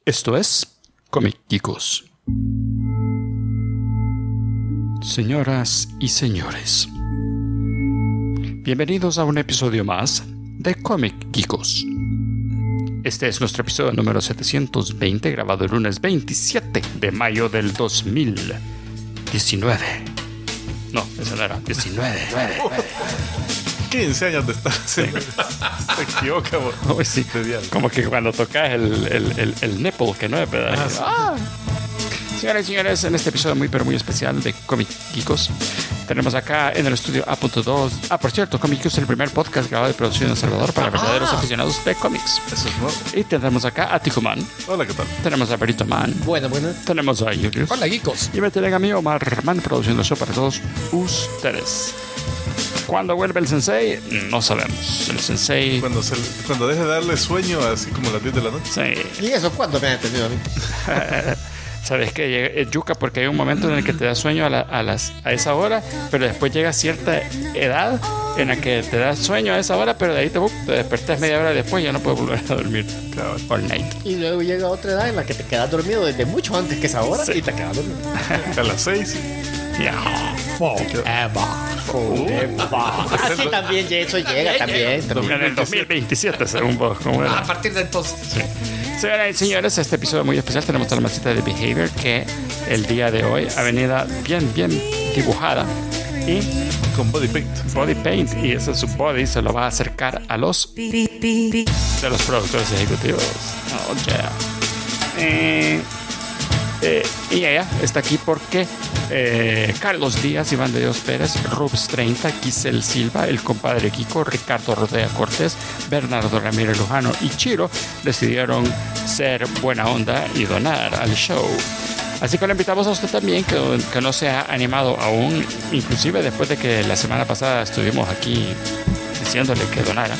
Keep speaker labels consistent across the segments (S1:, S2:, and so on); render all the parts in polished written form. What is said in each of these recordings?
S1: Esto es Comic Geekos. Señoras y señores, bienvenidos a un episodio más de Comic Geekos. Este es nuestro episodio número 720, grabado el lunes 27 de mayo del 2019. No, esa no era, 19.
S2: 15 años de estar se equivoca,
S1: Oh, sí. Como que cuando tocas el nipple, que no es verdad. Señoras y señores, en este episodio muy pero muy especial de Comic Geekos, tenemos acá en el estudio A.2. Por cierto, Comic Geekos es el primer podcast grabado y producido en El Salvador para verdaderos aficionados de cómics.
S2: Eso es nuevo.
S1: Y tendremos acá a Tijuman.
S2: Hola, ¿qué tal?
S1: Tenemos a Berito Man.
S3: Buenas.
S1: Tenemos a Julius.
S3: Hola, geekos.
S1: Y me tienen a mí, Omar Man, produciendo el show para todos ustedes. ¿Cuándo vuelve el Sensei? No sabemos. El Sensei...
S2: Cuando deje de darle sueño, así como a las 10 de la noche.
S1: Sí.
S3: ¿Y eso cuándo me han entendido a mí?
S1: Sabes que es yuca porque hay un momento en el que te da sueño a esa hora, pero después llega cierta edad en la que te da sueño a esa hora, pero de ahí te despertas media hora después y ya no puedes volver a dormir all night.
S3: Y luego llega otra edad en la que te quedas dormido desde mucho antes que esa hora, sí. Y te quedas dormido.
S2: A las 6.
S3: Así también eso llega también.
S1: En el 2027, según vos.
S4: A partir de entonces.
S1: Sí. Señoras y señores, este episodio muy especial. Tenemos a la masita de Behavior que el día de hoy ha venido bien dibujada y
S2: Con body paint.
S1: body paint, y ese su body se lo va a acercar a los de los productores ejecutivos. Oh yeah. Y ella está aquí porque Carlos Díaz, Iván de Dios Pérez, Rubs 30, Giselle Silva, el compadre Kiko, Ricardo Rodea Cortés, Bernardo Ramírez Lujano y Chiro decidieron ser buena onda y donar al show. Así que le invitamos a usted también, que no se ha animado aún, inclusive después de que la semana pasada estuvimos aquí diciéndole que donara.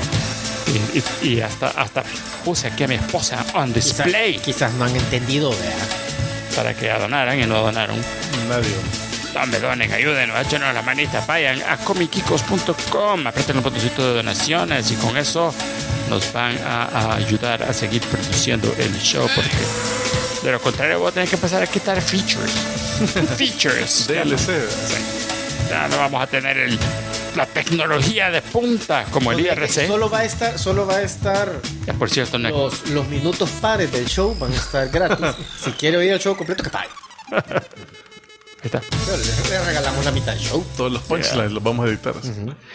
S1: Y hasta puse aquí a mi esposa on display.
S3: Quizás no han entendido, ¿verdad?
S1: Para que donaran y no donaron.
S2: Nadie.
S1: Dame, donen, ayúdenos, échenos la manita, vayan a comicgeekos.com, aprieten un botoncito de donaciones y con eso nos van a ayudar a seguir produciendo el show, porque de lo contrario voy a tener que empezar a quitar features.
S2: DLC.
S1: Sí. Ya no vamos a tener la tecnología de punta como el IRC.
S3: Solo va a estar
S1: Ya, por cierto, no
S3: los minutos pares del show van a estar gratis. Si quiere oír el show completo, que pague.
S1: Ahí está.
S3: Le regalamos la mitad del show.
S2: Todos los punchlines los vamos a editar. Así.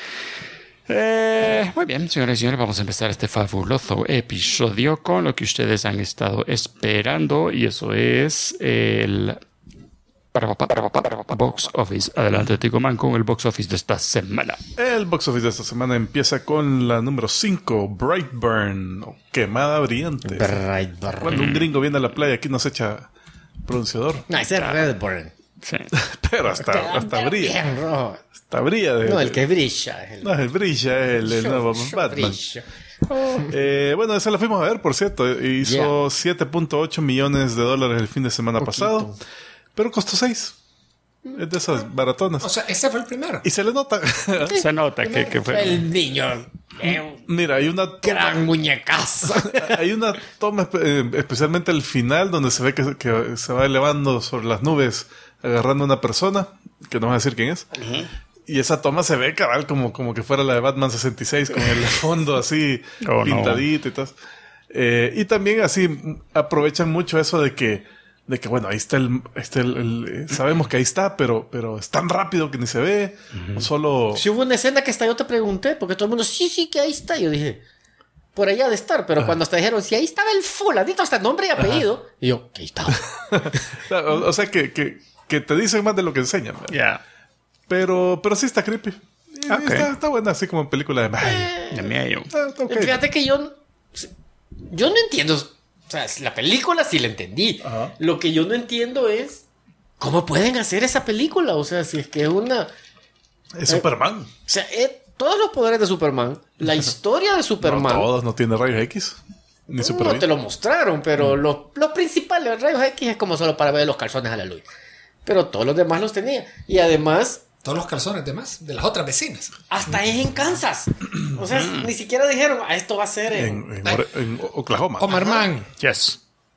S1: Muy bien, señores y señores, vamos a empezar este fabuloso episodio con lo que ustedes han estado esperando, y eso es el box office. Adelante, Ticoman, con el box office de esta semana.
S2: El box office de esta semana empieza con la número 5, Brightburn, o Quemada Brillante.
S3: Brightburn.
S2: Cuando un gringo viene a la playa, aquí nos echa pronunciador.
S3: No, ese es Redburn.
S1: Sí.
S2: Pero hasta brilla.
S3: Bien rojo.
S2: Hasta brilla.
S3: No, el que brilla.
S2: No, el brilla es el nuevo Batman. Bueno, esa la fuimos a ver, por cierto. Hizo $7.8 millones el fin de semana pasado. Pero costó 6. Es de esas baratonas.
S4: O sea, ese fue el primero.
S2: Y se le nota.
S1: Se nota que fue.
S3: El niño.
S2: Mira, hay una toma,
S3: Gran muñecazo.
S2: hay una toma especialmente al final, donde se ve que se va elevando sobre las nubes, agarrando a una persona, que no voy a decir quién es. Y esa toma se ve cabal como que fuera la de Batman 66, con el fondo así pintadito y todo. Y también así aprovechan mucho eso de que bueno, ahí está sabemos que ahí está, pero es tan rápido que ni se ve. O solo...
S3: Si hubo una escena que hasta yo te pregunté, porque todo el mundo, sí, que ahí está. Yo dije, por allá de estar. Pero cuando hasta dijeron, si ahí estaba el fulanito, hasta nombre y apellido. Y yo, que ahí estaba.
S2: o sea, que te dicen más de lo que enseñan.
S1: Ya.
S2: Pero sí está creepy. Está buena, así como en película de Mayo. Está okay.
S3: Fíjate que yo no entiendo. O sea, la película sí la entendí. Ajá. Lo que yo no entiendo es cómo pueden hacer esa película. O sea, si es que es una...
S2: Es Superman.
S3: O sea, todos los poderes de Superman, la historia de Superman...
S2: No, todos no tienen rayos X. Ni Superman.
S3: No te lo mostraron, pero los principales rayos X es como solo para ver los calzones a la luz. Pero todos los demás los tenía. Y además...
S4: Todos los calzones demás de las otras vecinas.
S3: Hasta es en Kansas. O sea, ni siquiera dijeron, esto va a ser
S2: en Oklahoma.
S4: Omar Man.
S1: Yes.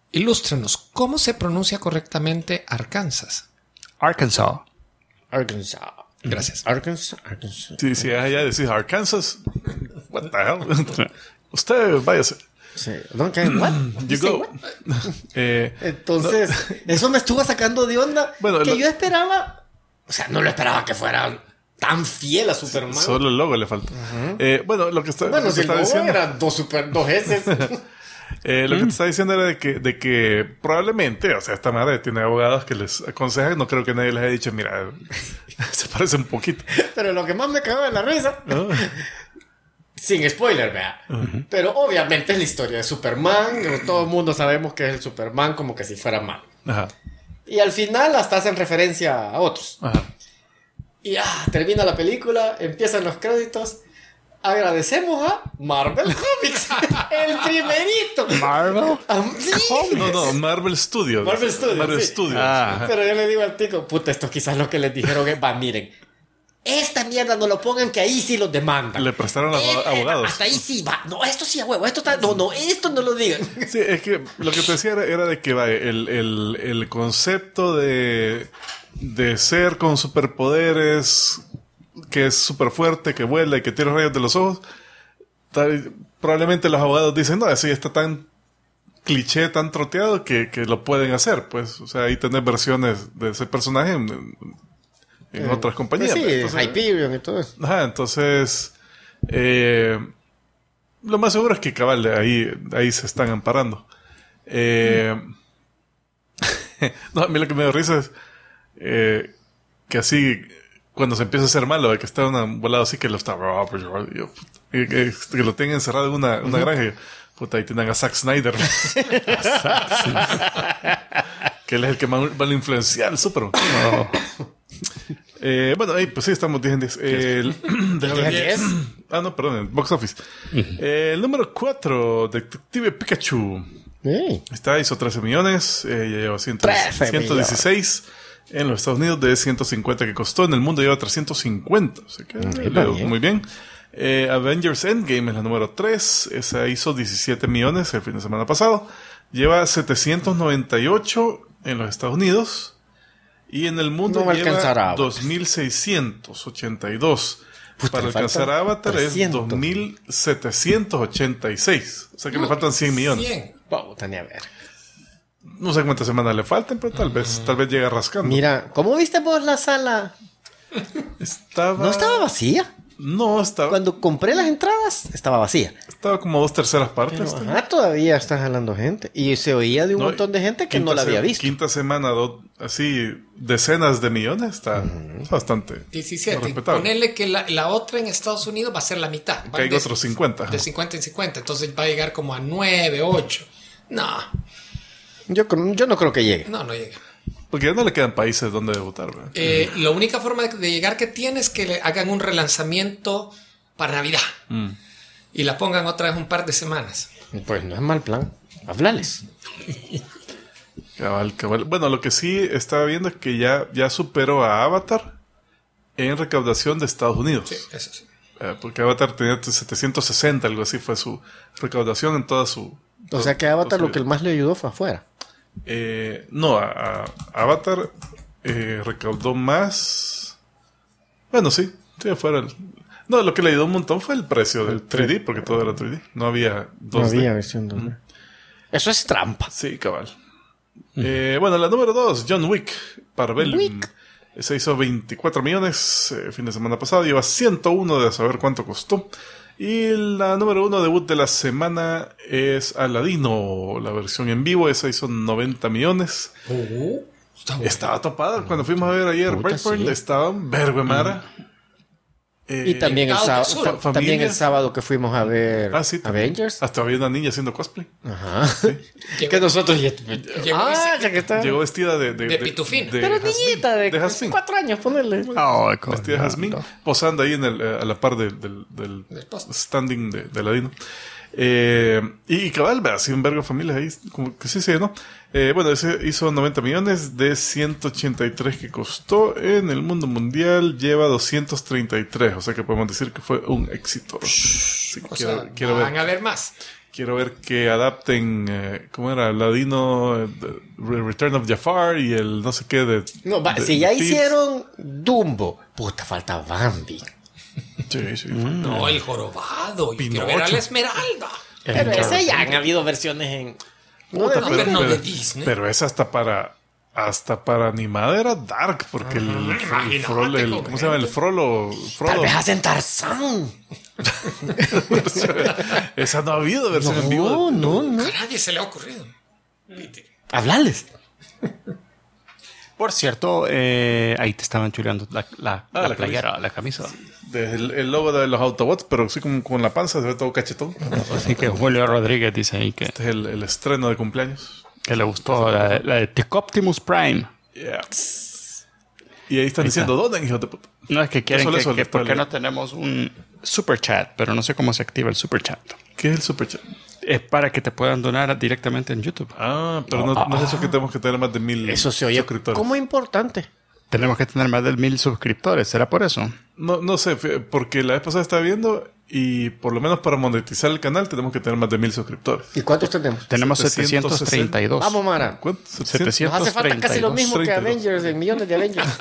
S4: ilústrenos, ¿cómo se pronuncia correctamente Arkansas?
S1: Arkansas.
S3: Arkansas.
S4: Gracias.
S3: Arkansas.
S2: Si allá decís Arkansas, what the hell? Usted váyase.
S3: Sí. What?
S2: You go.
S3: Entonces, eso me estuvo sacando de onda.
S2: Bueno,
S3: que yo esperaba. O sea, no lo esperaba que fuera tan fiel a Superman.
S2: Solo el logo le falta. Bueno, lo que está,
S3: Bueno,
S2: lo que
S3: si el
S2: está
S3: logo
S2: diciendo.
S3: era dos S.
S2: Lo que te está diciendo era de que probablemente, o sea, esta madre tiene abogados que les aconsejan. No creo que nadie les haya dicho, mira, se parece un poquito.
S3: Pero lo que más me cagó de la risa. Sin spoiler, vea. Pero obviamente es la historia de Superman. Todo el mundo sabemos que es el Superman como que si fuera malo.
S2: Ajá.
S3: Y al final hasta hacen referencia a otros.
S2: Ajá.
S3: Y termina la película, empiezan los créditos. Agradecemos a Marvel Comics, el primerito.
S1: Marvel.
S3: Sí.
S2: No, Marvel Studios.
S3: Marvel Studios,
S2: Marvel
S3: sí.
S2: Studios.
S1: Ah.
S2: Ajá.
S3: Pero yo le digo al tico, puta, esto quizás lo que les dijeron es, miren, esta mierda no lo pongan que ahí sí los demandan.
S2: Le prestaron abogados.
S3: Hasta ahí sí va. No, esto sí a huevo, esto está. No, esto no lo digan.
S2: Sí, es que lo que te decía era de que el concepto de ser con superpoderes, que es súper fuerte, que vuela y que tira rayos de los ojos, probablemente los abogados dicen, no, eso ya está tan cliché, tan troteado que lo pueden hacer. Pues, o sea, ahí tenés versiones de ese personaje en otras compañías.
S3: Pues sí,
S2: Entonces,
S3: Hyperion y todo eso.
S2: Ajá, entonces lo más seguro es que cabal ahí se están amparando. No, a mí lo que me da risa es que así cuando se empieza a hacer malo, de que está un volado así que lo está que lo tengan encerrado en una granja y, puta, ahí tienen a Zack Snyder. Que él es el que más va a influenciar el Superman. Bueno, ahí pues sí, estamos 10 en 10. Déjame ver.
S3: 10.
S2: No, perdón, el box office. El número 4, Detective Pikachu. Esta hizo 13 millones, ya lleva 116 en los Estados Unidos de 150 que costó. En el mundo lleva 350. O sea que muy bien. Avengers Endgame es la número 3. Esa hizo 17 millones el fin de semana pasado. Lleva 798 en los Estados Unidos. Y en el mundo
S3: No
S2: lleva 2.682. Para alcanzar a Avatar
S3: 300.
S2: es 2.786. O sea que le faltan 100 millones.
S4: 100.
S3: Tenía a ver.
S2: No sé cuántas semanas le faltan, pero tal vez llega rascando.
S3: Mira, ¿cómo viste vos la sala? ¿No estaba vacía?
S2: No, estaba.
S3: Cuando compré las entradas, estaba vacía.
S2: Estaba como 2/3 partes.
S3: Pero, todavía está jalando gente. Y se oía de un montón de gente que no la había visto.
S2: Quinta semana, así, decenas de millones. Está bastante
S4: 17.
S2: respetable.
S4: Ponerle que la otra en Estados Unidos va a ser la mitad.
S2: Que hay otros 50.
S4: De 50 en 50. Entonces va a llegar como a 9, 8. No.
S3: Yo no creo que llegue.
S4: No llega.
S2: Porque ya no le quedan países donde debutar, ¿verdad?
S4: La única forma de llegar que tiene es que le hagan un relanzamiento para Navidad. Y la pongan otra vez un par de semanas.
S3: Pues no es mal plan. Hablales.
S2: Cabal. Bueno, lo que sí estaba viendo es que ya superó a Avatar en recaudación de Estados Unidos.
S4: Sí, eso sí.
S2: Porque Avatar tenía 760, algo así fue su recaudación en toda su...
S3: O sea que Avatar lo que más le ayudó fue afuera.
S2: No, a Avatar recaudó más. Bueno, sí, afuera. No, lo que le ayudó un montón fue el precio del 3D, porque todo era 3D. No había 2D.
S3: No había versión 2D. Eso es trampa.
S2: Sí, cabal. Bueno, la número 2, John Wick, Parabellum. Se hizo 24 millones fin de semana pasado. Lleva 101 de saber cuánto costó. Y la número 1 debut de la semana es Aladino, la versión en vivo. Esa hizo 90 millones. Estaba topada. Cuando fuimos a ver ayer Brightburn,
S3: sí.
S2: Estaba un vergo de mara.
S3: Y también el sábado que fuimos a ver Avengers.
S2: Hasta había una niña haciendo cosplay.
S3: Ajá.
S2: Sí.
S3: Que nosotros ya...
S4: ya
S3: que está...
S2: Llegó vestida de
S4: pitufín.
S3: Pero niñita de
S2: Jazmín.
S3: 4 años, ponerle.
S2: Vestida de Jazmín, posando ahí a la par del standing de Aladino. Y cabal, así un vergo de familias ahí, como que sí se llenó. Bueno, ese hizo 90 millones de 183 que costó. En el mundo mundial lleva 233, o sea que podemos decir que fue un éxito. Sí,
S4: van a ver más.
S2: quiero ver que adapten, ¿cómo era? Ladino, Return of Jafar y el no sé qué de...
S3: No, si ya hicieron Dumbo, puta, falta Bambi.
S2: Sí.
S4: No, el jorobado. Yo quiero ver a la Esmeralda.
S3: Pero ese ya han habido versiones en...
S2: Puta,
S4: pero no de Disney.
S2: Pero esa hasta para animada era dark, porque ¿cómo se llama? El Frodo.
S3: Tal vez hacen Tarzán.
S2: Esa no ha habido versión en vivo.
S3: No.
S4: A nadie se le ha ocurrido.
S3: Hablarles.
S1: Por cierto, ahí te estaban chuleando la playera, la camisa.
S2: El logo de los Autobots, pero sí como con la panza, se ve todo cachetón.
S1: Así que Julio Rodríguez dice ahí que
S2: Este es el estreno de cumpleaños.
S1: le gustó la de Optimus Prime.
S2: Yeah. Y ahí están diciendo, ¿dónde, hijo de puta?
S1: No, es que quieren
S2: Eso
S1: que ¿por qué no tenemos un super chat? Pero no sé cómo se activa el super chat.
S2: ¿Qué es el super chat?
S1: Es para que te puedan donar directamente en YouTube.
S2: Ah, pero no es eso que tenemos que tener más de 1000
S3: Eso se oye
S2: suscriptores.
S3: como importante.
S1: Tenemos que tener más de 1000 suscriptores. ¿Será por eso?
S2: No sé, porque la vez pasada estaba viendo y por lo menos para monetizar el canal tenemos que tener más de 1000 suscriptores.
S3: ¿Y cuántos tenemos?
S1: Tenemos
S2: 760.
S1: 732.
S3: Vamos, Mara.
S2: ¿Cuánto?
S3: Nos hace falta casi lo mismo que
S2: 32.
S3: Avengers, en millones de Avengers.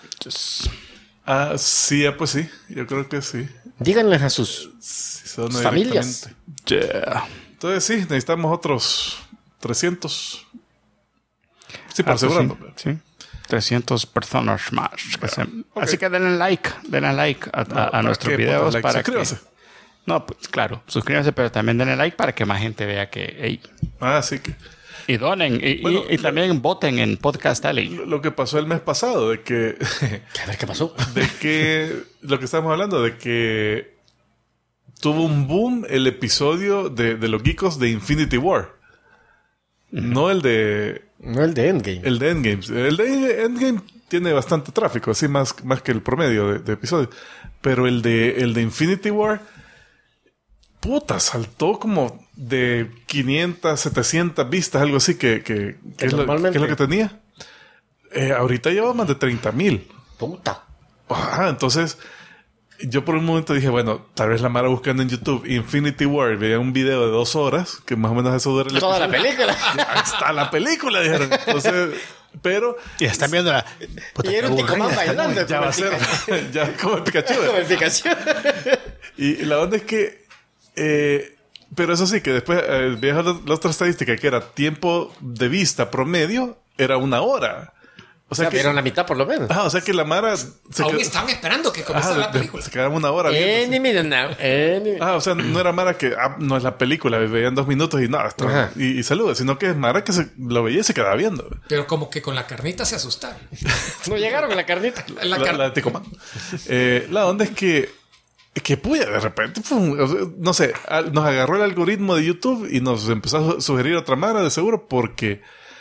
S2: Ah, sí, pues sí. Yo creo que sí.
S3: Díganles a sus
S2: Sí, se dona
S3: familias.
S2: directamente.
S1: Yeah.
S2: Entonces sí, necesitamos otros 300. Sí, por
S1: Pues
S2: asegurando.
S1: sí. 300 personas más. Así que denle like a nuestros videos para
S2: Suscríbase.
S1: que... No, pues claro, suscríbanse, pero también denle like para que más gente vea que... Hey,
S2: Ah, sí que...
S1: y donen, y también voten en Podcast Alley.
S2: Lo que pasó el mes pasado, de que...
S3: A ver qué pasó.
S2: de que... Lo que estábamos hablando, de que... Tuvo un boom el episodio de los geekos de Infinity War. No el de...
S3: No el de Endgame.
S2: El de Endgame. El de Endgame tiene bastante tráfico, así más que el promedio de episodios. Pero el de Infinity War... Puta, saltó como de 500, 700 vistas, algo así, que es lo que tenía. Ahorita lleva más de 30,000.
S3: Puta.
S2: Ajá, entonces, yo por un momento dije, bueno, tal vez la Mara buscando en YouTube Infinity War, veía un video de 2 horas, que más o menos eso dura el
S3: Toda la película.
S2: Ahí está la película, dijeron. Entonces, pero...
S1: Y están viendo la...
S3: Y era un Ticomán bailando.
S2: Ya va a ser, ya como el Pikachu.
S3: Como el Pikachu.
S2: Y la onda es que... pero eso sí, que después veías la otra estadística, que era tiempo de vista promedio, era 1 hora. O sea que...
S3: Vieron la mitad por lo menos.
S2: O sea que la Mara...
S4: Aún están esperando que comience la película.
S2: Se quedaban 1 hora viendo.
S3: Any minute now.
S2: O sea, no era Mara que... no es la película, veían 2 minutos y nada, y saluda, sino que es Mara que lo veía y se quedaba viendo.
S4: Pero como que con la carnita se asustaron.
S3: No llegaron a la carnita.
S2: La de Ticomán. La onda es que puya, de repente, no sé, nos agarró el algoritmo de YouTube y nos empezó a sugerir otra Mara, de seguro, porque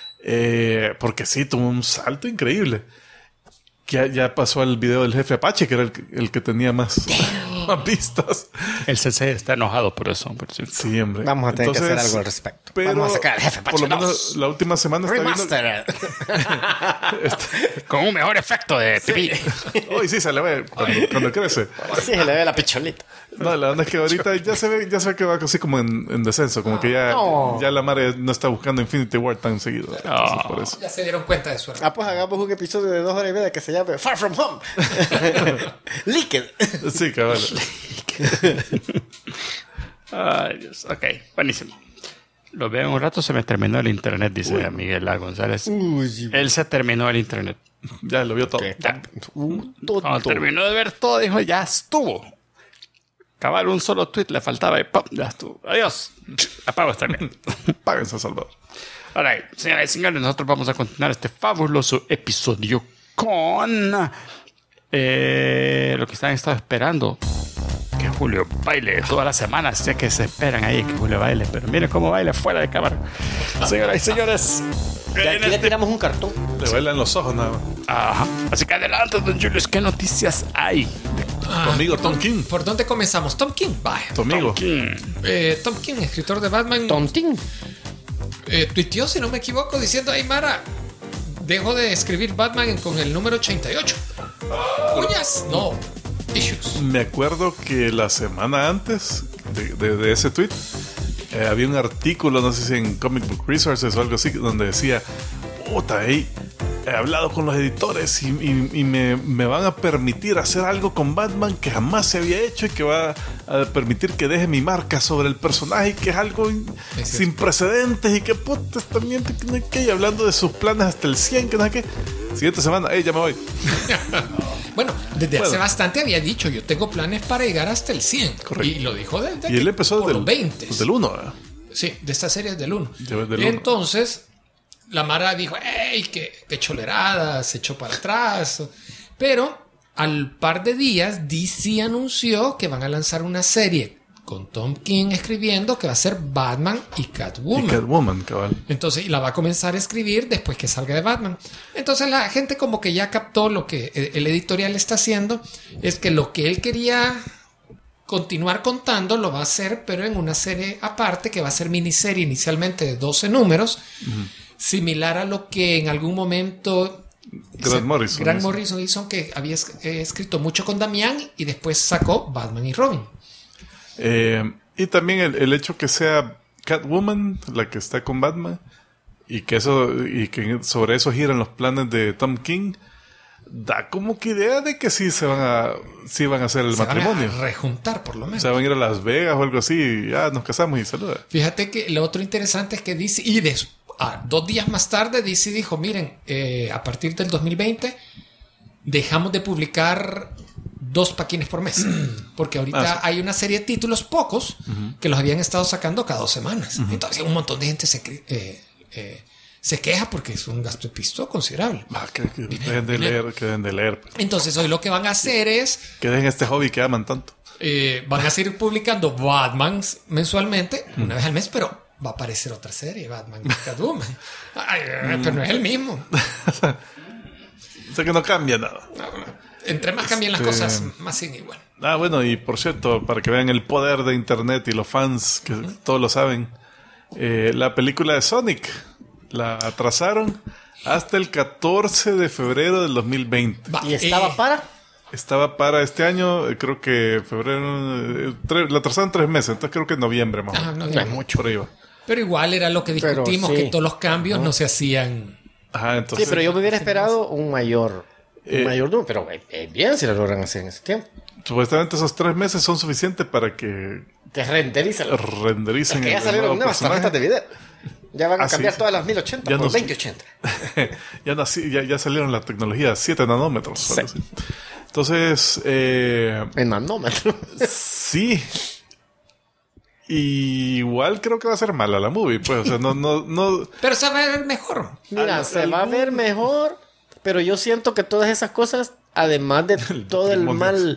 S2: sí, tuvo un salto increíble. Que ya pasó al video del jefe Apache, que era el que tenía más vistas.
S1: El CC está enojado por eso, por cierto.
S2: Sí, hombre.
S3: Vamos a tener que hacer algo al respecto.
S2: Pero
S3: vamos a sacar al jefe Apache
S2: por lo menos la última semana está viendo...
S3: Remastered.
S1: Con un mejor efecto de pipí.
S2: Hoy sí se le ve cuando crece.
S3: Sí, se le ve la picholita.
S2: No, la verdad es que ahorita ya se ve que va así como en descenso, como que ya la Mara no está buscando Infinity War tan seguido. Entonces, por eso.
S4: Ya se dieron cuenta de su error.
S3: Pues hagamos un episodio de 2 horas y media que se llame Far From Home. Liquid.
S2: Sí, cabal.
S1: Ay, Dios. Ok, buenísimo. Lo veo en un rato, se me terminó el internet, dice Miguel A. González. Él se terminó el internet.
S2: Ya lo vio todo.
S1: Ya. Cuando terminó de ver todo, dijo, ya estuvo. Acabar un solo tweet le faltaba y ¡pum! Ya estuvo. Adiós. Apago esta mierda.
S2: Páguense a Salvador.
S1: Ahora, señoras y señores, nosotros vamos a continuar este fabuloso episodio con lo que están estado esperando. Que Julio baile todas las semanas. Sé que se esperan ahí que Julio baile, pero miren cómo baila fuera de cámara. Señoras y señores,
S3: De aquí le tiramos un cartón.
S2: Le bailan los ojos nada más.
S1: ajá. Así que adelante, don Julius, ¿qué noticias hay?
S2: Tu amigo Tom King.
S4: ¿Por dónde comenzamos? Tom King. Vaya.
S2: Tu amigo.
S4: Tom King, escritor de Batman,
S3: Tontín.
S4: tuiteó, si no me equivoco, diciendo: ay, Mara, dejo de escribir Batman con el número 88. ¿Uñas? No. Issues.
S2: Me acuerdo que la semana antes de ese tweet, había un artículo, no sé si en Comic Book Resources o algo así, donde decía, puta, he hablado con los editores y me van a permitir hacer algo con Batman que jamás se había hecho y que va a permitir que deje mi marca sobre el personaje y que es algo sin precedentes y que puta, también y hablando de sus planes hasta el 100, que no sé qué. Siguiente semana, ya me voy.
S4: Bueno, desde hace bastante había dicho, yo tengo planes para llegar hasta el 100. Correcto. Y lo dijo desde
S2: y él empezó desde
S4: los 20.
S2: Del 1, ¿verdad?
S4: Sí, de esta serie es del 1.
S2: Y
S4: entonces, la Mara dijo, ¡ey, qué cholerada! Se echó para atrás. Pero al par de días, DC anunció que van a lanzar una serie con Tom King escribiendo que va a ser Batman y Catwoman.
S2: Y Catwoman, cabal.
S4: Entonces, y la va a comenzar a escribir después que salga de Batman. Entonces, la gente como que ya captó lo que el editorial está haciendo. Es que lo que él quería continuar contando lo va a hacer, pero en una serie aparte que va a ser miniserie inicialmente de 12 números. Similar a lo que en algún momento Grant Morrison hizo, que había escrito mucho con Damián y después sacó Batman y Robin.
S2: Y también el hecho que sea Catwoman la que está con Batman y que sobre eso giran los planes de Tom King, da como que idea de que sí van a hacer el matrimonio.
S4: Van a rejuntar por lo menos.
S2: O sea, van a ir a Las Vegas o algo así y ya nos casamos y saluda.
S4: Fíjate que lo otro interesante es que DC, y 2 días más tarde DC dijo, miren, a partir del 2020 dejamos de publicar 2 paquines por mes, porque ahorita hay una serie de títulos, pocos, que los habían estado sacando cada 2 semanas. Entonces un montón de gente se queja porque es un gasto de pisto considerable.
S2: Que dejen de leer. Pues.
S4: Entonces hoy lo que van a hacer es...
S2: Que dejen este hobby que aman tanto.
S4: Van a seguir publicando Batman mensualmente, una vez al mes, pero va a aparecer otra serie, Batman y Catwoman. Pero no es el mismo.
S2: O sea que no cambia nada.
S4: Entre más cambian las cosas, más siguen igual.
S2: Bueno, y por cierto, para que vean el poder de internet y los fans, que todos lo saben, la película de Sonic la atrasaron hasta el 14 de febrero del 2020.
S3: ¿Y estaba para?
S2: Estaba para este año, creo que febrero, la atrasaron 3 meses, entonces creo que en noviembre más o menos.
S4: No es mucho.
S2: Por ahí va.
S4: Pero igual era lo que discutimos, que todos los cambios no se hacían.
S2: Ajá, entonces,
S3: sí, pero yo me hubiera esperado un mayor número, pero bien si lo logran hacer en ese tiempo.
S2: Supuestamente esos 3 meses son suficientes para que
S3: rendericen.
S2: Es
S3: que ya salieron nuevas tarjetas de video. Ya van a cambiar todas las 1080 por 2080.
S2: ya salieron la tecnología 7 nanómetros.
S3: Sí.
S2: Entonces...
S3: en nanómetros.
S2: Sí. Y igual creo que va a ser mala la movie. Pues, o sea, no...
S4: Pero se va a ver mejor.
S3: Mira, se va a ver mejor, pero yo siento que todas esas cosas, además de todo el mal...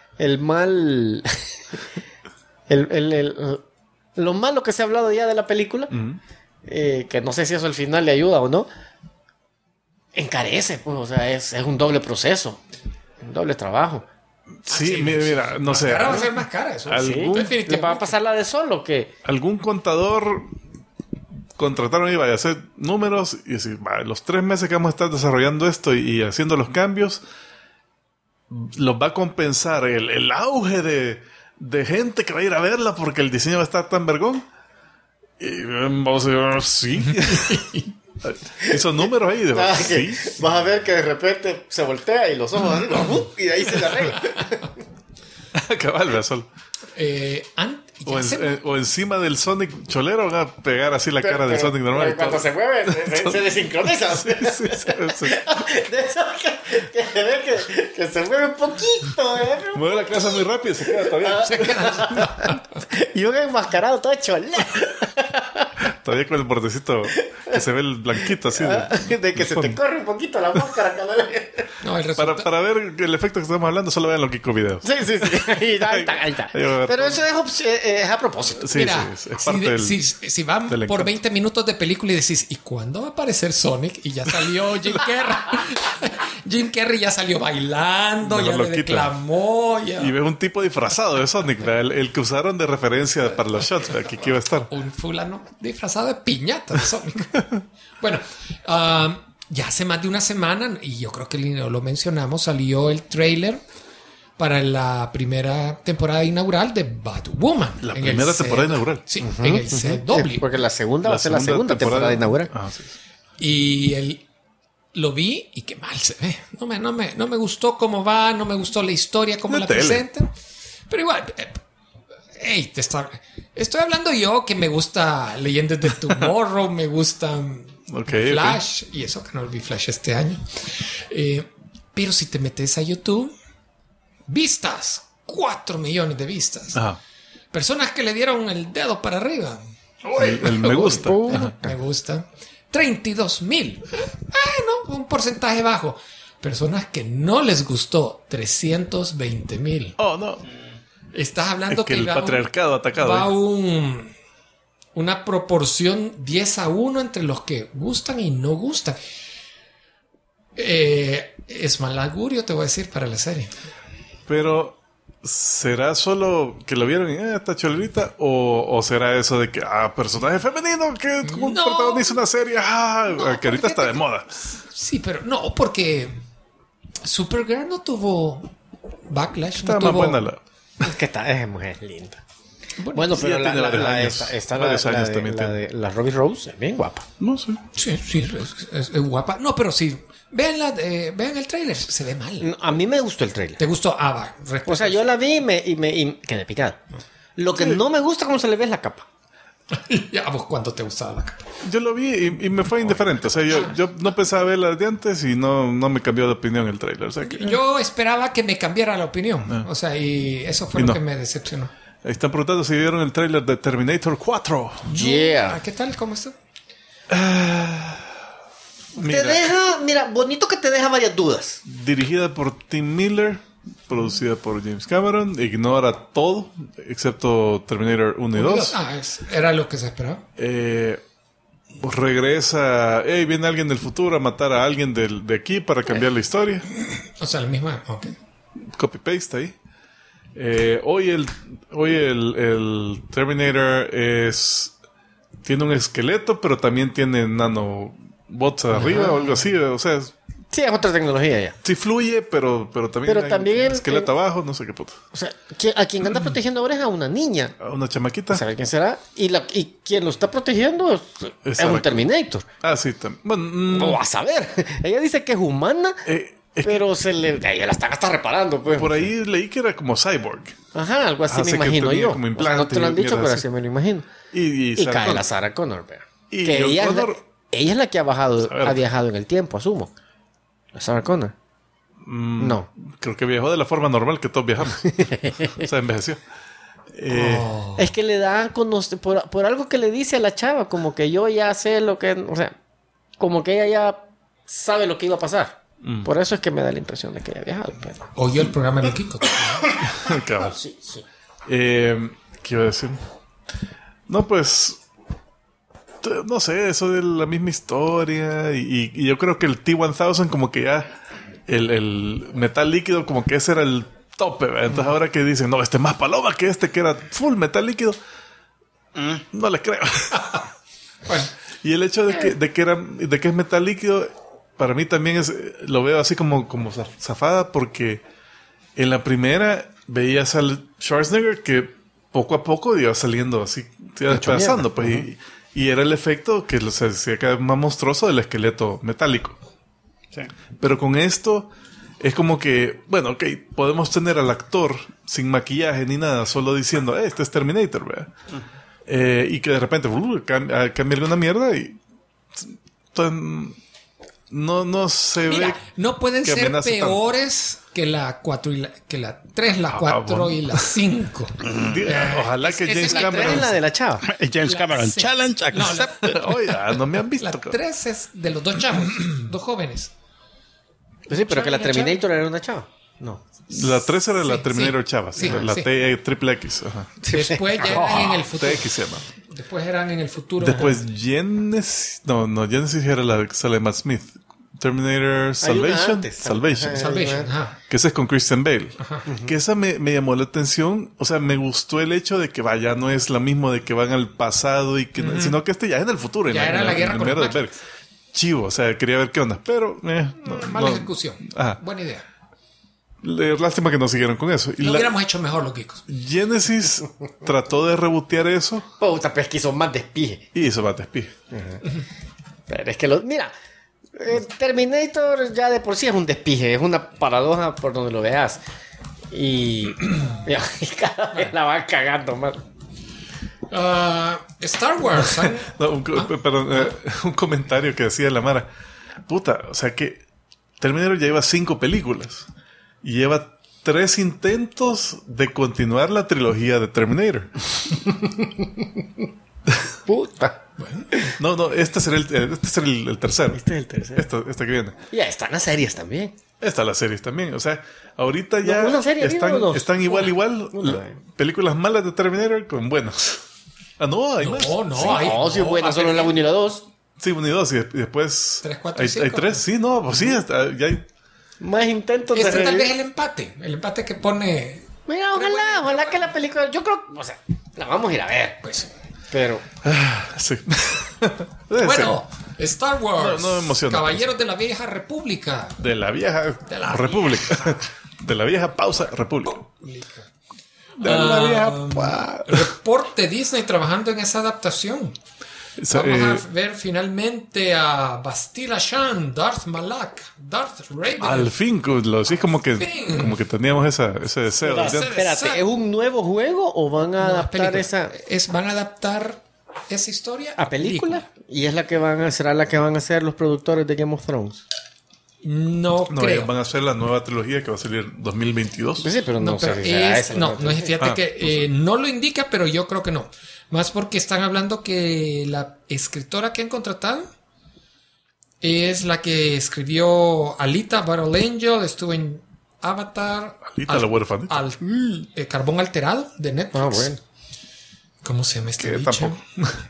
S3: lo malo que se ha hablado ya de la película, que no sé si eso al final le ayuda o no, encarece, pues, o sea, es un doble proceso, un doble trabajo.
S2: Sí, mira, no sé.
S4: Cara va a ser más cara eso.
S3: Le va a pasar la de Solo, que
S2: algún contador contrataron y vaya a hacer números y decir, los 3 meses que vamos a estar desarrollando esto y haciendo los cambios, los va a compensar el auge de gente que va a ir a verla porque el diseño va a estar tan vergón. Y vamos a ver, sí. Hizo números ahí. Sí.
S3: Vas a ver que de repente se voltea y los ojos así, y de ahí se le arregla.
S2: Cabal, vea solo. O encima del Sonic cholero van a pegar así la cara del Sonic normal.
S3: Cuando se mueve, se desincroniza.
S2: Sí.
S3: De eso que se ve que se mueve un poquito.
S2: Mueve la casa muy rápido y se queda todavía.
S3: Y un enmascarado todo cholero.
S2: Todavía con el bordecito que se ve el blanquito así.
S3: De que se te corre un poquito la máscara.
S2: Para ver el efecto que estamos hablando, solo vean los Kiko videos.
S3: Sí. Ahí está. Pero eso es a propósito.
S2: Sí,
S4: mira,
S2: es parte del...
S4: Si van por 20 minutos de película y decís, ¿y cuándo va a aparecer Sonic? Y ya salió Jim Carrey. Jim Carrey ya salió bailando, ya le declamó.
S2: Y ves un tipo disfrazado de Sonic, el que usaron de referencia para los shots, aquí iba a estar.
S4: Un fulano disfrazado de piñata de Sonic. Bueno, ya hace más de una semana, y yo creo que lo mencionamos, salió el trailer para la primera temporada inaugural de Batwoman.
S2: La primera temporada inaugural.
S4: Sí, en el CW.
S3: Sí, porque la segunda va a ser la segunda temporada inaugural.
S2: Ah, sí.
S4: Y lo vi y qué mal se ve. No me gustó cómo va, no me gustó la historia, cómo
S2: De
S4: la
S2: tele.
S4: presentan. Pero igual, estoy hablando yo que me gusta Leyendas de Tomorrow, me gustan Flash, y eso que no vi Flash este año. Pero si te metes a YouTube, vistas, 4 millones de vistas.
S2: Ajá.
S4: Personas que le dieron el dedo para arriba.
S2: El me gusta.
S4: Me gusta. 32,000. No, un porcentaje bajo. Personas que no les gustó, 320,000.
S2: Oh, no.
S4: Estás hablando
S2: Es que el patriarcado atacado.
S4: va una proporción 10-1 entre los que gustan y no gustan. Es mal augurio, te voy a decir, para la serie.
S2: Pero, ¿será solo que lo vieron y esta cholerita? ¿O será eso de que, personaje femenino que
S4: No.
S2: protagoniza una serie? Que ahorita está de moda.
S4: Sí, pero no, porque Supergirl no tuvo backlash.
S2: Está
S4: no
S2: más
S4: tuvo...
S2: buena la...
S3: Es que es mujer linda. Bueno,
S2: sí,
S3: pero
S2: ya tiene varios años.
S3: varios
S2: Años también
S3: la Robbie Rose es bien guapa.
S2: No sé.
S4: Sí, es guapa. No, pero sí. Vean el tráiler, se ve mal.
S3: A mí me gustó el trailer.
S4: ¿Te gustó? Va.
S3: O sea, yo la vi y quedé picada. Lo que no me gusta cómo se le ve es la capa.
S4: Ya, vos, ¿cuánto te gustaba la capa?
S2: Yo lo vi y me fue indiferente. O sea, yo no pensaba verla de antes y no me cambió de opinión el trailer. O sea, que,
S4: Yo esperaba que me cambiara la opinión. O sea, y eso fue
S2: Y
S4: lo
S2: no.
S4: que me decepcionó.
S2: Ahí están preguntando si vieron el trailer de Terminator 4.
S3: Yeah.
S4: ¿Qué tal? ¿Cómo está?
S3: Mira, bonito que te deja varias dudas.
S2: Dirigida por Tim Miller, producida por James Cameron, ignora todo, excepto Terminator 1 y 2.
S4: Era lo que se esperaba.
S2: Pues regresa, viene alguien del futuro a matar a alguien de aquí para cambiar la historia.
S4: O sea, la misma. Ok.
S2: Copy-paste ahí. Hoy el Terminator tiene un esqueleto, pero también tiene nanobots arriba o algo así. O sea,
S3: Sí, es otra tecnología ya.
S2: sí fluye, pero también
S3: Pero
S2: hay
S3: también
S2: un esqueleto abajo, no sé qué puto.
S3: O sea, a quien anda protegiendo ahora es a una niña.
S2: A una chamaquita.
S3: ¿Sabe quién será? Y quien lo está protegiendo es un Terminator.
S2: Sí, también. Bueno,
S3: No vas a ver. Ella dice que es humana, pero ella la están hasta reparando. Pues.
S2: por ahí leí que era como cyborg.
S3: Ajá, algo así
S2: Así
S3: me
S2: que
S3: imagino
S2: tenía
S3: yo.
S2: como
S3: O sea, no
S2: implantes
S3: te lo han
S2: y
S3: dicho,
S2: mierda
S3: pero
S2: así.
S3: así me lo imagino.
S2: Y
S3: Y
S2: Sarah
S3: cae
S2: Connor.
S3: la Sarah Connor, vea.
S2: Y
S3: Que
S2: John
S3: ella
S2: Connor,
S3: es la que
S2: ver.
S3: ha viajado en el tiempo, asumo. La Sarah Connor. No.
S2: creo que viajó de la forma normal que todos viajamos. O sea, envejeció.
S3: Es que le da por algo que le dice a la chava, como que yo ya sé lo que... O sea, como que ella ya sabe lo que iba a pasar. Por eso es que me da la impresión de que ella ha viajado. Pero...
S4: Oyó el programa de Kiko.
S2: Cabal.
S3: Sí, sí.
S2: ¿Qué iba a decir? No, pues... No sé, eso de la misma historia. Y yo creo que el T-1000 como que ya... El metal líquido como que ese era el tope, ¿verdad? Entonces ahora que dicen, no, este es más paloma que este que era full metal líquido. No les creo.
S4: Bueno,
S2: Y el hecho de que es metal líquido, para mí también lo veo así como zafada, porque en la primera veías al Schwarzenegger que poco a poco iba saliendo así, iba despedazando, pues, y era el efecto que se hacía cada vez más monstruoso del esqueleto metálico.
S1: Sí.
S2: Pero con esto es como que, bueno, ok, podemos tener al actor sin maquillaje ni nada, solo diciendo, este es Terminator, ¿verdad? Y que de repente cambia una mierda y no se
S4: mira,
S2: ve.
S4: no pueden
S2: que
S4: ser
S2: amenaza
S4: peores que la 4 que la 3, la 4
S2: bueno.
S4: y la 5.
S2: Ojalá que
S4: esa
S2: James
S4: es la
S2: Cameron.
S3: Es la de la chava.
S1: James
S4: La
S1: Cameron,
S4: sí.
S1: challenge
S4: No,
S1: accepted.
S2: Oye, no me han visto.
S4: La
S2: cabrón.
S4: 3 es de los dos chavos, dos jóvenes.
S3: Pues sí, pero que la
S4: Chava,
S3: Terminator era una chava. No.
S2: La 3 era la
S4: Sí,
S2: Terminator
S4: sí.
S2: Chava,
S4: Sí,
S2: la
S4: sí.
S2: Triple X. Ajá.
S4: Después ya eran en el futuro.
S2: TX se llama.
S4: Después eran en el futuro.
S2: Después Genesis. No, Genesis era la que sale Matt Smith. Terminator Salvation.
S3: antes.
S2: Salvation.
S4: Salvation, ajá.
S2: Que ese es con Christian Bale. Que esa me llamó la atención. O sea, me gustó el hecho de que vaya, no es lo mismo de que van al pasado y que sino que ya es en el futuro.
S4: Ya era la guerra
S2: en
S4: con
S2: mierda
S4: las
S2: de Berg. Chivo, o sea, quería ver qué onda. Pero,
S4: Mala ejecución.
S2: Ajá.
S4: Buena idea.
S2: Lástima que no siguieron con eso. Y
S4: Lo hubiéramos hecho mejor los geekos.
S2: Genesis trató de rebotear eso.
S3: Puta, pero es que hizo más despije.
S2: Y hizo más despije.
S3: Pero es que mira, Terminator ya de por sí es un despije, es una paradoja por donde lo veas. Y cada vez la van cagando más.
S4: Star Wars.
S2: No, perdón, un comentario que decía la Mara. Puta, o sea que Terminator ya lleva 5 películas. Y lleva 3 intentos de continuar la trilogía de Terminator.
S3: Puta.
S2: No, este será el tercero.
S3: Este es el tercero.
S2: Este que viene.
S3: Y ya están las series también.
S2: Están las series también. O sea, ahorita ya
S3: ¿Una serie
S2: están igual.
S3: Una.
S2: Películas malas de Terminator con buenas. No, hay más.
S3: No, si es buena, solo la 1 y la 2.
S2: Sí, 1 y 2. Y después
S4: 3, 4 y
S2: hay
S4: 5.
S2: 3. Sí, no, pues sí, ya hay.
S3: Más intentos
S4: Este
S3: de
S4: tal vez
S3: revivir.
S4: el empate que pone.
S3: Mira, ojalá que la película. Yo creo, o sea, la vamos a ir a ver.
S4: Pues.
S3: Pero.
S2: Sí.
S4: Bueno, Star Wars.
S2: No me emociona.
S4: Caballeros de la Vieja República.
S2: De la vieja
S4: De la
S2: República. De la vieja pausa República. De la vieja.
S4: Reporte Disney trabajando en esa adaptación. Vamos a ver finalmente a Bastila Shan, Darth Malak, Darth Vader.
S2: Al fin, lo decís como que teníamos ese deseo.
S3: Pero, espérate, ¿es un nuevo juego o van a adaptar
S4: película.
S3: esa
S4: Van a adaptar esa historia
S3: a película? Y es la que será la que van a hacer los productores de Game of Thrones.
S4: No creo.
S2: Van a hacer la nueva trilogía que va a salir en 2022.
S3: Sí, pero no sé
S4: pero
S3: si será esa.
S4: no es, fíjate que no lo indica, pero yo creo que no. Más porque están hablando que la escritora que han contratado es la que escribió Alita, Battle Angel, estuvo en Avatar,
S2: Alita, la huérfana.
S4: Carbón Alterado de Netflix.
S3: Ah, bueno.
S4: ¿Cómo se llama este
S2: Que
S4: bicho?
S2: tampoco.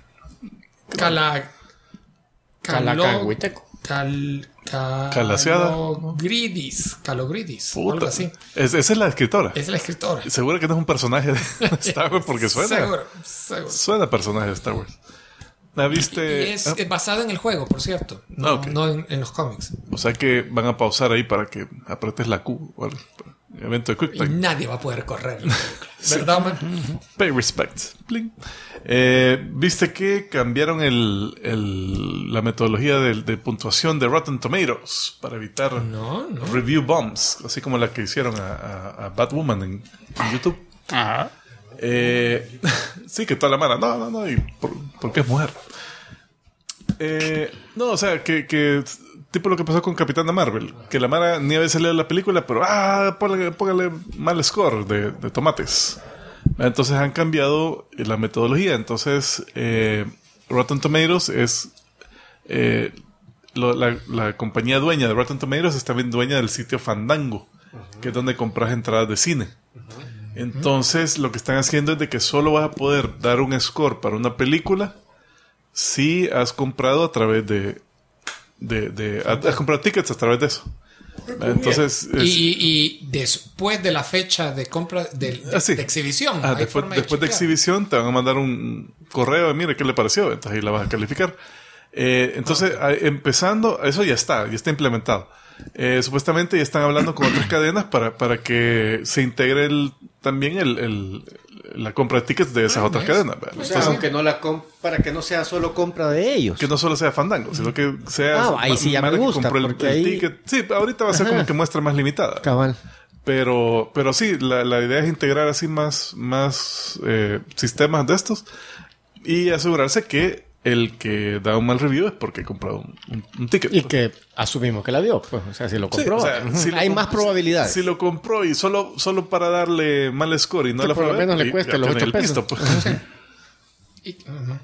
S3: Calacahuiteco.
S2: Calaseada.
S4: Calogridis.
S2: Puta.
S4: Algo así.
S2: Esa es la escritora.
S4: Es la escritora.
S2: Seguro que no es un personaje de Star Wars porque suena.
S4: Seguro.
S2: Suena a personaje de Star Wars. ¿La viste?
S4: Y es basada en el juego, por cierto. No,
S2: Ok.
S4: no en los cómics.
S2: O sea que van a pausar ahí para que apretes la Q o algo. Evento de Quick
S4: Y
S2: Time.
S4: nadie va a poder correr. ¿Verdad, man?
S2: Pay respect. Bling. ¿Viste que cambiaron la metodología de puntuación de Rotten Tomatoes para evitar
S4: No.
S2: review bombs? Así como la que hicieron a Batwoman en YouTube.
S1: Ajá.
S2: Sí, que toda la mara. No. ¿Y por qué es mujer? No, o sea, que tipo lo que pasó con Capitana Marvel. Que la mara ni había salido la película, pero póngale mal score de tomates. Entonces han cambiado la metodología. Entonces, Rotten Tomatoes es la compañía dueña de Rotten Tomatoes es también dueña del sitio Fandango, que es donde compras entradas de cine. Entonces, lo que están haciendo es de que solo vas a poder dar un score para una película si has comprado a través has comprado tickets a través de eso. Entonces,
S4: Y después de la fecha de compra de exhibición. hay
S2: después
S4: forma
S2: de
S4: chequear.
S2: exhibición te van a mandar un correo de mire qué le pareció, entonces ahí la vas a calificar. Entonces, empezando, eso ya está implementado. Supuestamente ya están hablando con otras cadenas para que se integre también la compra de tickets de esas otras cadenas.
S3: O sea, aunque no para que no sea solo compra de ellos.
S2: Que no solo sea Fandango, sino que sea
S3: ahí sí ya me gusta,
S2: que compre
S3: porque ahí...
S2: ticket. Sí, ahorita va a ser como que muestra más limitada.
S3: Cabal.
S2: Pero sí, la idea es integrar así más sistemas de estos y asegurarse que el que da un mal review es porque ha comprado un ticket.
S3: Y que asumimos que la vio, pues, o sea, si lo compró.
S2: Sí, o sea, si
S3: hay
S2: lo
S3: más probabilidades.
S2: Si lo compró y solo para darle mal score y no
S3: Que
S2: la
S3: por lo
S2: fue a ver,
S3: menos le
S2: y
S3: cueste
S2: ya
S3: los
S2: tiene
S3: 8
S2: el
S3: pesos.
S2: pisto, pues.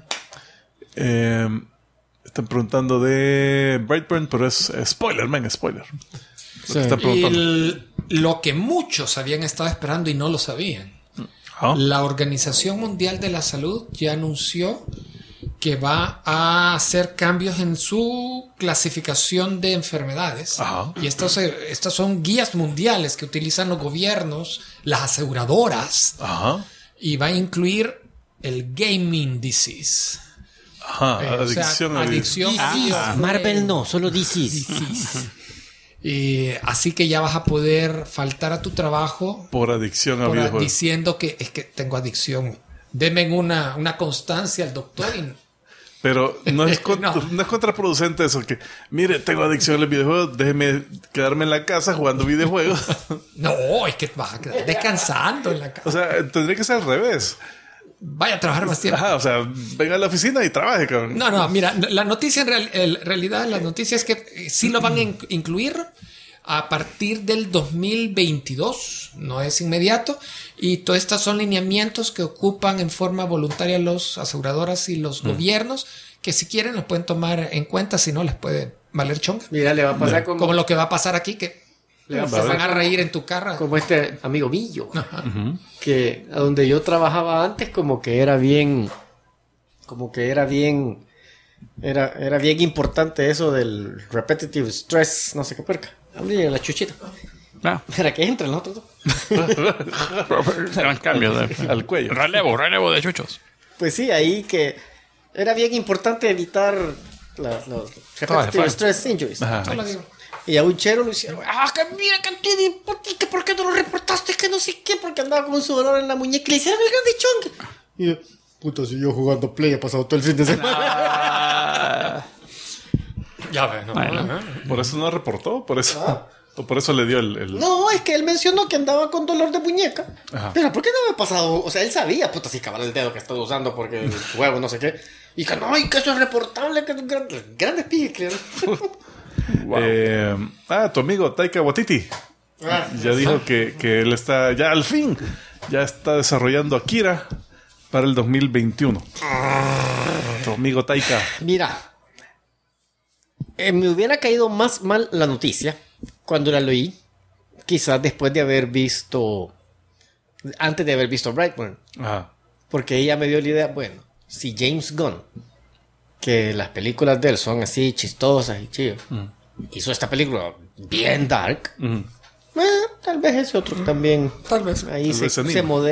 S2: Están preguntando de Brightburn, pero es spoiler, man, spoiler. Lo que están preguntando.
S4: Y lo que muchos habían estado esperando y no lo sabían.
S2: ¿Ah?
S4: La Organización Mundial de la Salud ya anunció que va a hacer cambios en su clasificación de enfermedades.
S2: Ajá.
S4: Y estas son guías mundiales que utilizan los gobiernos, las aseguradoras,
S2: Ajá.
S4: y va a incluir el gaming disease.
S2: Ajá.
S4: O sea, adicción.
S3: Marvel no, solo DC.
S4: Y así que ya vas a poder faltar a tu trabajo
S2: Por adicción a videojuegos.
S4: diciendo que es que tengo adicción. Deme una constancia al doctor.
S2: Pero no es,
S4: No.
S2: no es contraproducente eso, que mire, tengo adicción a los videojuegos, déjeme quedarme en la casa jugando videojuegos.
S4: No, es que vas a quedar descansando en la casa.
S2: O sea, tendría que ser al revés.
S4: Vaya a trabajar más tiempo.
S2: Ajá, o sea, venga a la oficina y trabaje, cabrón.
S4: No, mira, la noticia en realidad, la noticia es que sí lo van a incluir a partir del 2022, no es inmediato, y todos estos son lineamientos que ocupan en forma voluntaria los aseguradoras y los gobiernos, que si quieren los pueden tomar en cuenta, si no les puede valer chonga.
S3: Mira, le va a pasar
S4: Como lo que va a pasar aquí, que
S3: le va a
S4: se
S3: pasar
S4: van a reír en tu cara.
S3: como este amigo Millo, que a donde yo trabajaba antes como que era bien era bien importante eso del repetitive stress, no sé qué perca. Abrí la chuchita.
S1: Ah,
S3: Para que entren los otros dos.
S1: serán cambios
S2: Al cuello.
S1: Relevo de chuchos.
S3: Pues sí, ahí que era bien importante evitar los repetitive stress injuries.
S2: Ajá.
S4: Solo digo.
S3: Y a un chero lo hicieron. Ah, que mira, que ¿por qué no lo reportaste? Que no sé qué, porque andaba con su dolor en la muñeca y le hicieron el grande chongue. Y yo, puta, si yo jugando Play he pasado todo el fin de semana.
S4: Ya ves, no.
S1: Bueno.
S2: Por eso no reportó, por eso. O por eso le dio el...
S3: No, es que él mencionó que andaba con dolor de muñeca.
S2: Ajá.
S3: Pero ¿por qué no me ha pasado? O sea, él sabía, puta, si cabal el dedo que estaba usando porque el huevo, no sé qué. Y que no, y que eso es reportable, que es grandes piques, creo.
S2: Tu amigo Taika Waititi ya dijo que él está ya al fin ya está desarrollando Akira para el 2021. Tu amigo Taika.
S3: Mira, me hubiera caído más mal la noticia cuando la leí, quizás después de haber visto, antes de haber visto Brightburn,
S2: Ajá.
S3: porque ella me dio la idea, bueno, si James Gunn, que las películas de él son así chistosas y chidas, hizo esta película bien dark, tal vez ese otro también,
S4: Tal vez.
S3: ahí
S2: Tal vez se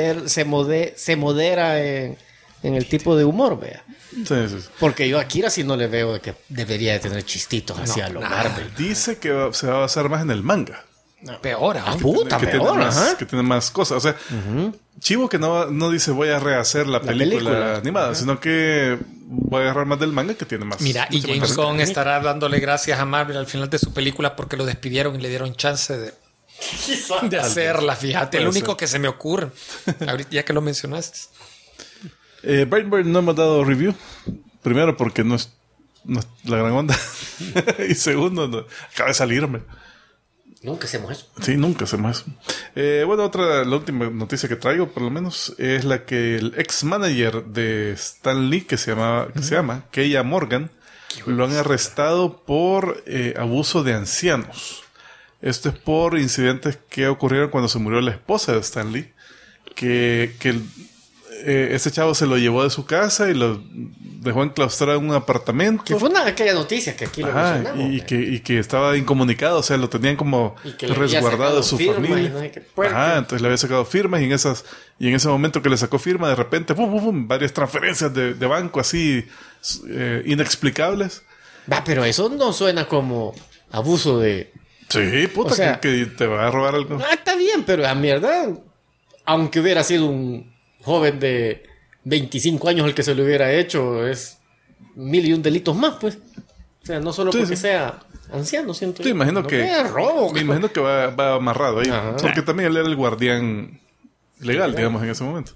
S3: se modera en el tipo de humor, vea.
S2: Sí.
S3: Porque yo a Akira sí no le veo de que debería de tener chistitos hacia lo Marvel.
S2: Dice que se va a basar más en el manga.
S4: Peor
S3: Ah,
S4: aún.
S3: puta,
S2: que,
S3: peor,
S2: tiene más,
S3: ajá.
S2: que tiene más cosas. O sea, chivo que no dice voy a rehacer la película
S3: película.
S2: animada, sino que voy a agarrar más del manga que tiene más.
S4: Mira, y
S2: mucho más
S4: James
S2: cosas.
S4: Gunn estará dándole gracias a Marvel al final de su película porque lo despidieron y le dieron chance de hacerla, fíjate. El
S2: Puede
S4: único
S2: ser.
S4: que se me ocurre, ahorita ya que lo mencionaste.
S2: Brightburn no hemos dado review. Primero porque no es la gran onda. Y segundo, acaba de salirme.
S3: Nunca hacemos eso.
S2: Sí, nunca hacemos eso. Bueno, la última noticia que traigo, por lo menos, es la que el ex manager de Stan Lee, que se llama Keia Morgan, lo han arrestado por abuso de ancianos. Esto es por incidentes que ocurrieron cuando se murió la esposa de Stan Lee, que ese chavo se lo llevó de su casa y lo dejó enclaustrado en un apartamento.
S3: Que fue una de aquellas noticias que aquí lo
S2: Ajá,
S3: mencionamos.
S2: y que estaba incomunicado, o sea, lo tenían como
S3: Y que le había
S2: resguardado de
S3: sacado
S2: su
S3: firma
S2: familia.
S3: y no sé qué puerca.
S2: Ajá, entonces le había sacado firmas y en ese momento que le sacó firma, de repente, varias transferencias de banco así inexplicables.
S3: Va, pero eso no suena como abuso de...
S2: Sí, puta,
S3: O sea-
S2: que te va a robar algo.
S3: Ah, está bien, pero a mierda, aunque hubiera sido un joven de 25 años el que se lo hubiera hecho, es 1001 delitos más, pues. O sea, no solo
S2: Sí,
S3: porque
S2: sí.
S3: sea anciano, siento
S2: Sí,
S3: yo.
S2: imagino
S3: No
S2: que.
S3: es robo.
S2: Me imagino que va amarrado ahí.
S3: Ajá.
S2: Porque también él era el guardián legal, digamos, en ese momento.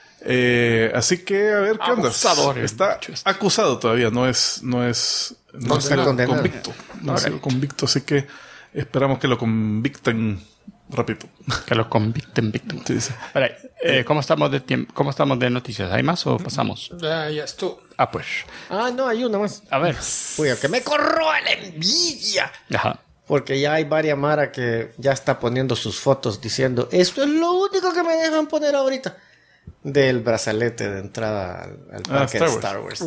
S2: Así que, a ver qué onda.
S1: Abusadores,
S2: Está
S1: muchos.
S2: acusado todavía, no
S3: está
S2: ha sido
S3: condenado.
S2: convicto. No ha sido convicto, así que esperamos que lo convicten rápido.
S1: Que lo convicten, Víctor.
S2: Sí, sí.
S1: Vale, ¿cómo estamos de tiempo? ¿Cómo estamos de noticias? ¿Hay más o pasamos?
S4: Ya estuvo.
S1: Ah, pues.
S3: Ah, no, hay una más.
S1: A ver.
S3: Uy, que me corroa la envidia.
S1: Ajá.
S3: Porque ya hay varias Mara que ya está poniendo sus fotos diciendo, esto es lo único que me dejan poner ahorita. Del brazalete de entrada al parque de Star Wars.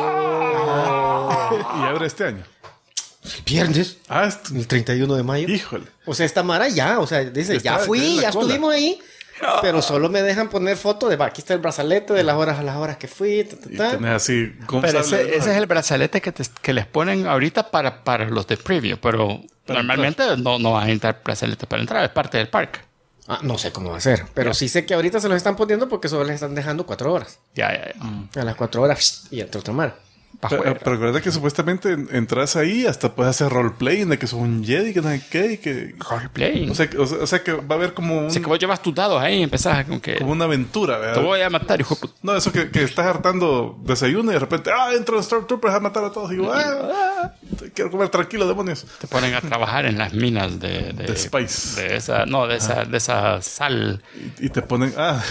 S2: Y abre este año.
S3: El viernes, el 31 de mayo.
S2: Híjole.
S3: O sea, esta Mara ya, o sea, dice,
S2: Está
S3: ya
S2: en
S3: fui,
S2: la
S3: ya
S2: cola.
S3: estuvimos ahí. Pero solo me dejan poner fotos de, va, aquí está el brazalete de las horas a las horas que fui.
S2: Y tenés así.
S1: Pero ese es el brazalete que les ponen ahorita para los de preview, pero Normalmente no van a entrar brazaletes para entrar, es parte del parque.
S3: No sé cómo va a ser. Pero sí sé que ahorita se los están poniendo porque solo les están dejando 4 horas.
S1: Ya.
S3: A las 4 horas y entra otra mar.
S2: Pero recuerda que supuestamente entras ahí, hasta puedes hacer roleplaying de que sos un Jedi, que no sé qué, y que...
S1: Roleplaying.
S2: O sea que va a haber como
S1: Así que vos llevas tus dados ahí y empezás con que...
S2: como una aventura, ¿verdad?
S1: Te voy a matar, hijo de puta.
S2: No, eso que estás hartando desayuno y de repente, entran los Stormtroopers a matar a todos. Y digo, quiero comer tranquilo, demonios.
S1: Te ponen a trabajar en las minas de
S2: Spice.
S1: De esa sal.
S2: Y te ponen,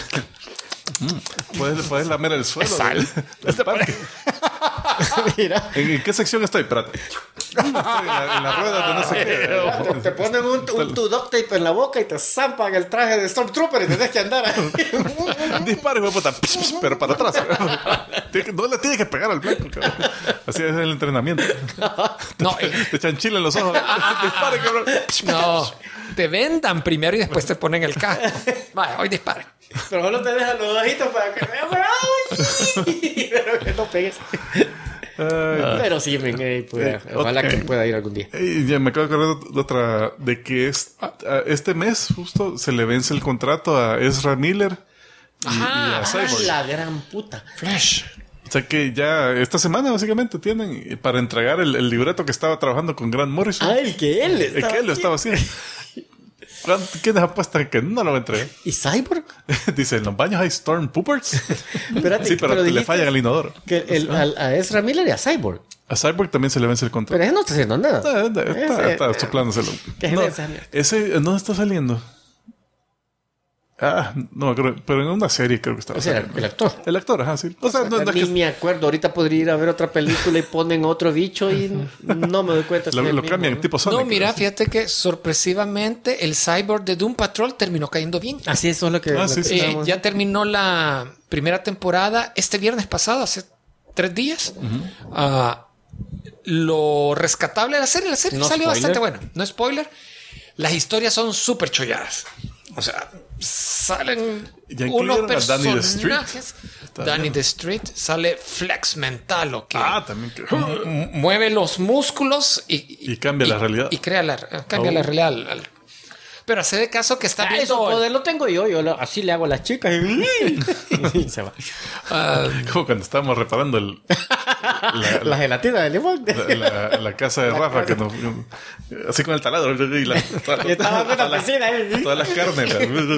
S2: puedes lamer el suelo.
S1: Sal.
S2: Del parque.
S3: Mira.
S2: ¿En qué sección estoy? Espérate. Estoy en la rueda de no sé qué.
S3: Te ponen un duct tape en la boca y te zampan el traje de Stormtrooper y tenés que andar ahí.
S2: Dispara, hijo de puta. Pero para atrás. No le tienes que pegar al blanco, cabrón. Así es el entrenamiento.
S4: No,
S2: Te echan chile en los ojos. Dispare, cabrón.
S4: no. Te vendan primero y después te ponen el casco. Vaya, hoy disparen.
S3: Pero solo te dejan los ojitos para que vean. Pero que no pegues. Pero sí, ojalá que pueda ir algún día.
S2: Ya me acabo de acordar de otra, de que este mes justo se le vence el contrato a Ezra Miller y a Cyborg.
S3: La gran puta.
S4: Flash.
S2: O sea que ya esta semana básicamente tienen para entregar el libreto que estaba trabajando con Grant Morrison.
S3: El que él
S2: El que él lo estaba haciendo. ¿Quiénes apuestan que no lo va a entregar?
S3: ¿Y Cyborg?
S2: Dice, ¿en los baños hay Stormtroopers?
S3: Espérate,
S2: Sí, pero le
S3: dijiste
S2: fallan al inodoro.
S3: que a Ezra Miller y a Cyborg.
S2: A Cyborg también se le vence el contrato.
S3: Pero ese no está haciendo nada.
S2: Está soplándoselo.
S3: ¿Qué es
S2: No,
S3: esa?
S2: ese, ¿dónde está saliendo? No me acuerdo, pero en una serie creo que estaba.
S3: O sea,
S2: saliendo.
S3: el actor.
S2: El actor, ajá, sí. O sea, no es
S3: Ni
S2: que
S3: me acuerdo. Ahorita podría ir a ver otra película y ponen otro bicho y no me doy cuenta. si es el
S2: lo
S3: mismo,
S2: cambian,
S3: ¿no?
S2: tipo Sonic.
S4: No, mira, fíjate que sorpresivamente el cyborg de Doom Patrol terminó cayendo bien.
S3: Así eso es lo que...
S2: Sí,
S3: lo que
S2: sí.
S3: estábamos-
S4: Ya terminó la primera temporada este viernes pasado, hace 3 días. Lo rescatable de la serie
S3: No
S4: salió
S3: spoiler.
S4: bastante buena. No spoiler. Las historias son súper cholladas. O sea, salen
S2: Ya
S4: unos
S2: incluyeron a Danny the Street.
S4: personajes. Danny the Street. Sale Flex Mental, ¿o qué?
S2: También.
S4: Mueve los músculos y
S2: cambia la realidad.
S4: Y cambia la realidad. Pero hace de caso que está
S3: Eso
S4: viendo...
S3: poder lo tengo yo. Así le hago a las chicas y se va.
S2: Como cuando estábamos reparando
S3: La gelatina de limón.
S2: la casa de Rafa, que así con el taladro y
S3: Estaba en una piscina ahí.
S2: todas las carnes.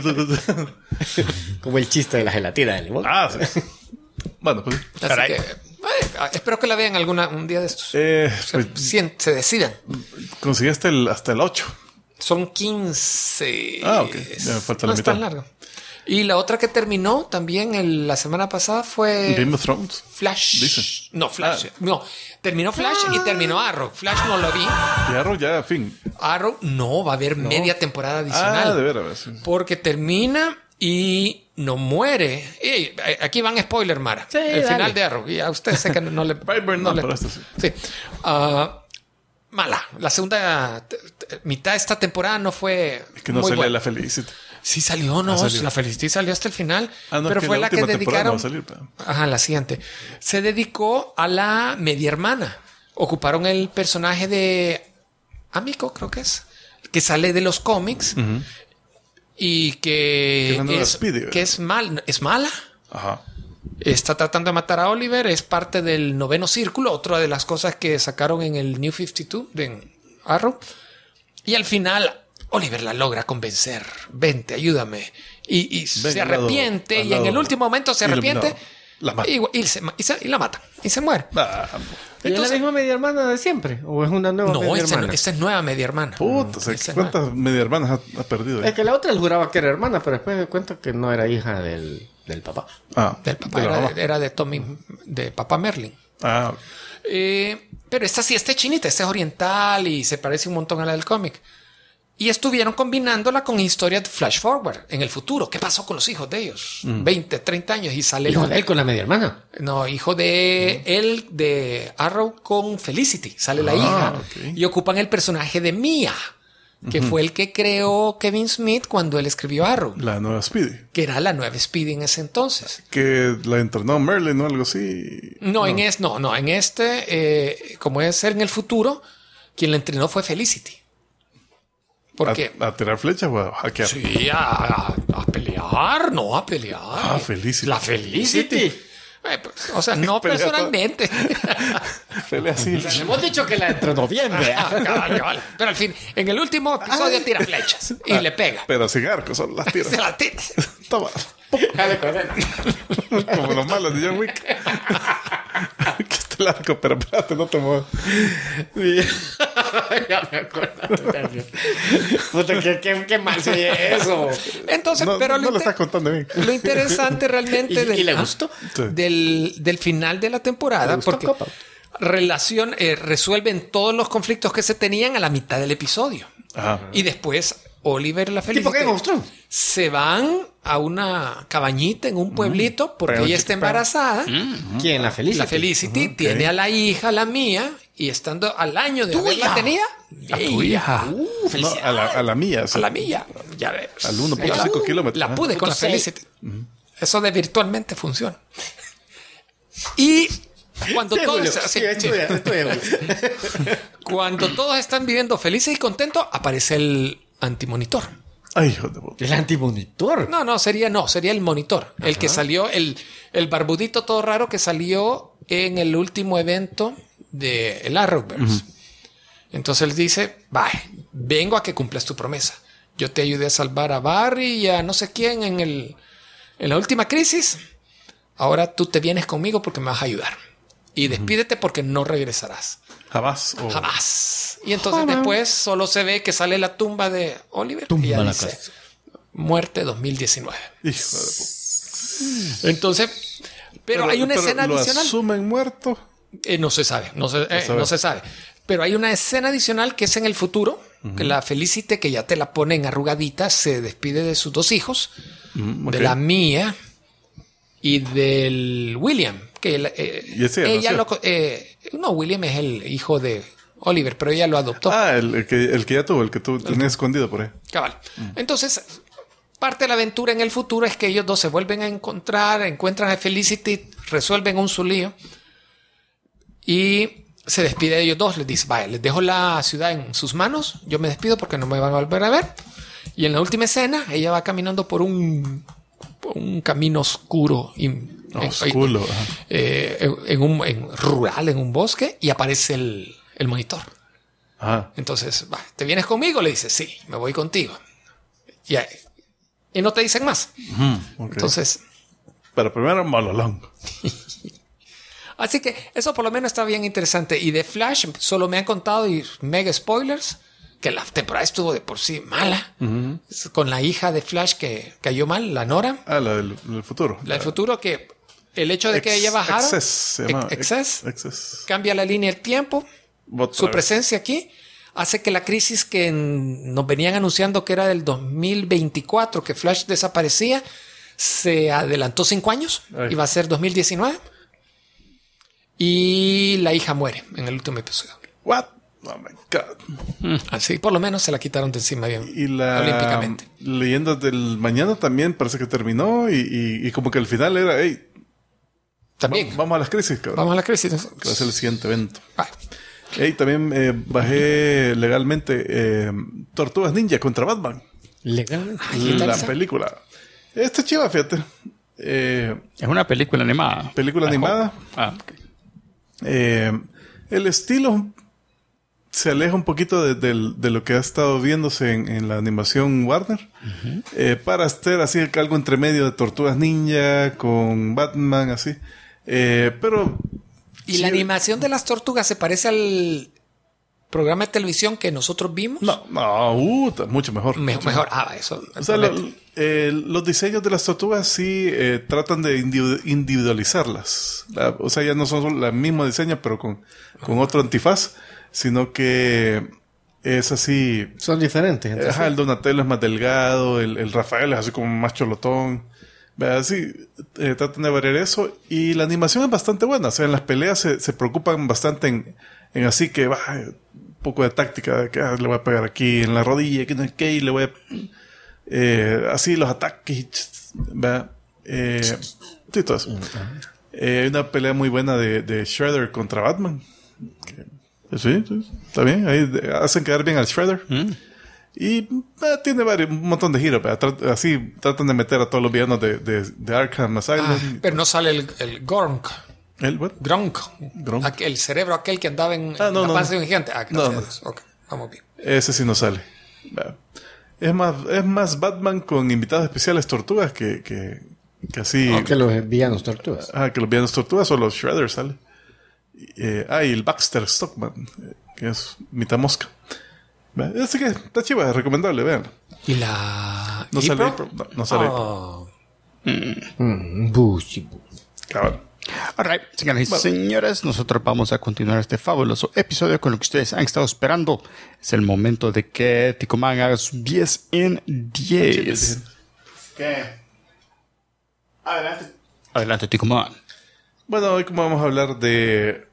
S3: Como el chiste de la gelatina de limón.
S2: Sí. Bueno, pues.
S4: Así que, espero que la vean un día de estos.
S2: Pues,
S4: Se decidan.
S2: conseguiste hasta el 8.
S4: Son 15.
S2: Ok. Ya me falta
S4: no
S2: la
S4: es tan
S2: mitad.
S4: largo. Y la otra que terminó también la semana pasada fue
S2: Game of Thrones.
S4: Flash.
S2: Dice.
S4: No, Flash. No, terminó Flash y terminó Arrow. Flash no lo vi.
S2: Y Arrow ya, fin.
S4: Arrow no, va a haber media temporada adicional.
S2: De veras. Sí.
S4: Porque termina y no muere. Y aquí van spoiler, Mara.
S3: Sí,
S4: el
S3: dale.
S4: final de Arrow. Y a usted sé que no le...
S2: Brightburn no, pero esto sí.
S4: Sí. Mala. La segunda mitad de esta temporada no fue
S2: Es que no
S4: muy
S2: sale
S4: buena.
S2: la Felicity.
S4: Sí salió, ¿no?
S2: salió.
S4: La Felicity salió hasta el final.
S2: No,
S4: pero
S2: es
S4: fue la que
S2: última temporada
S4: dedicaron...
S2: no va a salir, pero-
S4: Ajá, la siguiente. Se dedicó a la media hermana. Ocuparon el personaje de Amico, creo que es. Que sale de los cómics. Y
S2: Que es la nueva Speedy, ¿verdad?
S4: que es mala.
S2: Ajá.
S4: Está tratando de matar a Oliver. Es parte del noveno círculo. Otra de las cosas que sacaron en el New 52 de Arrow. Y al final Oliver la logra convencer. Vente, ayúdame. Y se
S2: al lado-
S4: arrepiente.
S2: al
S4: Y en
S2: lado
S4: el último momento se arrepiente.
S2: iluminado. La mata.
S4: Y la mata. Y se muere.
S3: ¿Y es la
S4: Entonces-
S3: misma media hermana de siempre? ¿O es una nueva media hermana?
S4: esta es nueva media hermana.
S2: Puta, o sea,
S4: Esta es
S2: ¿cuántas media hermanas ha perdido?
S3: Es que la otra él juraba que era hermana, pero después me cuenta que no era hija del papá.
S4: Del papá,
S2: de la mamá.
S4: era de Tommy, de papá Merlin.
S2: Ok.
S4: Pero esta sí, esta es chinita, esta es oriental y se parece un montón a la del cómic. Y estuvieron combinándola con historias de Flash Forward en el futuro. ¿Qué pasó con los hijos de ellos? 20, 30 años y sale
S3: Hijo de él con la media hermana.
S4: No, hijo de él, de Arrow con Felicity. Sale la hija.
S2: ok.
S4: Y ocupan el personaje de Mia, que fue el que creó Kevin Smith cuando él escribió Arrow,
S2: La nueva Speedy.
S4: que era la nueva Speedy en ese entonces.
S2: Que la entrenó Merlin o algo así.
S4: En este, como es en el futuro, quien la entrenó fue Felicity. Porque
S2: ¿A tirar flechas o a hackear?
S4: sí, a pelear, no a pelear.
S2: Ah, Felicity.
S4: La Felicity. Pues, o sea, no
S2: Pelea
S4: personalmente.
S2: Pelea así.
S3: Le hemos dicho que la entre noviembre.
S4: Cabal. Pero al fin, en el último episodio tira flechas y le pega.
S2: Pero sin arco, son las tiras.
S4: Se la tira.
S2: Toma.
S3: Dale, corre.
S2: Como los malos de John Wick. Que está el arco, pero espérate, no te muevas.
S3: Ya me acuerdo. Puta, qué mal se oye eso.
S4: Entonces,
S2: No,
S4: pero
S2: no lo estás contando bien.
S4: lo interesante realmente
S3: ¿Y le gustó?
S2: Sí.
S4: del final de la temporada,
S3: gustó,
S4: porque
S3: Copa?
S4: resuelven todos los conflictos que se tenían a la mitad del episodio.
S2: Ajá.
S4: Y después Oliver y la
S3: ¿Tipo
S4: Felicity
S3: Game of Thrones?
S4: se van a una cabañita en un pueblito porque
S2: Pero
S4: ella está embarazada.
S3: ¿Quién? La Felicity.
S4: La Felicity tiene a la hija, la mía, y estando al año de haberla tenida,
S2: A tu hija. No,
S4: felicidades.
S2: a la mía. Sí.
S4: A la mía, ya ves.
S2: Al 1.5 kilómetros.
S4: La pude con la
S3: 1.6.
S4: Felicity. Eso de virtualmente funciona. Y cuando todos, sí, cuando todos están viviendo felices y contentos, aparece el antimonitor.
S2: Ay, hijo de puta.
S3: El antimonitor.
S4: No, sería el monitor. El que salió, el barbudito todo raro que salió en el último evento de el Arrowverse. Entonces él dice, vengo a que cumplas tu promesa. Yo te ayudé a salvar a Barry y a no sé quién en la última crisis. Ahora tú te vienes conmigo porque me vas a ayudar. Y despídete porque no regresarás.
S2: Jamás.
S4: Jamás. Y entonces después solo se ve que sale la tumba de Oliver. Y ya
S3: la
S4: dice,
S3: casa.
S4: muerte 2019.
S2: Hijo de puta.
S4: Entonces, pero hay una escena
S2: ¿lo
S4: adicional.
S2: asumen muerto?
S4: No se sabe, no se sabe. Pero hay una escena adicional que es en el futuro, que la Felicity, que ya te la ponen arrugadita, se despide de sus dos hijos, de la Mia y del William. Que
S2: ¿Y ese
S4: ella
S2: nació?
S4: no, William es el hijo de Oliver, pero ella lo adoptó.
S2: Ah, el que ya tuvo, el que tú tenías escondido por ahí.
S4: Cabal. Entonces, parte de la aventura en el futuro es que ellos dos se vuelven a encuentran a Felicity, resuelven un su lío y se despide de ellos dos. Les dice, vaya, les dejo la ciudad en sus manos, yo me despido porque no me van a volver a ver. Y en la última escena, ella va caminando por un camino oscuro
S2: Oscuro.
S4: en rural, en un bosque, y aparece el monitor.
S2: Ajá.
S4: Entonces, ¿te vienes conmigo? Le dice, sí, me voy contigo. Y no te dicen más.
S2: Ok.
S4: Entonces,
S2: Pero primero, Mololón.
S4: así que eso por lo menos está bien interesante. Y de Flash, solo me han contado, y mega spoilers, que la temporada estuvo de por sí mala. Con la hija de Flash que cayó mal, la Nora.
S2: Ah, la del futuro.
S4: La del futuro, que el hecho de que ella bajara,
S2: Excess, se llama.
S4: Excess, cambia la línea del tiempo.
S2: Otra
S4: Su
S2: vez.
S4: presencia aquí hace que la crisis que nos venían anunciando que era del 2024, que Flash desaparecía, se adelantó 5 años.
S2: Ay.
S4: Iba a ser 2019. Y la hija muere en el último episodio.
S2: What? Oh my God.
S4: Así por lo menos se la quitaron de encima bien.
S2: Y la
S4: olímpicamente.
S2: Leyendas del Mañana también parece que terminó y como que al final era, hey,
S4: También.
S2: vamos a las crisis, cabrón.
S4: Vamos a la crisis.
S2: Que va a ser el siguiente evento.
S4: Bye.
S2: Hey, también bajé legalmente Tortugas Ninja contra Batman.
S3: Legal.
S2: La película. Esta chiva, fíjate.
S1: Es una película animada.
S2: Película animada.
S1: Ok.
S2: El estilo se aleja un poquito de lo que ha estado viéndose en la animación Warner. Para estar así algo entre medio de Tortugas Ninja con Batman, así. Pero...
S4: ¿Y la animación de las tortugas se parece al programa de televisión que nosotros vimos?
S2: No, mucho mejor.
S4: Mejor. Eso.
S2: O sea, los diseños de las tortugas sí tratan de individualizarlas. O sea, ya no son el mismo diseño, pero con otro antifaz, sino que es así.
S3: Son diferentes. Entonces.
S2: Ajá, el Donatello es más delgado, el Rafael es así como más cholotón. Así tratan de variar eso. Y la animación es bastante buena. O sea, en las peleas se preocupan bastante en así que un poco de táctica, de que le voy a pegar aquí en la rodilla, que no es que, y le voy a... así los ataques, ¿verdad? Sí, todo eso. Hay una pelea muy buena de Shredder contra Batman. Sí, está bien. Ahí hacen quedar bien al Shredder. Y tiene un montón de giros. Así tratan de meter a todos los villanos de Arkham Asylum.
S4: Pero no sale el Gronk.
S2: ¿El what?
S4: Gronk. El cerebro aquel que andaba en la panza de un gigante. Gracias a Dios. Ok, vamos bien.
S2: Ese sí no sale. Es más Batman con invitados especiales tortugas que así...
S3: que los villanos tortugas.
S2: Que los villanos tortugas o los Shredder sale. Y el Baxter Stockman, que es mitad mosca. Así que está chiva, es recomendable, vean.
S4: ¿Y la...
S2: No sale April. No sale
S3: Bushy.
S2: Cabal.
S5: Alright, señoras y señores, nosotros vamos a continuar este fabuloso episodio con lo que ustedes han estado esperando. Es el momento de que Ticoman haga su 10 en 10.
S2: ¿Qué?
S5: Adelante, Ticoman.
S2: Bueno, hoy como vamos a hablar de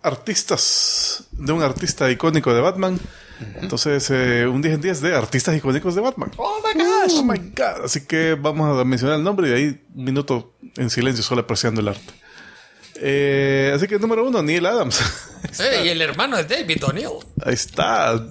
S2: un artista icónico de Batman. Entonces, un 10 en 10 de artistas icónicos de Batman.
S5: Oh my gosh.
S2: Oh my god. Así que vamos a mencionar el nombre y de ahí un minuto en silencio solo apreciando el arte. Así que número 1, Neil Adams.
S4: Y el hermano de David O'Neill.
S2: Ahí está.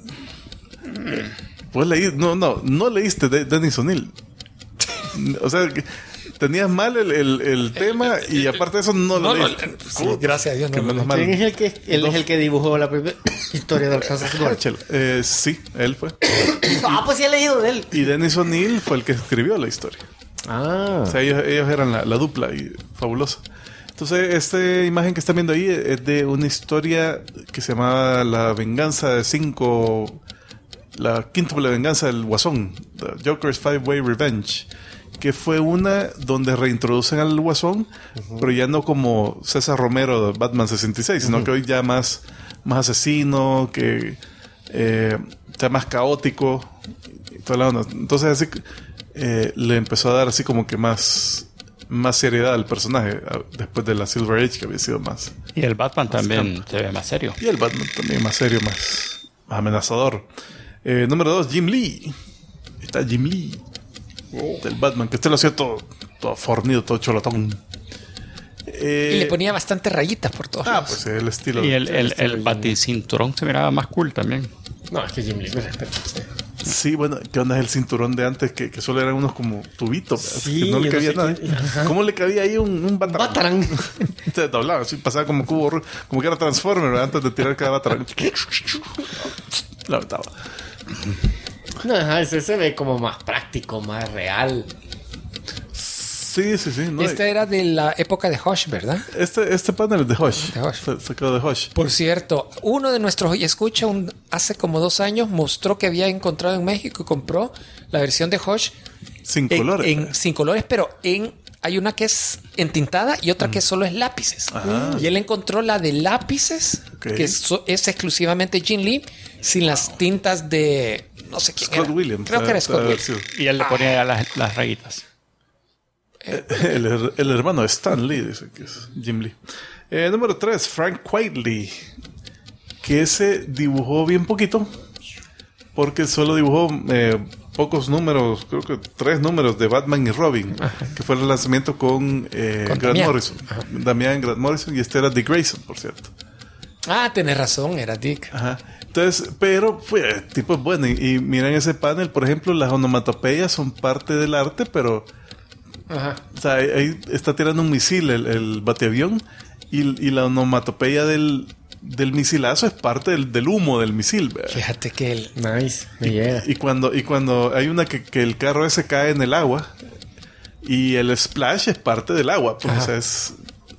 S2: Pues no leíste Dennis O'Neill. O sea, tenías mal el tema y aparte de eso no lo leíste.
S4: Sí, gracias a Dios.
S2: Que menos mal.
S3: ¿Quién es el que dibujó la primera historia de Arkansas Gold?
S2: Sí, él fue.
S3: Pues sí he leído de él.
S2: Y Dennis O'Neill fue el que escribió la historia. O sea, ellos eran la dupla y fabulosa. Entonces, esta imagen que están viendo ahí es de una historia que se llamaba La Venganza de 5... La quíntuple venganza del Guasón. The Joker's Five-Way Revenge. Que fue una donde reintroducen al Guasón, pero ya no como César Romero de Batman 66, sino que hoy ya más asesino, que ya más caótico. Y toda la onda. Entonces, así le empezó a dar así como que más seriedad al personaje después de la Silver Age, que había sido más...
S5: Y el Batman también se ve más serio.
S2: Y el Batman también más serio, más amenazador. Número 2, Jim Lee. Está Jim Lee. Del Batman, que lo hacía todo fornido, todo cholotón.
S4: Y le ponía bastantes rayitas por todos lados.
S2: Pues el estilo.
S5: Y el baticinturón se miraba más cool también.
S3: No, es que Jim Lee,
S2: Sí, bueno, ¿qué onda es el cinturón de antes? Que solo eran unos como tubitos,
S3: sí,
S2: que no le
S3: yo
S2: cabía
S3: no sé
S2: nada. ¿Cómo le cabía ahí un Batarang? Se doblaba, así pasaba como cubo, como que era Transformer, ¿verdad? Antes de tirar cada Batarang. La aventaba.
S3: No, ese se ve como más práctico, más real.
S2: Sí. No,
S4: Esta era de la época de Hush, ¿verdad?
S2: Este panel es de Hush. Sacado de Hush.
S4: Por cierto, uno de nuestros escucha hace como 2 años mostró que había encontrado en México y compró la versión de Hush
S2: Sin colores.
S4: sin colores, pero hay una que es entintada y otra que solo es lápices. Y él encontró la de lápices, que es exclusivamente Jim Lee, sin las tintas de... No sé quién
S2: Scott
S4: era.
S2: Williams.
S4: Creo que era Scott Williams.
S5: Y él le ponía las rayitas.
S2: El hermano de Stan Lee, dice que es Jim Lee. Número 3, Frank Quitely. Que ese dibujó bien poquito. Porque solo dibujó pocos números, creo que 3 números de Batman y Robin. Que fue el lanzamiento con Grant Morrison. Damian Grant Morrison, y este era Dick Grayson, por cierto.
S4: Tenés razón, era Dick.
S2: Entonces, pero fue tipo bueno. Y miren ese panel, por ejemplo, las onomatopeyas son parte del arte, pero... O sea, ahí está tirando un misil el bateavión y la onomatopeya del misilazo es parte del humo del misil, ¿verdad?
S4: Fíjate que él...
S3: Nice, me llega.
S2: Y cuando hay una que el carro ese cae en el agua y el splash es parte del agua, pues,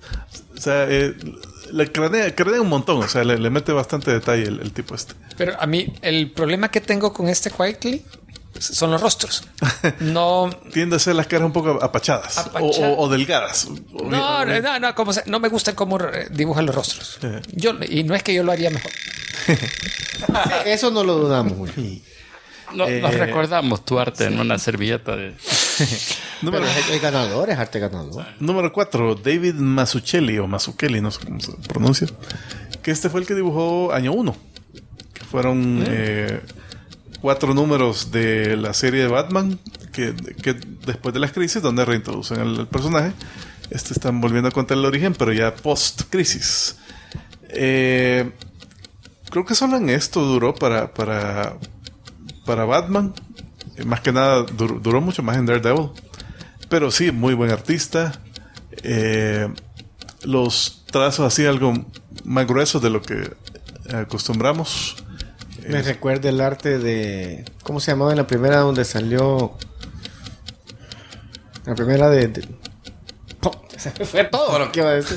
S2: le cranea un montón, o sea, le mete bastante detalle el tipo este.
S4: Pero a mí, el problema que tengo con este Quitely son los rostros. No...
S2: Tiende a ser las caras un poco apachadas. O delgadas.
S4: No me gusta cómo dibujan los rostros. Y no es que yo lo haría mejor.
S3: Eso no lo dudamos, güey.
S5: Nos recordamos tu arte en una servilleta de...
S3: Pero es ganador, es arte ganador.
S2: Número 4, David Mazzucchelli o Mazzucchelli, no sé cómo se pronuncia. Que este fue el que dibujó Año 1. Que fueron 4 números de la serie de Batman que después de las crisis, donde reintroducen al personaje, están volviendo a contar el origen, pero ya post-crisis. Creo que solo en esto duró para para Batman. Más que nada duró mucho más en Daredevil. Pero sí, muy buen artista. Los trazos así algo más gruesos de lo que acostumbramos.
S3: Me recuerda el arte de... ¿Cómo se llamaba en la primera donde salió? La primera de... ¡Oh! Se me fue todo lo que iba a decir.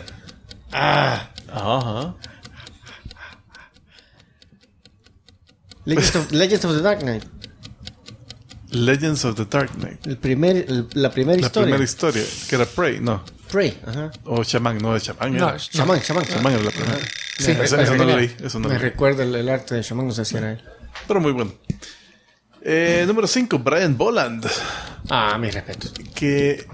S2: Ajá.
S3: Legends of the Dark Knight.
S2: Legends of the Dark Knight.
S3: La primera historia.
S2: La primera historia, que era Prey, no.
S3: Prey, ajá.
S2: O Shaman, no, de Shaman.
S4: No,
S3: Shaman.
S2: Shaman era la primera.
S3: Sí,
S2: Eso no lo leí. Eso no
S3: me
S2: lo leí.
S3: recuerda el arte de Shaman, no sé si era él.
S2: Pero muy bueno. Número 5, Brian Bolland.
S3: Mis respetos.
S2: Que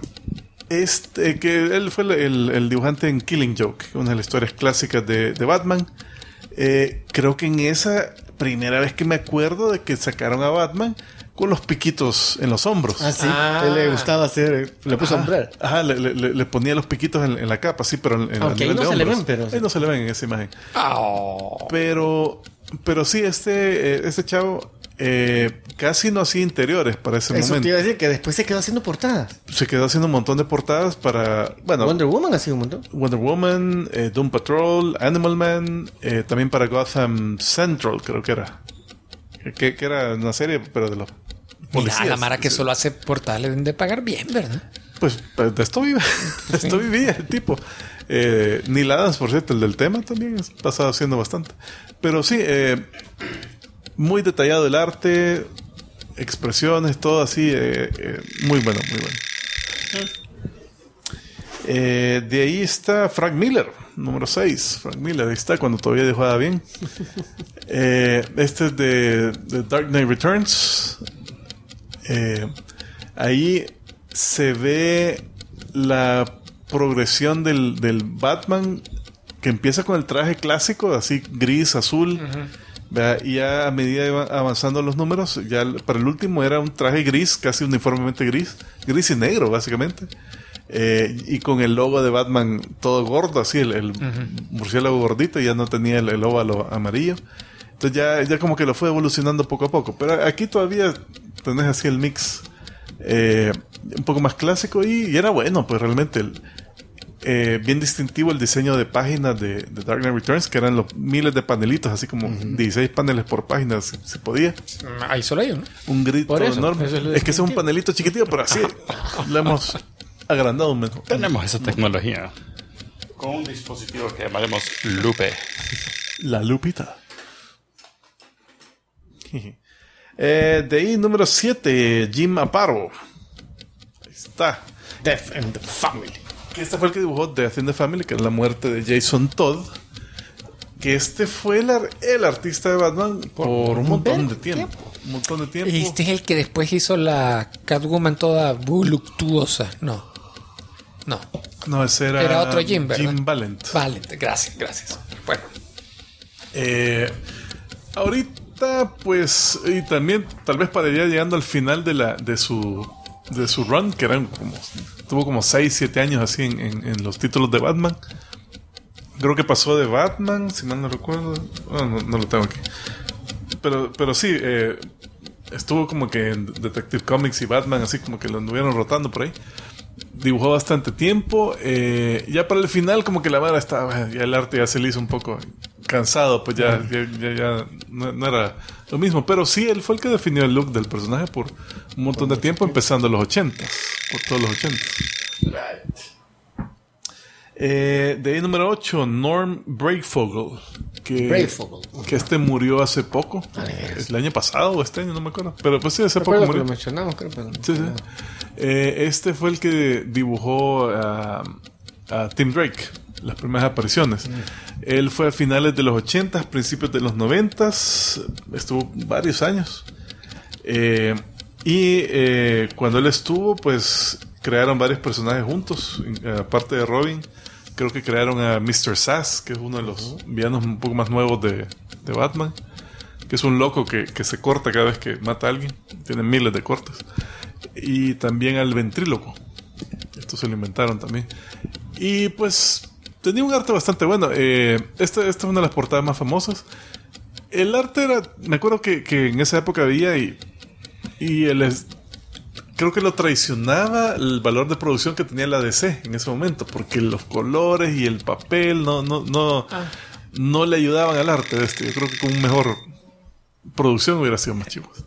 S2: él fue el dibujante en Killing Joke, una de las historias clásicas de Batman. Creo que en esa primera vez que me acuerdo de que sacaron a Batman con los piquitos en los hombros.
S3: Sí. Él le gustaba hacer... Le puso sombrero.
S2: Ajá, le ponía los piquitos en la capa, sí, pero en
S3: Aunque
S2: a
S3: ahí
S2: nivel
S3: no
S2: de
S3: se le
S2: hombros.
S3: ven, pero...
S2: Ahí no se le ven en esa imagen. Pero sí, este chavo casi no hacía interiores para ese
S3: Eso
S2: momento.
S3: te iba a decir, que después se quedó haciendo portadas.
S2: Se quedó haciendo un montón de portadas para... Bueno,
S3: Wonder Woman ha sido un montón.
S2: Wonder Woman, Doom Patrol, Animal Man, también para Gotham Central, creo que era. Que era una serie, pero de los policías.
S4: Mira, la Mara que solo hace portales deben de pagar bien, ¿verdad?
S2: Pues de esto vive. De esto vivía el tipo. Neil Adams, por cierto, el del tema también ha pasado haciendo bastante. Pero sí, muy detallado el arte, expresiones, todo así. Muy bueno, muy bueno. De ahí está Frank Miller, número 6. Frank Miller, ahí está, cuando todavía dejaba bien. Este es de Dark Knight Returns. Ahí se ve la progresión del Batman, que empieza con el traje clásico, así gris, azul. Y ya a medida que iban avanzando los números, ya para el último era un traje gris, casi uniformemente gris y negro, básicamente. Y con el logo de Batman todo gordo, así, el murciélago gordito, ya no tenía el óvalo amarillo. Entonces ya como que lo fue evolucionando poco a poco. Pero aquí todavía tenés así el mix un poco más clásico y era bueno, pues realmente bien distintivo el diseño de páginas de Dark Knight Returns, que eran los miles de panelitos, así como 16 paneles por página, si podía.
S4: Ahí solo hay uno.
S2: Un grito
S3: Por eso,
S2: enorme.
S3: eso es lo
S2: Es que es un panelito chiquitito, pero así lo hemos agrandado un poco.
S5: Tenemos esa tecnología con un dispositivo que llamaremos Lupe.
S2: La lupita. De ahí, número 7, Jim Aparo. Ahí está.
S3: Death in the Family.
S2: Que este fue el que dibujó Death in the Family, que es la muerte de Jason Todd. Que este fue el artista de Batman por un montón de tiempo. Un montón de tiempo.
S4: Y este es el que después hizo la Catwoman toda voluptuosa. No, ese
S2: era
S4: otro Jim, ¿verdad?
S2: Jim Valent.
S4: Valent, gracias. Bueno.
S2: Ahorita, pues, y también tal vez para ya llegando al final de su run, que tuvo como 6-7 años así en los títulos de Batman. Creo que pasó de Batman, si mal no recuerdo. No lo tengo aquí. Pero sí, estuvo como que en Detective Comics y Batman, así como que lo anduvieron rotando por ahí. Dibujó bastante tiempo. Ya para el final, como que la vara estaba. Ya el arte ya se le hizo un poco cansado, pues ya no era lo mismo. Pero sí, él fue el que definió el look del personaje por un montón de tiempo, empezando los 80s, por todos los 80s. De ahí, número 8, Norm Breyfogle. Que este murió hace poco. El año pasado o este año, no me acuerdo. Pero pues sí, hace poco murió.
S3: Lo mencionamos, creo. Pero
S2: sí. Este fue el que dibujó a Tim Drake, las primeras apariciones. Él fue a finales de los 80, principios de los 90, estuvo varios años. Cuando él estuvo, pues crearon varios personajes juntos, aparte de Robin. Creo que crearon a Mr. Sass, que es uno de los villanos un poco más nuevos de Batman, que es un loco que se corta cada vez que mata a alguien. Tiene miles de cortes. Y también al ventríloco. Esto se lo inventaron también. Y pues tenía un arte bastante bueno. Esta es una de las portadas más famosas. El arte era... Me acuerdo que en esa época había creo que lo traicionaba el valor de producción que tenía la DC en ese momento, porque los colores y el papel no le ayudaban al arte de este. Yo creo que con una mejor producción hubiera sido más chivo.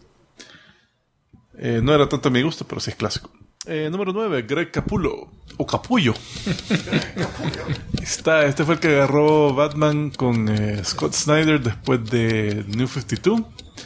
S2: No era tanto a mi gusto, pero sí es clásico. Número 9, Greg Capullo. O Capullo. Este fue el que agarró Batman con Scott Snyder después de New 52.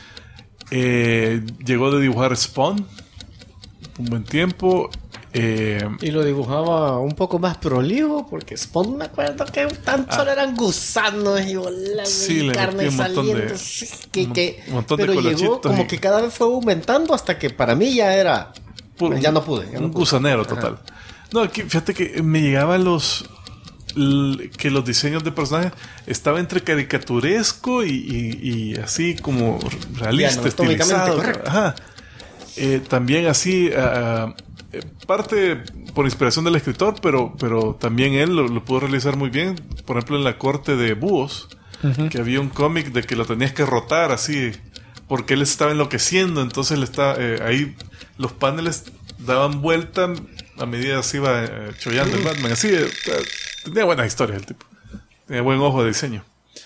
S2: Llegó de dibujar Spawn un buen tiempo.
S3: Y lo dibujaba un poco más prolijo, porque Spawn, me acuerdo que solo eran gusanos y bolas
S2: y
S3: carne
S2: un montón
S3: saliendo.
S2: un montón de
S3: pero llegó como que cada vez fue aumentando hasta que para mí ya era... ya no pude.
S2: Un gusanero total. No, aquí, fíjate que me llegaban que los diseños de personajes estaban entre caricaturesco y así como realista, estilizado. Ajá. También así, parte por inspiración del escritor, pero también él lo pudo realizar muy bien. Por ejemplo, en La Corte de Búhos, que había un cómic de que lo tenías que rotar así, porque él estaba enloqueciendo. Entonces ahí los paneles daban vuelta a medida que se iba chollando el Batman. Así, tenía buenas historias el tipo. Tenía buen ojo de diseño.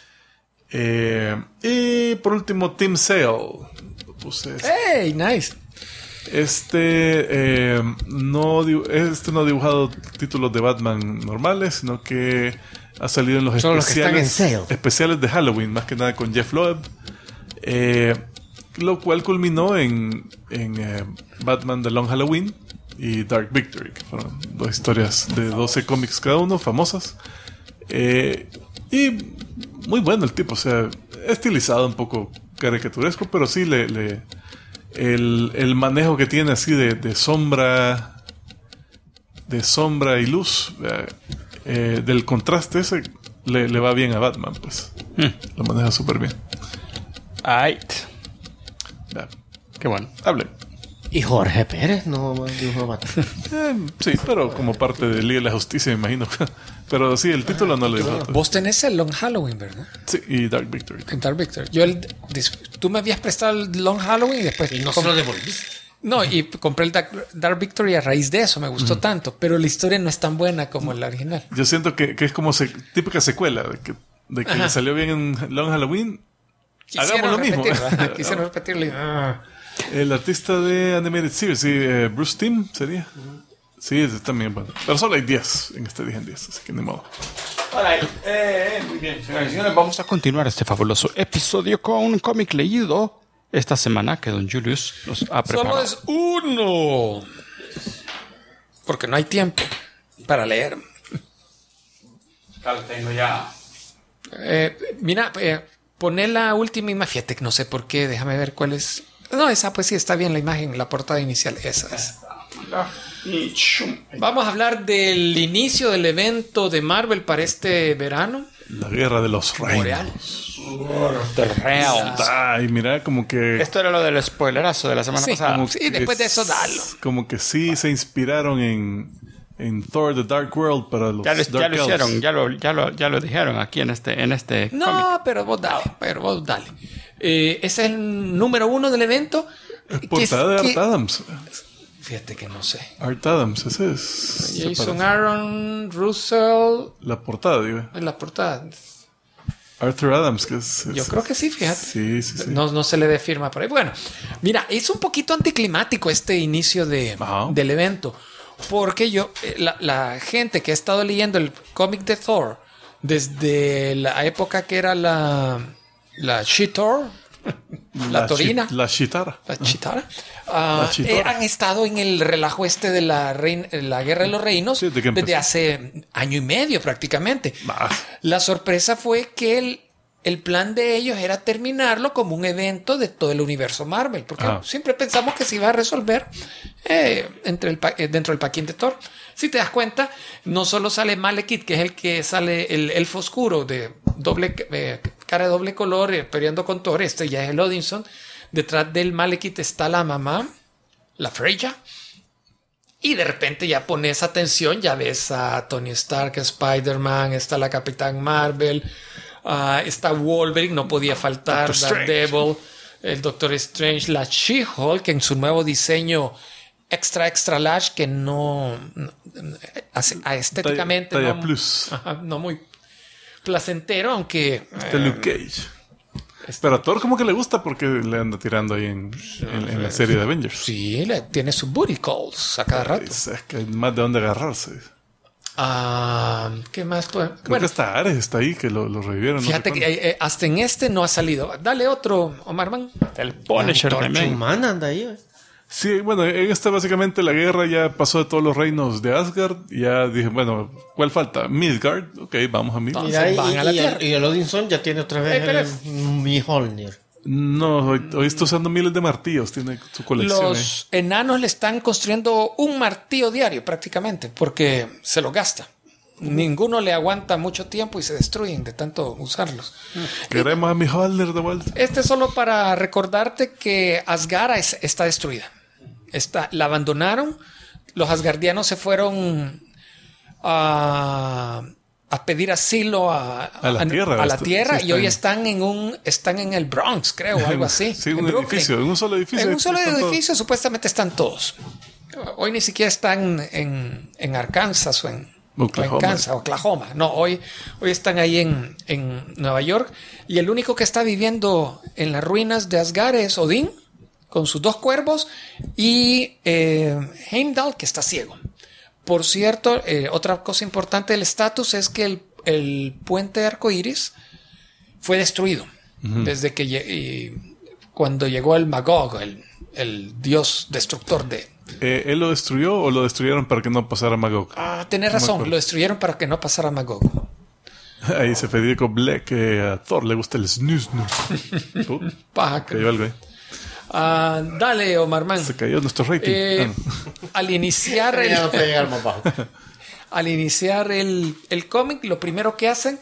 S2: Y por último, Tim Sale.
S4: ¡Hey! Nice.
S2: No ha dibujado títulos de Batman normales, sino que ha salido en los especiales de Halloween, más que nada con Jeff Loeb. Lo cual culminó en Batman The Long Halloween y Dark Victory, que fueron dos historias de 12 cómics cada uno, famosas. Y muy bueno el tipo, o sea, estilizado, un poco caricaturesco, pero sí el manejo que tiene así de sombra y luz, del contraste ese, le va bien a Batman, pues. Lo maneja súper bien.
S5: Qué bueno.
S2: Hable.
S3: Y Jorge Pérez no dibujó Batman.
S2: Sí, pero como parte de Liga de la Justicia, me imagino. Pero sí, el título no lo dibujó.
S4: Vos tenés el Long Halloween, ¿verdad?
S2: Sí, y Dark Victory.
S4: Dark Victory. Tú me habías prestado el Long Halloween y después...
S3: Y no se lo devolviste.
S4: No, y compré el Dark Victory a raíz de eso. Me gustó tanto. Pero la historia no es tan buena como la original.
S2: Yo siento que es como típica secuela de que le salió bien en Long Halloween. Hagamos lo mismo.
S4: Quisieron repetirlo.
S2: El artista de Animated Series, sí, Bruce Timm sería. Sí, ese también bueno. Pero solo hay 10 en este 10 en 10, así que ni modo.
S5: Muy bien, señoras y señores, vamos a continuar este fabuloso episodio con un cómic leído esta semana que Don Julius nos ha preparado.
S4: Solo es uno. Porque no hay tiempo para leer.
S1: Ya lo tengo ya.
S4: Mira, poné la última imagen. Fíjate que no sé por qué. Déjame ver cuál es. No, esa pues sí está bien la imagen, la portada inicial. Esa es. Vamos a hablar del inicio del evento de Marvel para este verano.
S2: La guerra de los reinos. Ay, mira, como que...
S5: Esto era lo del spoilerazo de la semana pasada.
S4: Sí, después de eso, dalo.
S2: Como que sí se inspiraron en Thor The Dark World para los
S5: ya lo hicieron, ya lo dijeron aquí en este
S4: No,
S5: cómic.
S4: pero vos dale. Ese es el número 1 del evento.
S2: Portada de Art Adams.
S4: Fíjate que no sé.
S2: Art Adams, ese es...
S4: Jason Aaron, Russell.
S2: La portada, digo.
S4: La portada.
S2: Arthur Adams, que es...
S4: Yo creo que sí, fíjate.
S2: Sí.
S4: No se le dé firma por ahí. Bueno, mira, es un poquito anticlimático este inicio del evento. Porque la gente que ha estado leyendo el cómic de Thor desde la época que era la She-Thor, la Torina.
S2: La Chitara.
S4: La Chitara. Han estado en el relajo este de la Guerra de los Reinos desde hace año y medio prácticamente. La sorpresa fue que el plan de ellos era terminarlo como un evento de todo el universo Marvel, porque siempre pensamos que se iba a resolver dentro del paquín de Thor. Si te das cuenta, no solo sale Malekith, que es el que sale el elfo oscuro de cara de doble color, peleando con Thor. Este ya es el Odinson. Detrás del Malekith está la mamá, la Freya. Y de repente ya pones atención, ya ves a Tony Stark, Spider-Man, está la Capitán Marvel, Está Wolverine, no podía faltar.
S2: Doctor
S4: Daredevil, el Doctor Strange, la She-Hulk en su nuevo diseño extra large, que no estéticamente
S2: talla
S4: no,
S2: plus.
S4: no muy placentero, aunque
S2: Luke Cage. Pero a Thor como que le gusta porque le anda tirando ahí en la serie de Avengers.
S4: sí, tiene sus booty calls a cada rato.
S2: Es que hay más de dónde agarrarse.
S4: ¿Qué más?
S2: Creo que hasta Ares está ahí, que lo revivieron.
S4: Fíjate que hasta en este no ha salido. Dale otro, Omar Man.
S1: El Punisher también.
S3: Humana anda ahí.
S2: Sí, bueno, en esta básicamente la guerra ya pasó de todos los reinos de Asgard. Y ya dije, bueno, ¿cuál falta? Midgard. Ok, vamos a Midgard.
S3: Mira,
S4: van a la Tierra.
S3: y el Odinson ya tiene otra vez
S4: pero
S3: el Mjolnir.
S2: No, hoy está usando miles de martillos. Tiene su colección.
S4: Los enanos le están construyendo un martillo diario prácticamente porque se lo gasta. Ninguno le aguanta mucho tiempo y se destruyen de tanto usarlos.
S2: Queremos a Mjolnir de vuelta.
S4: Este es solo para recordarte que Asgard está destruida. La abandonaron. Los asgardianos se fueron a pedir asilo a la tierra y hoy están en el Bronx, creo, o algo así.
S2: Sí, en un solo edificio.
S4: En un solo edificio supuestamente están todos. Hoy ni siquiera están en Arkansas o en Oklahoma. No, hoy están ahí en Nueva York. Y el único que está viviendo en las ruinas de Asgard es Odín, con sus 2 cuervos, y Heimdall, que está ciego. Por cierto, otra cosa importante del estatus es que el puente arcoíris fue destruido desde que cuando llegó el Magog, el dios destructor de...
S2: ¿Él lo destruyó o lo destruyeron para que no pasara Magog?
S4: Tenés razón, lo destruyeron para que no pasara Magog.
S2: Ahí se Federico Black, a Thor le gusta el snus.
S4: Paja.
S2: Cayó algo ahí.
S4: Dale, Omar Man.
S2: Se cayó nuestro rating.
S4: Al iniciar al iniciar el cómic, lo primero que hacen,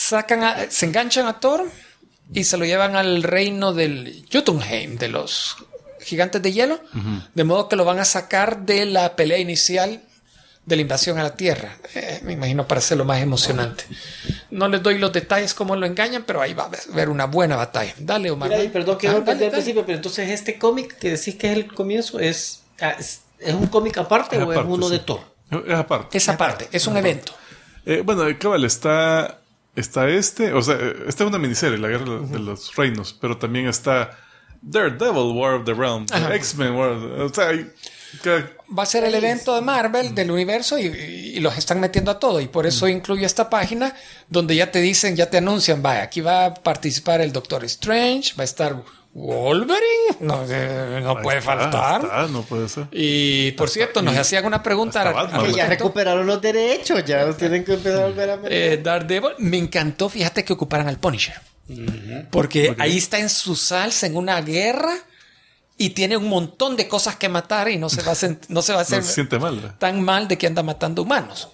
S4: se enganchan a Thor y se lo llevan al reino del Jotunheim, de los gigantes de hielo, de modo que lo van a sacar de la pelea inicial de la invasión a la Tierra. Me imagino para hacerlo más emocionante. No les doy los detalles cómo lo engañan, pero ahí va a haber una buena batalla. Dale, Omar.
S3: Mira, perdón que no al principio, pero entonces este cómic que decís que es el comienzo, ¿es un cómic aparte o es uno de Thor?
S2: Es aparte.
S4: Es aparte, es un evento.
S2: Bueno, cabal, está este, o sea, esta es una miniserie, La Guerra de los Reinos, pero también está Daredevil, War of the Realm, X-Men, o sea,
S4: va a ser el evento de Marvel del universo y los están metiendo a todo, y por eso incluye esta página donde ya te dicen, ya te anuncian, vaya, aquí va a participar el Doctor Strange, va a estar Wolverine, no puede faltar.
S2: No puede ser.
S4: Y por cierto, nos hacían una pregunta.
S3: Que ya recuperaron los derechos, ya los tienen que empezar a volver a meter.
S4: Daredevil, me encantó, fíjate que ocuparan al Punisher. Porque ahí está en su salsa en una guerra y tiene un montón de cosas que matar y no se va a hacer
S2: no se siente mal,
S4: tan mal de que anda matando humanos.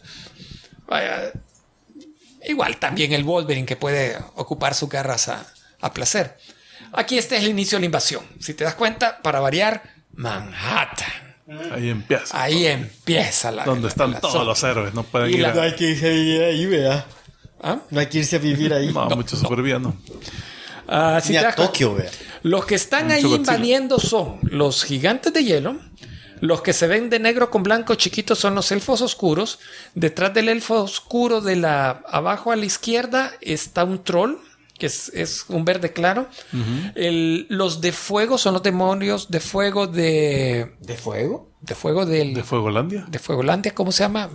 S4: Vaya, igual también el Wolverine, que puede ocupar sus garras a placer. Aquí este es el inicio de la invasión. Si te das cuenta, para variar, Manhattan.
S2: Ahí empieza. Donde están todos los héroes. No pueden ir
S3: No hay que irse a vivir ahí, ¿verdad? No hay que irse a vivir ahí.
S2: No, muchos supervivianos.
S3: Ni a Tokio, ¿verdad?
S4: Los que están ahí invadiendo son los gigantes de hielo. Los que se ven de negro con blanco chiquitos son los elfos oscuros. Detrás del elfo oscuro, abajo a la izquierda, está un troll, que es un verde claro. Los de fuego son los demonios de fuego ¿De fuego? De
S2: Fuegolandia.
S4: De Fuegolandia, ¿cómo se llama?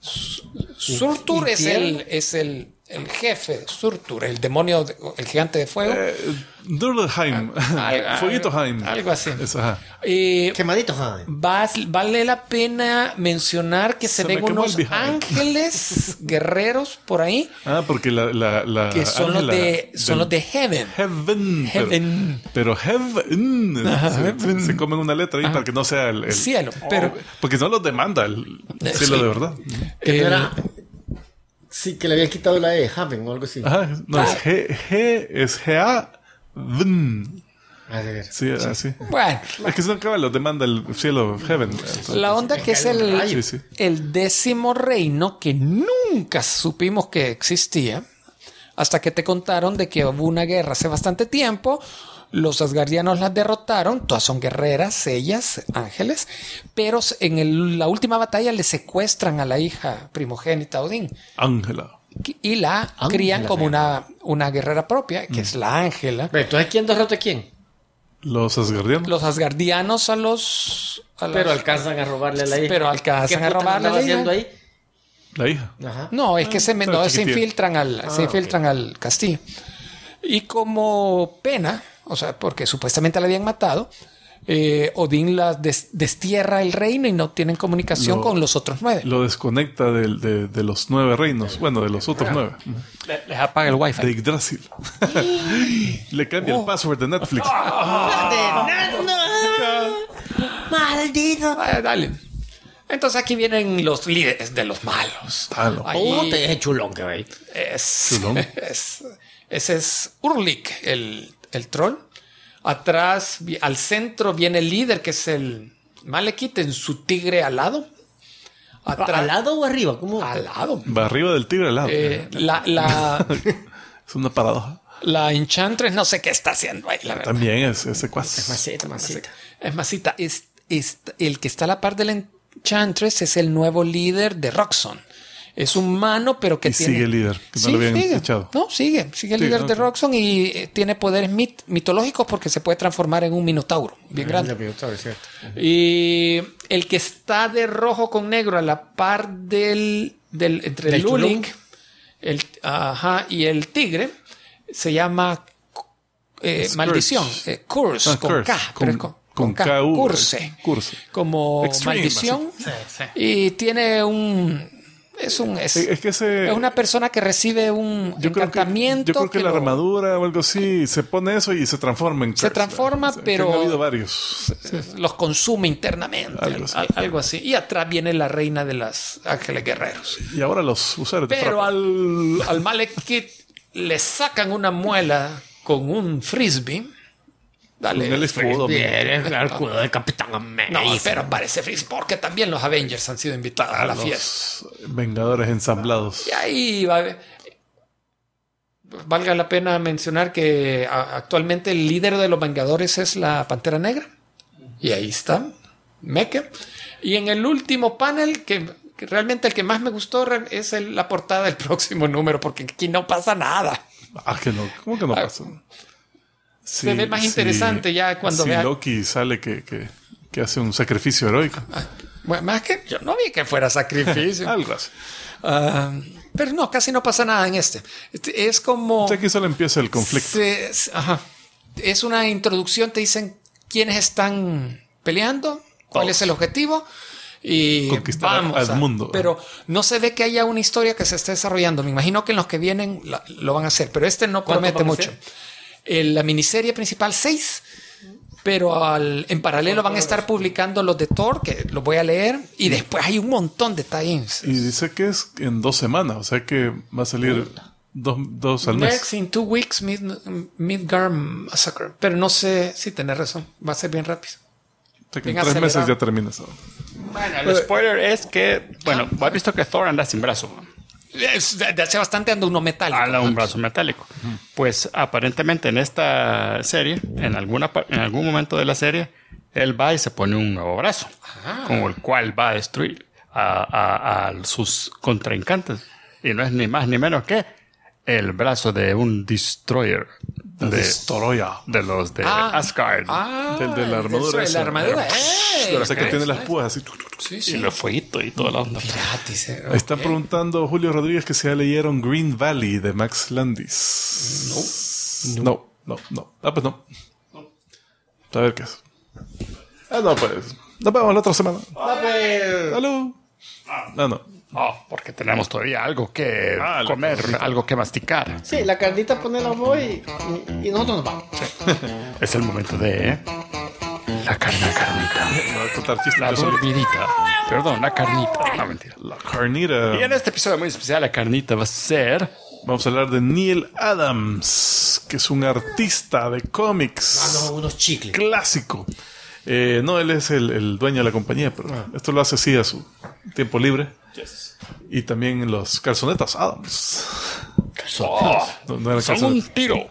S4: Surtur es el jefe. Surtur, el demonio, el gigante de fuego.
S2: Durlheim. Fueguitoheim.
S4: Algo así.
S3: Quemadito Heim.
S4: Vale la pena mencionar que se ven unos ángeles guerreros por ahí.
S2: Porque
S4: que son los de Heaven.
S2: Pero Heaven se comen una letra ahí para que no sea el
S4: cielo.
S2: Porque no los demanda el cielo de verdad.
S3: Sí, que le habían quitado la E, Heaven o algo así.
S2: Es G-A. Sí, así.
S4: Bueno.
S2: Es que son caballos, demanda el cielo, Heaven.
S4: La onda que es el 10º reino que nunca supimos que existía. hasta que te contaron de que hubo una guerra hace bastante tiempo. Los asgardianos las derrotaron, todas son guerreras, ellas, ángeles, pero en la última batalla le secuestran a la hija primogénita Odín.
S2: Ángela.
S4: Y la crían como una guerrera propia, que es la Ángela.
S3: Entonces, ¿quién derrota a quién?
S2: Los asgardianos.
S4: Los asgardianos a los...
S3: Pero alcanzan a robarle a la hija.
S4: Pero alcanzan a robarle a la hija.
S3: Haciendo ahí?
S2: La hija.
S3: Ajá.
S4: No, es que se
S2: chiquitilla.
S4: infiltran al castillo. Y como pena, o sea, porque supuestamente la habían matado, Odín la destierra el reino y no tienen comunicación con los otros 9.
S2: Lo desconecta de los 9 reinos. Bueno, de los otros 9.
S1: Les apaga el wifi.
S2: De Yggdrasil. Le cambia el password de Netflix.
S3: ¡Maldito!
S4: Dale. Entonces aquí vienen los líderes de los malos.
S3: ¿Cómo te es chulón que veis?
S2: Chulón.
S4: Ese es Urlik, el troll. Atrás, al centro, viene el líder, que es el Malekith, en su tigre alado.
S3: ¿Al lado o arriba? ¿Cómo?
S4: Al lado.
S2: Va arriba del tigre al lado. Es una paradoja.
S4: La Enchantress no sé qué está haciendo ahí, la verdad.
S2: También es secuaz.
S3: Es masita.
S4: Es masita. El que está a la par de la Enchantress es el nuevo líder de Roxxon. Es humano, pero que
S2: y
S4: tiene...
S2: sigue el líder, que no lo habían echado.
S4: No, sigue el líder de Roxxon y tiene poderes mitológicos porque se puede transformar en un minotauro bien grande. Y el que está de rojo con negro a la par entre el Luling y el tigre se llama maldición. Curse, con K. Con K. Curse. Como Extreme, maldición. Sí. Y tiene un... Es una persona que recibe un encantamiento.
S2: Yo creo que la armadura o algo así se pone eso y se transforma en curse.
S4: Se transforma, pero
S2: ha habido varios.
S4: Los consume internamente. Algo así. Y atrás viene la reina de los ángeles guerreros.
S2: Y ahora los usuarios.
S4: Pero al Malekith le sacan una muela con un frisbee. Dale,
S2: el escudo.
S3: El escudo de Capitán América.
S4: No, pero parece frisbee porque también los Avengers han sido invitados a la fiesta.
S2: Vengadores ensamblados.
S4: Y ahí valga la pena mencionar que actualmente el líder de los Vengadores es la Pantera Negra. Y ahí está, Mecha. Y en el último panel, que realmente el que más me gustó es la portada del próximo número, porque aquí no pasa nada.
S2: Que no. ¿Cómo que no pasa?
S4: Se ve más interesante ya cuando vea...
S2: Loki sale que hace un sacrificio heroico.
S4: Bueno, más que yo no vi que fuera sacrificio.
S2: Algo así.
S4: Pero no, casi no pasa nada en este. Es como...
S2: O sea, aquí solo empieza el conflicto.
S4: Es una introducción, te dicen quiénes están peleando, cuál es el objetivo y
S2: conquistar al mundo.
S4: Pero no se ve que haya una historia que se esté desarrollando. Me imagino que en los que vienen lo van a hacer, pero este no promete mucho. La miniserie principal 6, pero en paralelo van a estar publicando los de Thor, que los voy a leer, y después hay un montón de tie-ins.
S2: Y dice que es en 2 semanas, o sea que va a salir dos al mes.
S4: Next in 2 weeks, Midgard Massacre. Pero no sé si tenés razón, va a ser bien rápido.
S2: O sea que en 3 meses ya termina eso.
S5: Bueno, el spoiler es que, has visto que Thor anda sin brazo.
S4: De hace bastante anda uno metálico.
S5: Anda un brazo metálico. Pues aparentemente en esta serie, en algún momento de la serie, él va y se pone un nuevo brazo, con el cual va a destruir a sus contrincantes. Y no es ni más ni menos que el brazo de un destroyer. De los de Asgard.
S2: De la armadura.
S4: La armadura.
S2: O sea que tiene las púas así.
S5: Sí. Y los fueguitos y toda la onda.
S2: Están preguntando Julio Rodríguez que si ya leyeron Green Valley de Max Landis. No. Pues no. A ver qué es. No, pues. Nos vemos la otra semana. ¡Salud! No.
S5: Porque tenemos todavía algo que comer, algo que masticar.
S3: Sí, la carnita ponela hoy y nosotros nos vamos. Sí.
S5: Es el momento de la carnita.
S2: La
S5: dormidita. Perdón, la carnita. No, mentira.
S2: La carnita.
S5: Y en este episodio muy especial, la carnita va a ser...
S2: Vamos a hablar de Neil Adams, que es un artista de cómics.
S3: Unos chicles.
S2: Clásico. No, él es el dueño de la compañía, pero esto lo hace así a su tiempo libre. Yes. Y también los calzonetas Adams. No era
S5: son un tiro.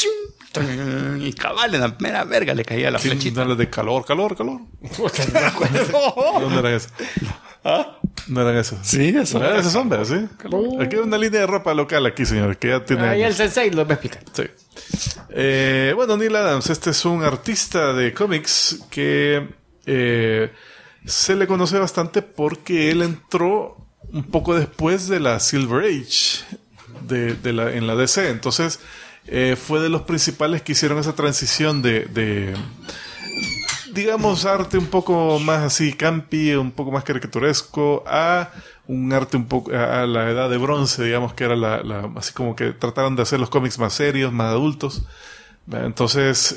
S5: Y cabal, en la mera verga le caía la flechita.
S2: Dale de calor. ¿Dónde eran esos?
S5: ¿Ah?
S2: No eran esos.
S5: Sí, eso.
S2: Esos son, ¿verdad? Sí. Aquí hay una línea de ropa local aquí, señores, que ya tiene
S3: Ahí
S2: años.
S3: el sensei lo va a explicar.
S2: Sí. Bueno, Neil Adams, este es un artista de cómics que se le conoce bastante porque él entró un poco después de la Silver Age en la DC. Entonces, fue de los principales que hicieron esa transición de digamos, arte un poco más así campi, un poco más caricaturesco, a un arte un poco a la edad de bronce, digamos, que era así como que trataron de hacer los cómics más serios, más adultos. Entonces,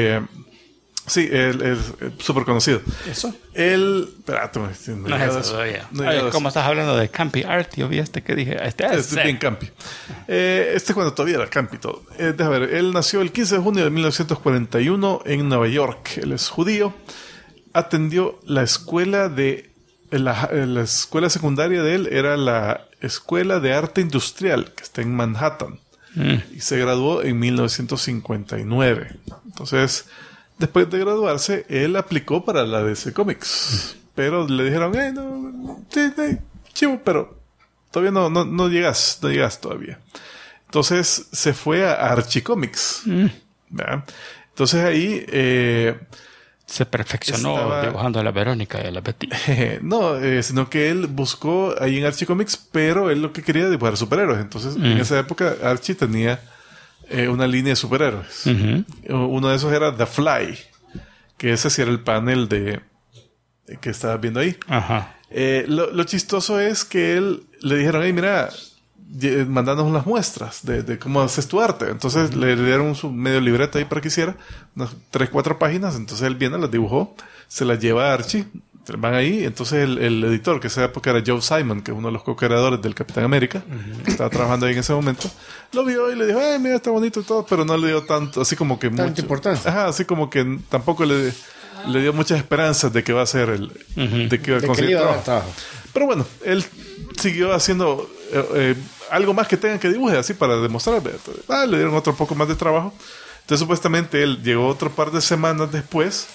S2: sí, él es súper conocido.
S5: ¿Eso?
S2: Espérate,
S5: No es eso todavía. ¿Cómo estás hablando de campi art? Yo vi que dije, este
S2: es bien campi. Cuando todavía era campi todo. Déjame ver, él nació el 15 de junio de 1941 en Nueva York. Él es judío. Atendió la escuela la escuela secundaria de él era la Escuela de Arte Industrial, que está en Manhattan. Y se graduó en 1959. Entonces, después de graduarse, él aplicó para la DC Comics. Pero le dijeron, chivo, pero todavía no llegas todavía. Entonces se fue a Archie Comics. ¿Verdad? Entonces ahí
S5: se perfeccionó dibujando a la Verónica y a la Betty.
S2: No, sino que él buscó ahí en Archie Comics, pero él lo que quería era dibujar superhéroes. Entonces en esa época Archie tenía una línea de superhéroes. Uno de esos era The Fly, que ese sí era el panel que estabas viendo ahí.
S5: Ajá.
S2: Lo chistoso es que él le dijeron, hey, mira, mandanos unas muestras de cómo haces tu arte. Entonces le dieron su medio libreta ahí para que hiciera unas 3-4 páginas. Entonces él viene, las dibujó, se las lleva a Archie, van ahí. Entonces el editor, que esa época era Joe Simon, que es uno de los co-creadores del Capitán América, que estaba trabajando ahí en ese momento, lo vio y le dijo, ay, mira, está bonito y todo, pero no le dio tanto, así como que
S3: tanta importancia.
S2: Ajá, así como que tampoco le dio muchas esperanzas de que va a ser de que iba a conseguir trabajo. Pero bueno, él siguió haciendo algo más que tengan que dibuje, así para demostrar. Le dieron otro poco más de trabajo. Entonces supuestamente él llegó otro par de semanas después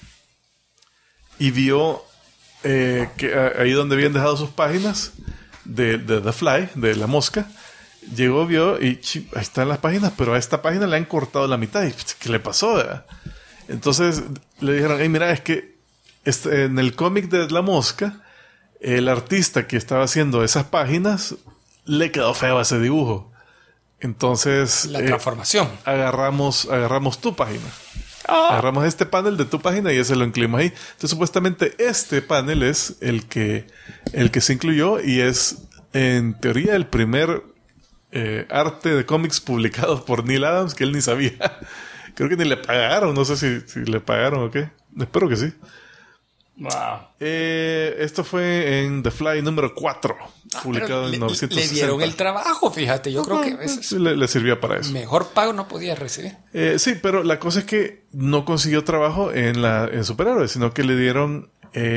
S2: y vio que ahí donde habían dejado sus páginas de The Fly, de la mosca, llegó, vio y ahí están las páginas, pero a esta página le han cortado la mitad. ¿Qué le pasó? ¿Verdad? Entonces le dijeron, hey, mira, es que en el cómic de la mosca, el artista que estaba haciendo esas páginas le quedó feo ese dibujo. Entonces
S4: la transformación.
S2: Agarramos tu página. Agarramos este panel de tu página y ese lo incluimos ahí. Entonces supuestamente este panel es el que se incluyó y es en teoría el primer arte de cómics publicado por Neil Adams que él ni sabía. Creo que ni le pagaron. No sé si le pagaron o qué. Espero que sí.
S5: Wow.
S2: Esto fue en The Fly número 4, publicado en 1960.
S4: Le dieron el trabajo, fíjate. Yo creo que a veces
S2: le sirvió para eso.
S4: Mejor pago no podía recibir.
S2: Sí, pero la cosa es que no consiguió trabajo en superhéroes, sino que le dieron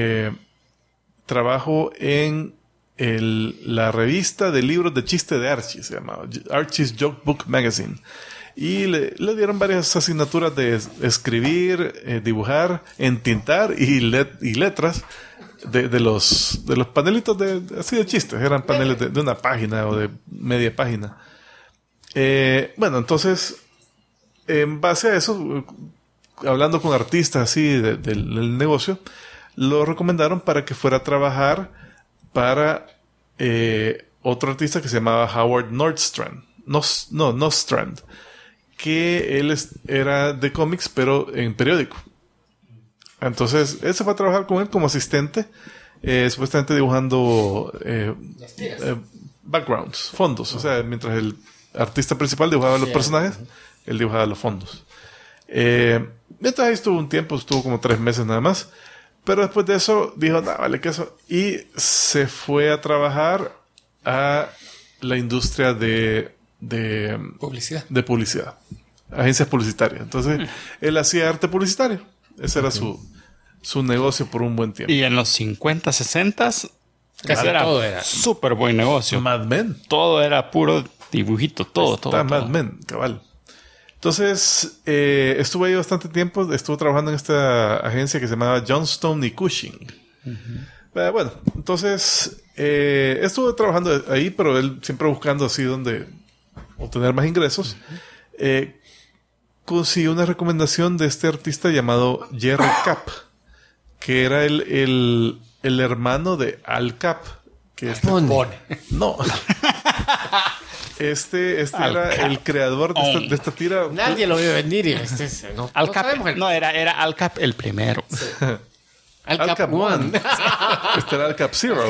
S2: trabajo en la revista de libros de chiste de Archie, se llamaba Archie's Joke Book Magazine. Y le dieron varias asignaturas de escribir, dibujar, entintar y letras de los panelitos así de chistes. Eran paneles de una página o de media página. Bueno, entonces, en base a eso, hablando con artistas así del negocio, lo recomendaron para que fuera a trabajar para otro artista que se llamaba Howard Nordstrand. Nostrand. Que él era de cómics, pero en periódico. Entonces, él se fue a trabajar con él como asistente, supuestamente dibujando backgrounds, fondos. O sea, mientras el artista principal dibujaba los personajes, él dibujaba los fondos. Mientras ahí estuvo un tiempo, estuvo como 3 meses nada más. Pero después de eso, dijo, no, vale, que eso. Y se fue a trabajar a la industria de publicidad, agencias publicitarias. Entonces él hacía arte publicitario. Ese era su negocio por un buen tiempo.
S5: Y en los 50, 60
S3: casi todo era
S5: súper buen negocio.
S2: Mad Men.
S5: Todo era puro Dibujito, todo.
S2: Está Mad Men, cabal. Entonces, estuve ahí bastante tiempo. Estuve trabajando en esta agencia que se llamaba Johnstone y Cushing. Bueno, entonces estuve trabajando ahí, pero él siempre buscando así donde obtener más ingresos. Consiguió una recomendación de este artista llamado Jerry Cap, que era el hermano de Al Cap. Que no. Este era el creador de esta tira.
S3: Nadie lo vio venir y
S5: Al Cap, era Al Cap el primero.
S3: Sí.
S2: Al Cap One. Este era Al Cap Zero.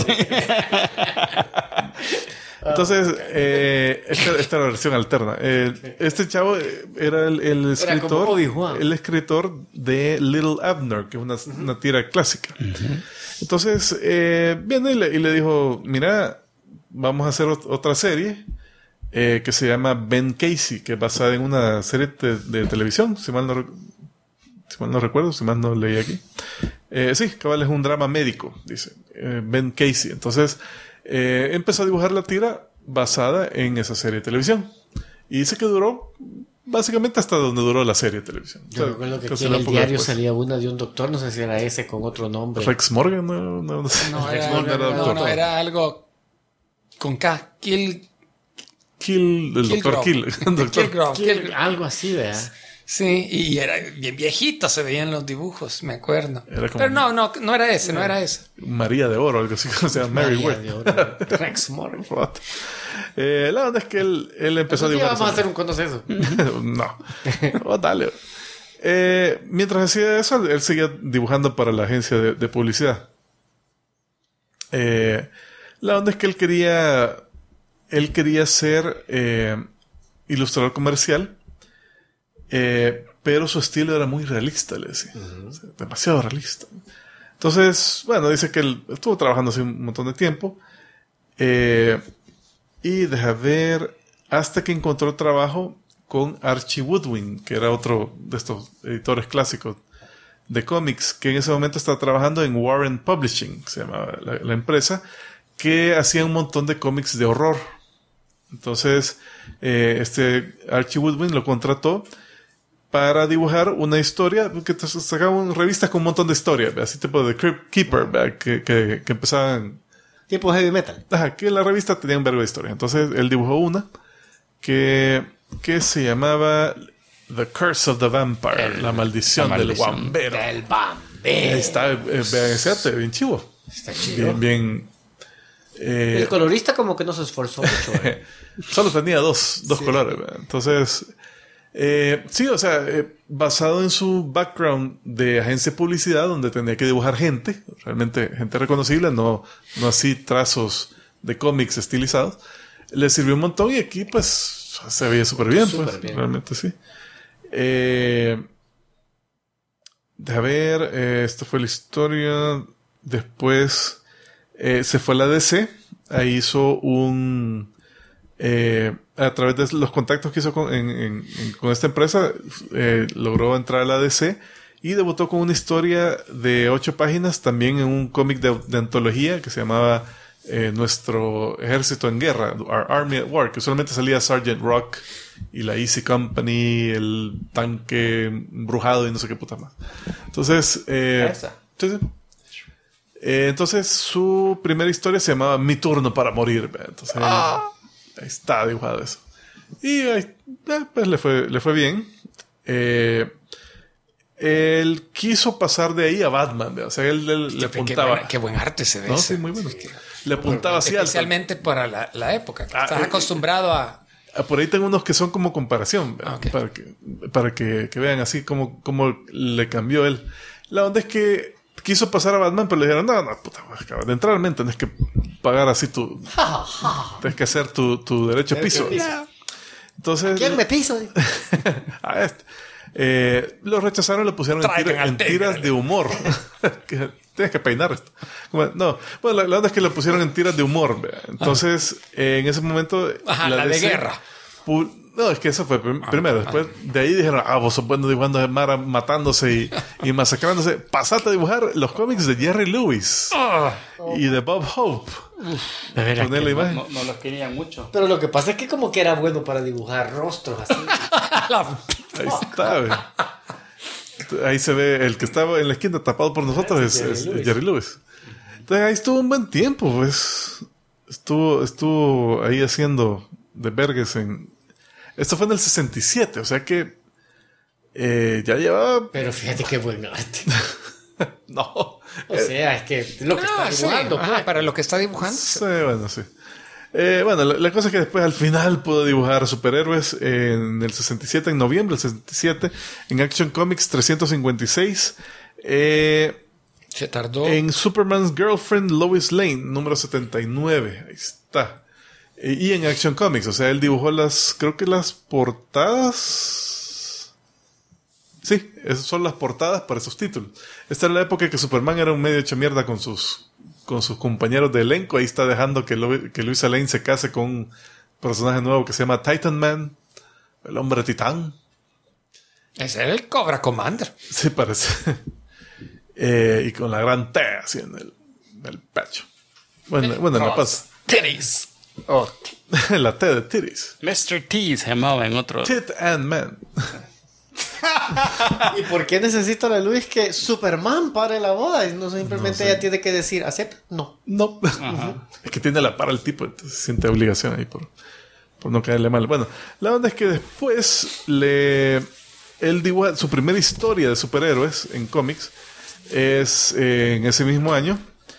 S2: Entonces, esta era la versión alterna. Este chavo era el escritor. El escritor de Little Abner, que es una tira clásica. Entonces, viene y le dijo: mira, vamos a hacer otra serie que se llama Ben Casey, que es basada en una serie de televisión, si mal no recuerdo, si mal no leí aquí. Sí, cabal, es un drama médico, dice Ben Casey. Entonces, empezó a dibujar la tira basada en esa serie de televisión. Y dice que duró básicamente hasta donde duró la serie de televisión.
S3: Yo recuerdo que aquí en el diario salía una de un doctor, no sé si era ese con otro nombre.
S2: Rex Morgan, no sé.
S4: No, era algo con K.
S2: El doctor Kill.
S4: Kill.
S3: Algo así, ¿verdad?
S4: Sí, y era bien viejito, se veían los dibujos, me acuerdo.
S2: Pero
S4: no era ese, no era ese.
S2: María de Oro, algo así, o sea, Mary Ward.
S3: Rex Morgan.
S2: La verdad es que él empezó a dibujar.
S3: Vamos a hacer un conocimiento.
S2: No. Dale. Mientras hacía eso, él seguía dibujando para la agencia de publicidad. La onda es que él quería ser ilustrador comercial. Pero su estilo era muy realista, le decía. O sea, demasiado realista. Entonces, bueno, dice que él estuvo trabajando así un montón de tiempo. Y deja ver, hasta que encontró trabajo con Archie Woodwin, que era otro de estos editores clásicos de cómics, que en ese momento estaba trabajando en Warren Publishing, se llamaba la empresa, que hacía un montón de cómics de horror. Entonces, Archie Woodwin lo contrató para dibujar una historia que sacaban revistas con un montón de historias, así tipo de Crypt Keeper, que empezaban
S3: tipo heavy metal.
S2: Ajá, que la revista tenía un verbo de historia. Entonces él dibujó una que se llamaba The Curse of the Vampire, la maldición del vampiro.
S3: Del vampiro.
S2: Ahí está, vean ese arte, bien chivo.
S3: Está chido.
S2: Bien.
S3: El colorista como que no se esforzó mucho.
S2: Solo tenía dos colores. Entonces, sí, o sea, basado en su background de agencia de publicidad, donde tenía que dibujar gente, realmente gente reconocible, no así trazos de cómics estilizados, le sirvió un montón y aquí pues se veía súper bien, bien, realmente sí. A ver, esta fue la historia. Después se fue a la DC, ahí hizo a través de los contactos que hizo con esta empresa, logró entrar a la DC y debutó con una historia de 8 páginas, también en un cómic de antología que se llamaba Nuestro Ejército en Guerra, Our Army at War, que solamente salía Sergeant Rock y la Easy Company, el tanque embrujado y no sé qué puta más. Entonces, entonces su primera historia se llamaba Mi turno para morir. Entonces ahí está dibujado eso. Y pues le fue bien. Él quiso pasar de ahí a Batman. O sea, él le apuntaba.
S4: Qué buen arte se ve.
S2: No, sí, muy bueno. Le apuntaba así alto.
S4: Especialmente para la época. Estás acostumbrado a...
S2: Por ahí tengo unos que son como comparación.
S4: Okay.
S2: Para que vean así como le cambió él. La onda es que quiso pasar a Batman, pero le dijeron, no, puta, de entrada tenés que pagar así tienes que hacer tu derecho a piso. Entonces,
S3: ¿quién me piso?
S2: A lo rechazaron, lo pusieron en tiras de humor. Tienes que peinar esto. No, bueno, la verdad es que lo pusieron en tiras de humor. Entonces, en ese momento...
S4: la de guerra.
S2: No, es que eso fue primero. Después de ahí dijeron, vos sos bueno dibujando a Mara matándose y masacrándose. Pasate a dibujar los cómics de Jerry Lewis y de Bob Hope.
S1: De veras
S2: Poner
S1: que
S2: la imagen.
S1: no los querían mucho.
S3: Pero lo que pasa es que como que era bueno para dibujar rostros así.
S2: Ahí está, güey. Ahí se ve el que estaba en la esquina tapado por nosotros es Jerry Lewis. Entonces ahí estuvo un buen tiempo, pues. Estuvo ahí haciendo de vergues en... Esto fue en el 67, o sea que ya llevaba...
S3: Pero fíjate qué buen arte.
S2: No.
S3: O sea, es que lo que está dibujando.
S4: Sí.
S3: Pues.
S4: Para lo que está dibujando.
S2: Sí, bueno, sí. Bueno, la cosa es que después al final pudo dibujar superhéroes en el 67, en noviembre del 67, en Action Comics 356.
S4: Se tardó.
S2: En Superman's Girlfriend, Lois Lane, número 79. Ahí está. Y en Action Comics, o sea, él dibujó creo que las portadas. Sí, esas son las portadas para esos títulos. Esta era la época que Superman era un medio hecho mierda con sus compañeros de elenco. Ahí está dejando que Lois Lane se case con un personaje nuevo que se llama Titan Man, el hombre titán.
S4: Ese era el Cobra Commander.
S2: Sí, parece. Y con la gran T así en el pecho. Bueno, en la paz.
S4: Titties.
S2: La T de titties.
S1: Mr. T se llamaba en otro.
S2: Tit and Man.
S3: ¿Y por qué necesita la Luis que Superman pare la boda? Y no simplemente ella tiene que decir, ¿acepta? No.
S2: Es que tiene la para el tipo, entonces siente obligación ahí por no caerle mal. Bueno, la onda es que después él dibuja su primera historia de superhéroes en cómics es en ese mismo año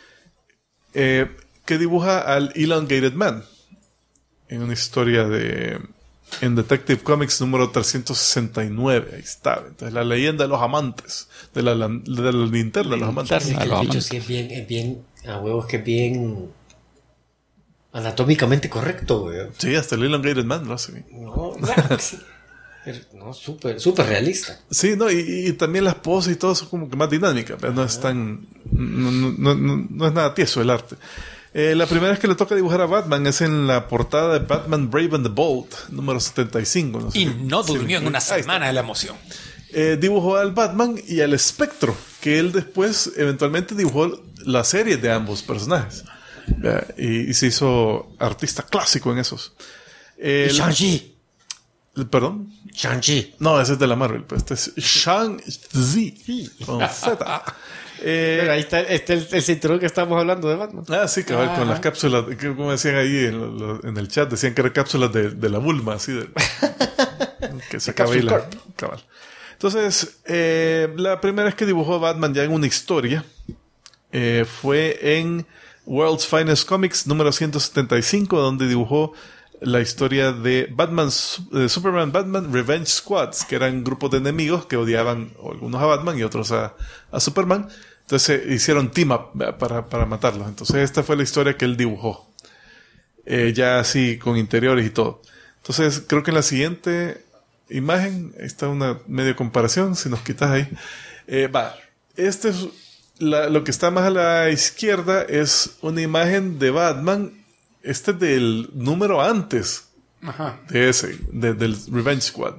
S2: que dibuja al Elongated Man en una historia en Detective Comics número 369. Ahí está. Entonces, la leyenda de los amantes. De la linterna de los amantes.
S3: Sí, el bicho sí es bien, a huevos que es bien anatómicamente correcto, güey.
S2: Sí, hasta el Elongated Man lo hace bien.
S3: No, sí. No, súper realista.
S2: Sí, no, y también las poses y todo son como que más dinámicas, pero no es tan... No es nada tieso el arte. La primera vez que le toca dibujar a Batman es en la portada de Batman Brave and the Bold, número 75. No sé
S4: Y no durmió en una semana de la emoción.
S2: Dibujó al Batman y al Espectro, que él después eventualmente dibujó la serie de ambos personajes. Y se hizo artista clásico en esos.
S3: Shang-Chi.
S2: ¿Perdón?
S3: Shang-Chi.
S2: No, ese es de la Marvel. Pues este es Shang-Chi. Con Z.
S3: Pero ahí está el cinturón que estamos hablando de Batman.
S2: Sí, cabal, con las cápsulas, como decían ahí en el chat, decían que eran cápsulas de la Bulma, así que se acaba ahí cabal. Entonces, la primera vez que dibujó a Batman ya en una historia fue en World's Finest Comics número 175, donde dibujó la historia de Superman Batman Revenge Squads, que eran grupos de enemigos que odiaban algunos a Batman y otros a Superman. Entonces hicieron team up para matarlos. Entonces esta fue la historia que él dibujó. Ya así con interiores y todo. Entonces creo que en la siguiente imagen está una medio comparación, si nos quitas ahí. Este es lo que está más a la izquierda es una imagen de Batman. Este es del número antes de ese, del Revenge Squad.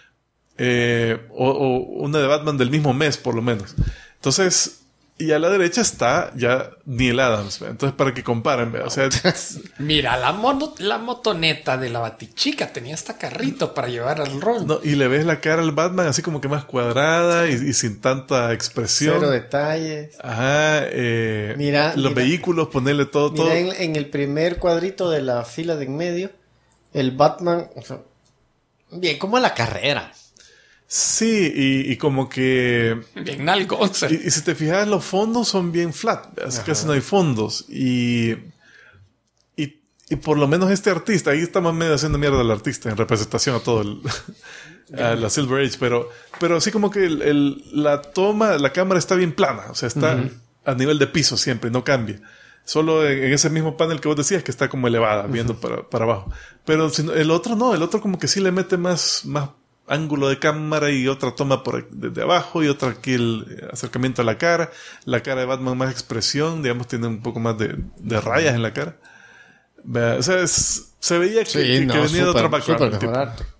S2: O una de Batman del mismo mes, por lo menos. Entonces, y a la derecha está ya Neil Adams. ¿Ve? Entonces, para que comparen, ¿ve? O sea,
S4: mira, la motoneta de la Batichica tenía hasta carrito para llevar al rol.
S2: No, y le ves la cara al Batman así como que más cuadrada y sin tanta expresión.
S3: Cero detalles.
S2: Ajá. Mira, vehículos, ponerle todo.
S3: Mira, en el primer cuadrito de la fila de en medio, el Batman, o sea, bien, como a la carrera.
S2: Sí, y como que...
S4: bien nalgón.
S2: Y si te fijas, los fondos son bien flat. Casi no hay fondos. Y por lo menos este artista, ahí estamos medio haciendo mierda al artista en representación a todo a la Silver Age, pero así como que la cámara está bien plana. O sea, está a nivel de piso siempre, no cambia. Solo en ese mismo panel que vos decías que está como elevada, viendo para abajo. Pero el otro no, el otro como que sí le mete más ángulo de cámara y otra toma desde abajo y otra aquí el acercamiento a la cara de Batman más expresión, digamos, tiene un poco más de rayas en la cara. O sea, se veía que venía de otra background.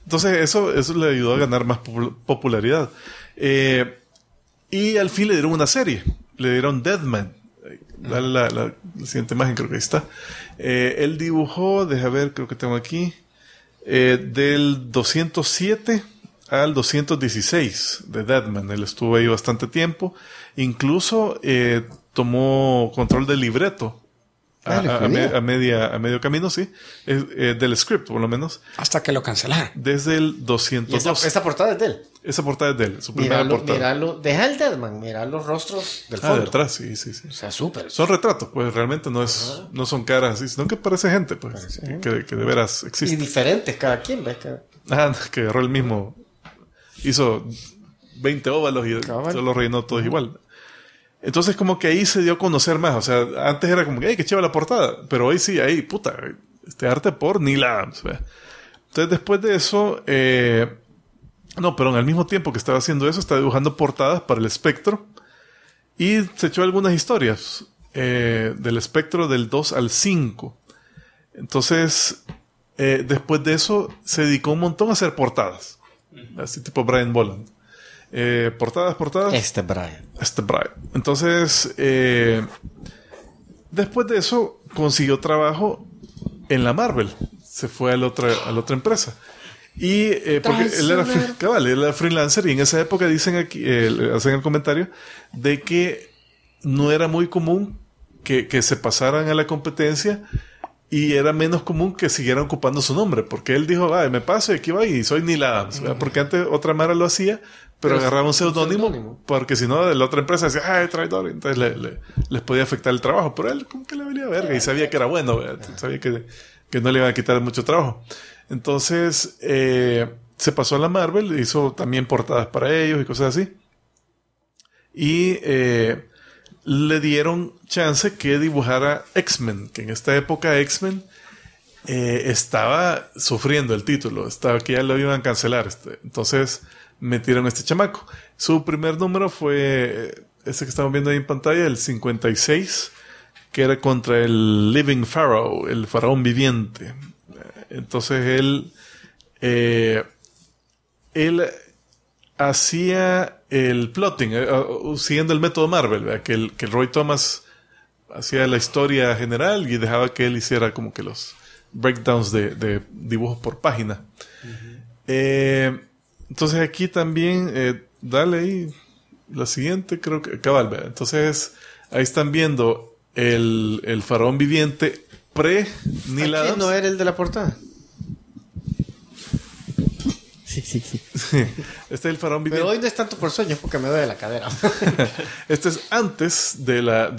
S2: Entonces eso le ayudó a ganar más popularidad. Y al fin le dieron una serie. Le dieron Deadman. Dale la siguiente imagen, creo que ahí está. Él dibujó, deja ver, creo que tengo aquí, del 207 al 216 de Deadman. Él estuvo ahí bastante tiempo. Incluso tomó control del libreto. A medio camino, sí. Del script, por lo menos.
S4: Hasta que lo cancelaron.
S2: Desde el 202.
S3: Esa portada es de él.
S2: Esa portada es de él, su primera portada.
S3: Míralo, deja el Deadman, mira los rostros del fondo.
S2: De atrás, sí.
S3: O sea, súper.
S2: Son retratos, pues realmente no son caras así, sino que parece gente, pues, que de veras existe.
S3: Y diferentes, cada quien, ¿ves?
S2: Que agarró el mismo, hizo 20 óvalos y solo rellenó todos igual. Entonces como que ahí se dio a conocer más, o sea, antes era como que, ¡ay, qué chévere la portada! Pero hoy sí, ahí, puta, este arte por Neil Adams, ¿ves? Entonces después de eso, al mismo tiempo que estaba haciendo eso, estaba dibujando portadas para el Espectro y se echó algunas historias del Espectro del 2 al 5. Entonces, después de eso, se dedicó un montón a hacer portadas, así tipo Brian Bolland. Portadas.
S3: Brian.
S2: Entonces, después de eso, consiguió trabajo en la Marvel. Se fue a la otra empresa. Y porque él era freelancer, y en esa época dicen aquí, hacen el comentario de que no era muy común que se pasaran a la competencia, y era menos común que siguieran ocupando su nombre, porque él dijo, me paso y aquí va y soy Neil Adams, porque antes otra mara lo hacía, pero agarraba un seudónimo, porque si no, de la otra empresa decía, traidor, entonces les podía afectar el trabajo, pero él como que le valía verga y sabía que era bueno, sabía que no le iban a quitar mucho trabajo. Entonces se pasó a la Marvel, hizo también portadas para ellos y cosas así, y le dieron chance que dibujara X-Men, que en esta época X-Men estaba sufriendo el título, que ya lo iban a cancelar. Entonces metieron a este chamaco. Su primer número fue este que estamos viendo ahí en pantalla, el 56, que era contra el Living Pharaoh, el faraón viviente. Entonces él hacía el plotting, siguiendo el método Marvel, ¿verdad? Que Roy Thomas hacía la historia general y dejaba que él hiciera como que los breakdowns de dibujos por página. Entonces aquí también, dale ahí la siguiente, creo que cabal, ¿verdad? Entonces ahí están viendo el faraón viviente pre-Neil Adams.
S3: ¿No era el de la portada? Sí.
S2: Este es el faraón viviente.
S3: Pero hoy no es tanto por sueños porque me duele la cadera.
S2: Este es antes de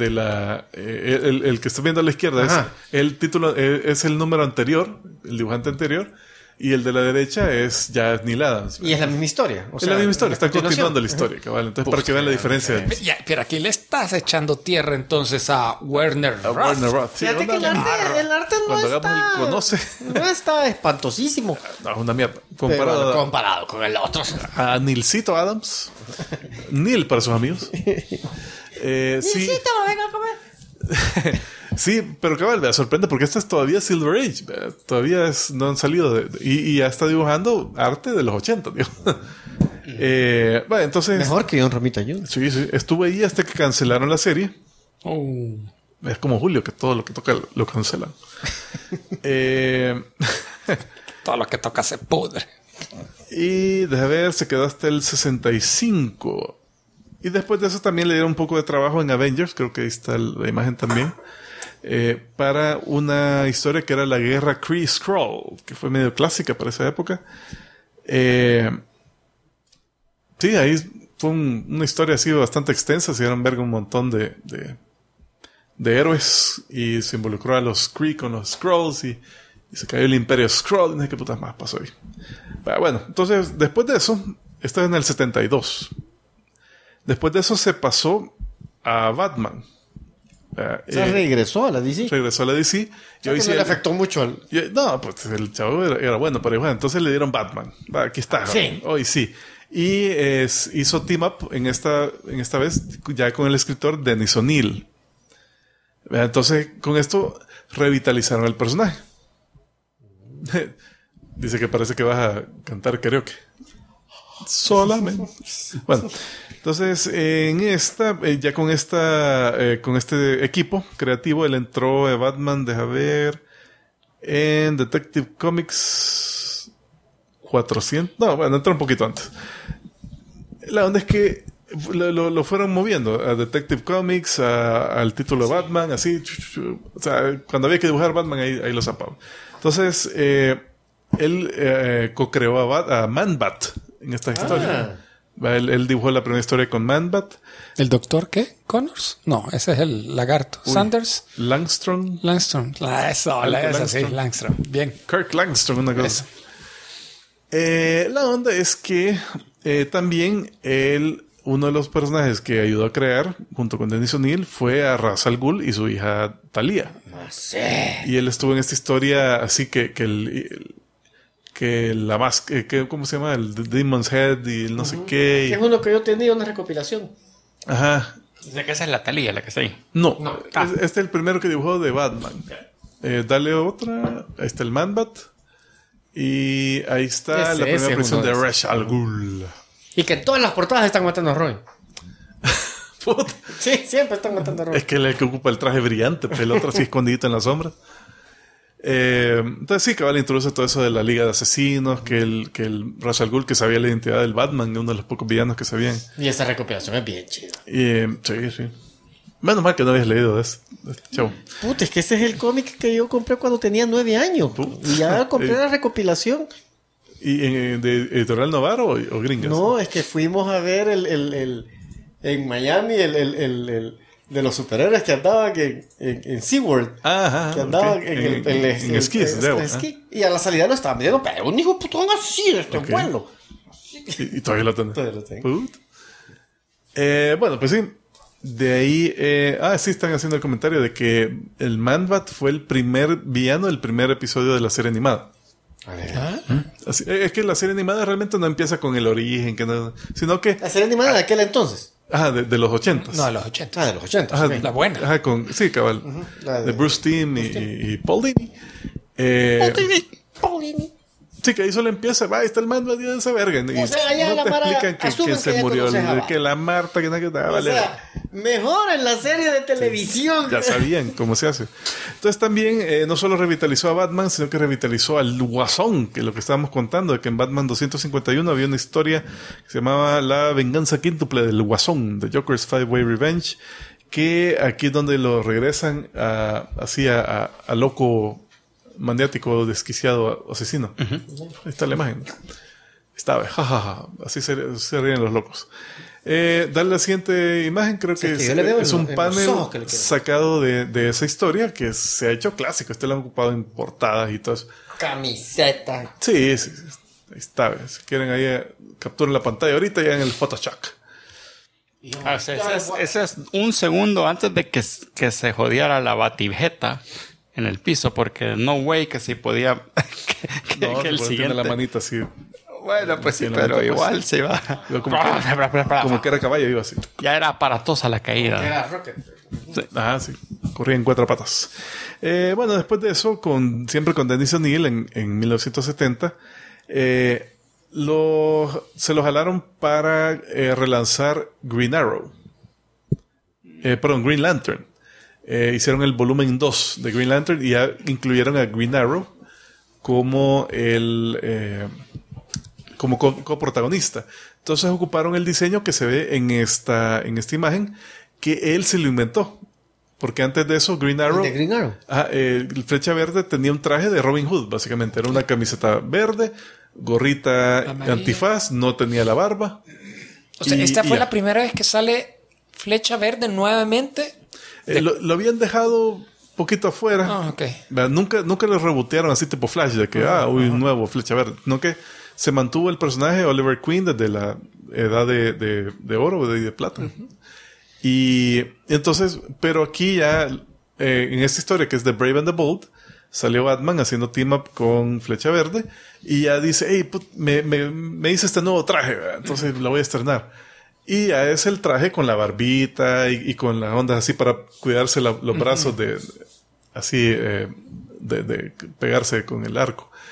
S2: el que está viendo a la izquierda. El título es el número anterior, el dibujante anterior, y el de la derecha es Neil Adams.
S3: Y es la misma historia.
S2: Es la misma historia, están continuando la historia. ¿Vale? Entonces, para que vean la diferencia.
S4: Pero aquí le estás echando tierra entonces a Werner Roth.
S2: Sí,
S3: fíjate que el arte no está espantosísimo.
S2: No, es una mierda.
S3: Comparado con el otro.
S2: A Neilcito Adams. Neil para sus amigos.
S3: Neilcito, venga a comer.
S2: Sí, pero cabal, me sorprende porque esta es todavía Silver Age, ¿verdad? Todavía no han salido y ya está dibujando arte de los 80, tío. Bueno, entonces,
S3: mejor que John Romita Jr.
S2: Sí, estuve ahí hasta que cancelaron la serie. Es como Julio, que todo lo que toca lo cancelan.
S4: Todo lo que toca se pudre.
S2: Y deja ver, se quedó hasta el 65. Y después de eso también le dieron un poco de trabajo en Avengers, creo que ahí está la imagen también, para una historia que era la guerra Kree-Skrull, que fue medio clásica para esa época. Sí, ahí fue una historia así bastante extensa, se dieron verga un montón de héroes y se involucró a los Kree con los Skrulls y se cayó el Imperio Skrull y no sé qué putas más pasó ahí. Bueno, entonces después de eso, esto es en el 72. Después de eso se pasó a Batman.
S3: Regresó a la DC.
S2: Regresó a la DC.
S3: Y hoy sí le afectó mucho al...
S2: No, pues el chavo era bueno, pero bueno, entonces le dieron Batman. Aquí está.
S3: Sí.
S2: Hoy sí. Y hizo team up en esta vez ya con el escritor Dennis O'Neil. Entonces, con esto revitalizaron el personaje. Dice que parece que vas a cantar karaoke. Solamente. Bueno, entonces en esta, ya con este equipo creativo, él entró a Batman, deja ver, en Detective Comics 400. No, bueno, entró un poquito antes. La onda es que lo fueron moviendo a Detective Comics, al título de Batman, así. O sea, cuando había que dibujar Batman, ahí lo zapaban. Entonces, él co-creó a Man-Bat en esta historia. Él dibujó la primera historia con Man-Bat.
S4: ¿El doctor qué? ¿Connors? No, ese es el lagarto. ¿Sanders?
S2: Langstrom.
S4: Esa sí, Langstrom. Bien.
S2: Kirk Langstrom, una cosa. La onda es que también uno de los personajes que ayudó a crear, junto con Dennis O'Neil, fue a Ra's al Ghul y su hija Talia. Y él estuvo en esta historia así ¿cómo se llama? El Demon's Head y el no sé qué.
S3: Que es uno que yo tenía, una recopilación.
S2: Ajá.
S5: Dice que esa es la Talía, la que está ahí.
S2: No. Este es el primero que dibujó de Batman. Dale otra. Ahí está el Man-Bat. Y ahí está la primera aparición de Ra's al Ghul.
S3: Y que en todas las portadas están matando a Robin.
S2: Puta.
S3: Sí, siempre están matando a Robin.
S2: Es que el que ocupa el traje brillante, pero el otro así escondidito en las sombras. Entonces sí, cabal introduce todo eso de la Liga de Asesinos, que el Ra's al Ghul, que sabía la identidad del Batman, uno de los pocos villanos que sabían.
S3: Y esa recopilación es bien chida.
S2: Sí. Menos mal que no habías leído de este chavo.
S3: Puta, es que ese es el cómic que yo compré cuando tenía 9 años. Y ya compré la recopilación.
S2: ¿Y de Editorial Novaro o Gringas?
S3: No, es que fuimos a ver en Miami de los superhéroes que andaban en SeaWorld.
S2: Ajá,
S3: que andaban
S2: en esquís.
S3: Esquí. Y a la salida lo estaban viendo, pero un hijo putón así de este vuelo.
S2: Y todavía lo tengo.
S3: Todavía lo tengo.
S2: Bueno, pues sí. De ahí... sí, están haciendo el comentario de que el Man-Bat fue el primer villano del primer episodio de la serie animada.
S3: A ver.
S2: Así, es que la serie animada realmente no empieza con el origen, sino que...
S3: ¿La serie animada de aquel entonces?
S2: Ajá, de los 80.
S4: No, de los 80.
S3: De los 80.
S2: Ajá,
S3: Okay.
S4: La buena.
S2: Ajá, sí, cabal. De Bruce Timm y Paul Dini.
S3: Paul Dini.
S2: Sí, que ahí solo empieza, ahí está el Man-Bat y esa verga. Y
S3: O sea, ya
S2: no
S3: la
S2: te
S3: Mara
S2: explican que
S3: asumen
S2: se
S3: que ya
S2: murió,
S3: conoces a
S2: que la Marta, que vale.
S3: O sea, mejor en la serie de televisión.
S2: Ya sabían cómo se hace. Entonces también no solo revitalizó a Batman, sino que revitalizó al Guasón, que es lo que estábamos contando, de que en Batman 251 había una historia que se llamaba La venganza quíntuple del Guasón, The Joker's Five-Way Revenge, que aquí es donde lo regresan así a loco maniático, desquiciado, asesino. Ahí está la imagen. Estaba, jajaja, así se ríen los locos. Dale la siguiente imagen, creo que es un panel sacado de esa historia que se ha hecho clásico. Este lo han ocupado en portadas y todo eso.
S3: Camiseta.
S2: Sí, ahí está. Si quieren ahí capturen la pantalla ahorita ya en el Photoshop.
S5: Ese es un segundo antes de que se jodiera la batijeta en el piso, porque no way que si podía que el siguiente
S2: la manita así.
S5: Bueno, pues sí, pero igual se iba
S2: como que era caballo, iba así.
S5: Ya era aparatosa la caída.
S3: Era Rocket.
S2: Sí. Corría en 4 patas. Bueno, después de eso, siempre con Dennis O'Neil en 1970, se lo jalaron para relanzar Green Arrow. Green Lantern. Hicieron el volumen 2 de Green Lantern y ya incluyeron a Green Arrow como como coprotagonista. Entonces ocuparon el diseño que se ve en esta imagen, que él se lo inventó. Porque antes de eso, Green Arrow...
S3: ¿De Green Arrow?
S2: El Flecha Verde tenía un traje de Robin Hood, básicamente. Era una camiseta verde, gorrita antifaz, no tenía la barba.
S4: O sea, esta fue la primera vez que sale Flecha Verde nuevamente.
S2: Lo habían dejado poquito afuera. Nunca lo rebotearon así tipo Flash, de que, un nuevo Flecha Verde. No, que se mantuvo el personaje Oliver Queen desde la edad de oro, de plata. Y entonces, pero aquí ya, en esta historia que es The Brave and the Bold, salió Batman haciendo team up con Flecha Verde y ya dice, hey, me hice este nuevo traje, ¿verdad? Entonces lo voy a estrenar. Y ya es el traje con la barbita y con las ondas así para cuidarse los brazos de pegarse con el arco.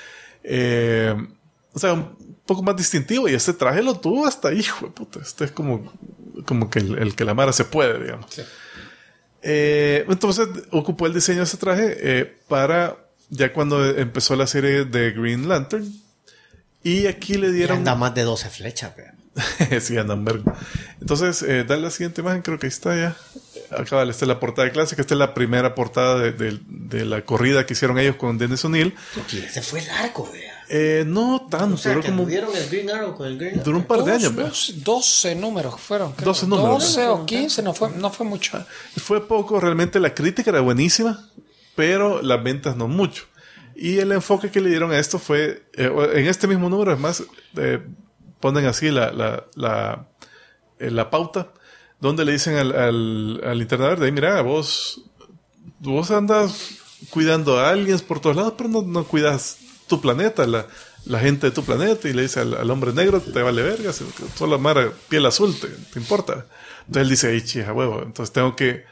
S2: O sea, un poco más distintivo. Y este traje lo tuvo hasta, hijo de puta. Este es como que el que la Mara se puede, digamos.
S4: Sí.
S2: Entonces ocupó el diseño de ese traje para ya cuando empezó la serie de Green Lantern. Y aquí le dieron...
S3: anda más de 12 flechas, vean.
S2: Sí, anda un vergo. Entonces, dale la siguiente imagen, creo que ahí está ya. Acá, esta es la portada clásica. Esta es la primera portada de la corrida que hicieron ellos con Dennis O'Neil.
S3: Porque ese fue largo, vean.
S2: No tanto,
S3: O sea,
S2: duró
S3: que
S2: como...
S3: tuvieron el Green Arrow con el Green Arrow.
S2: Duró un par de años, vea.
S4: 12 números fueron. Creo.
S2: 12 números.
S4: 12 o 15, no fue mucho.
S2: Fue poco, realmente la crítica era buenísima, pero las ventas no mucho. Y el enfoque que le dieron a esto fue, en este mismo número, es más, ponen así la pauta, donde le dicen al internet verde, mira, vos andas cuidando a alguien por todos lados, pero no cuidas tu planeta, la gente de tu planeta, y le dice al hombre negro, te vale verga, solo la mara piel azul, te importa. Entonces él dice, ay, chija, huevo, entonces tengo que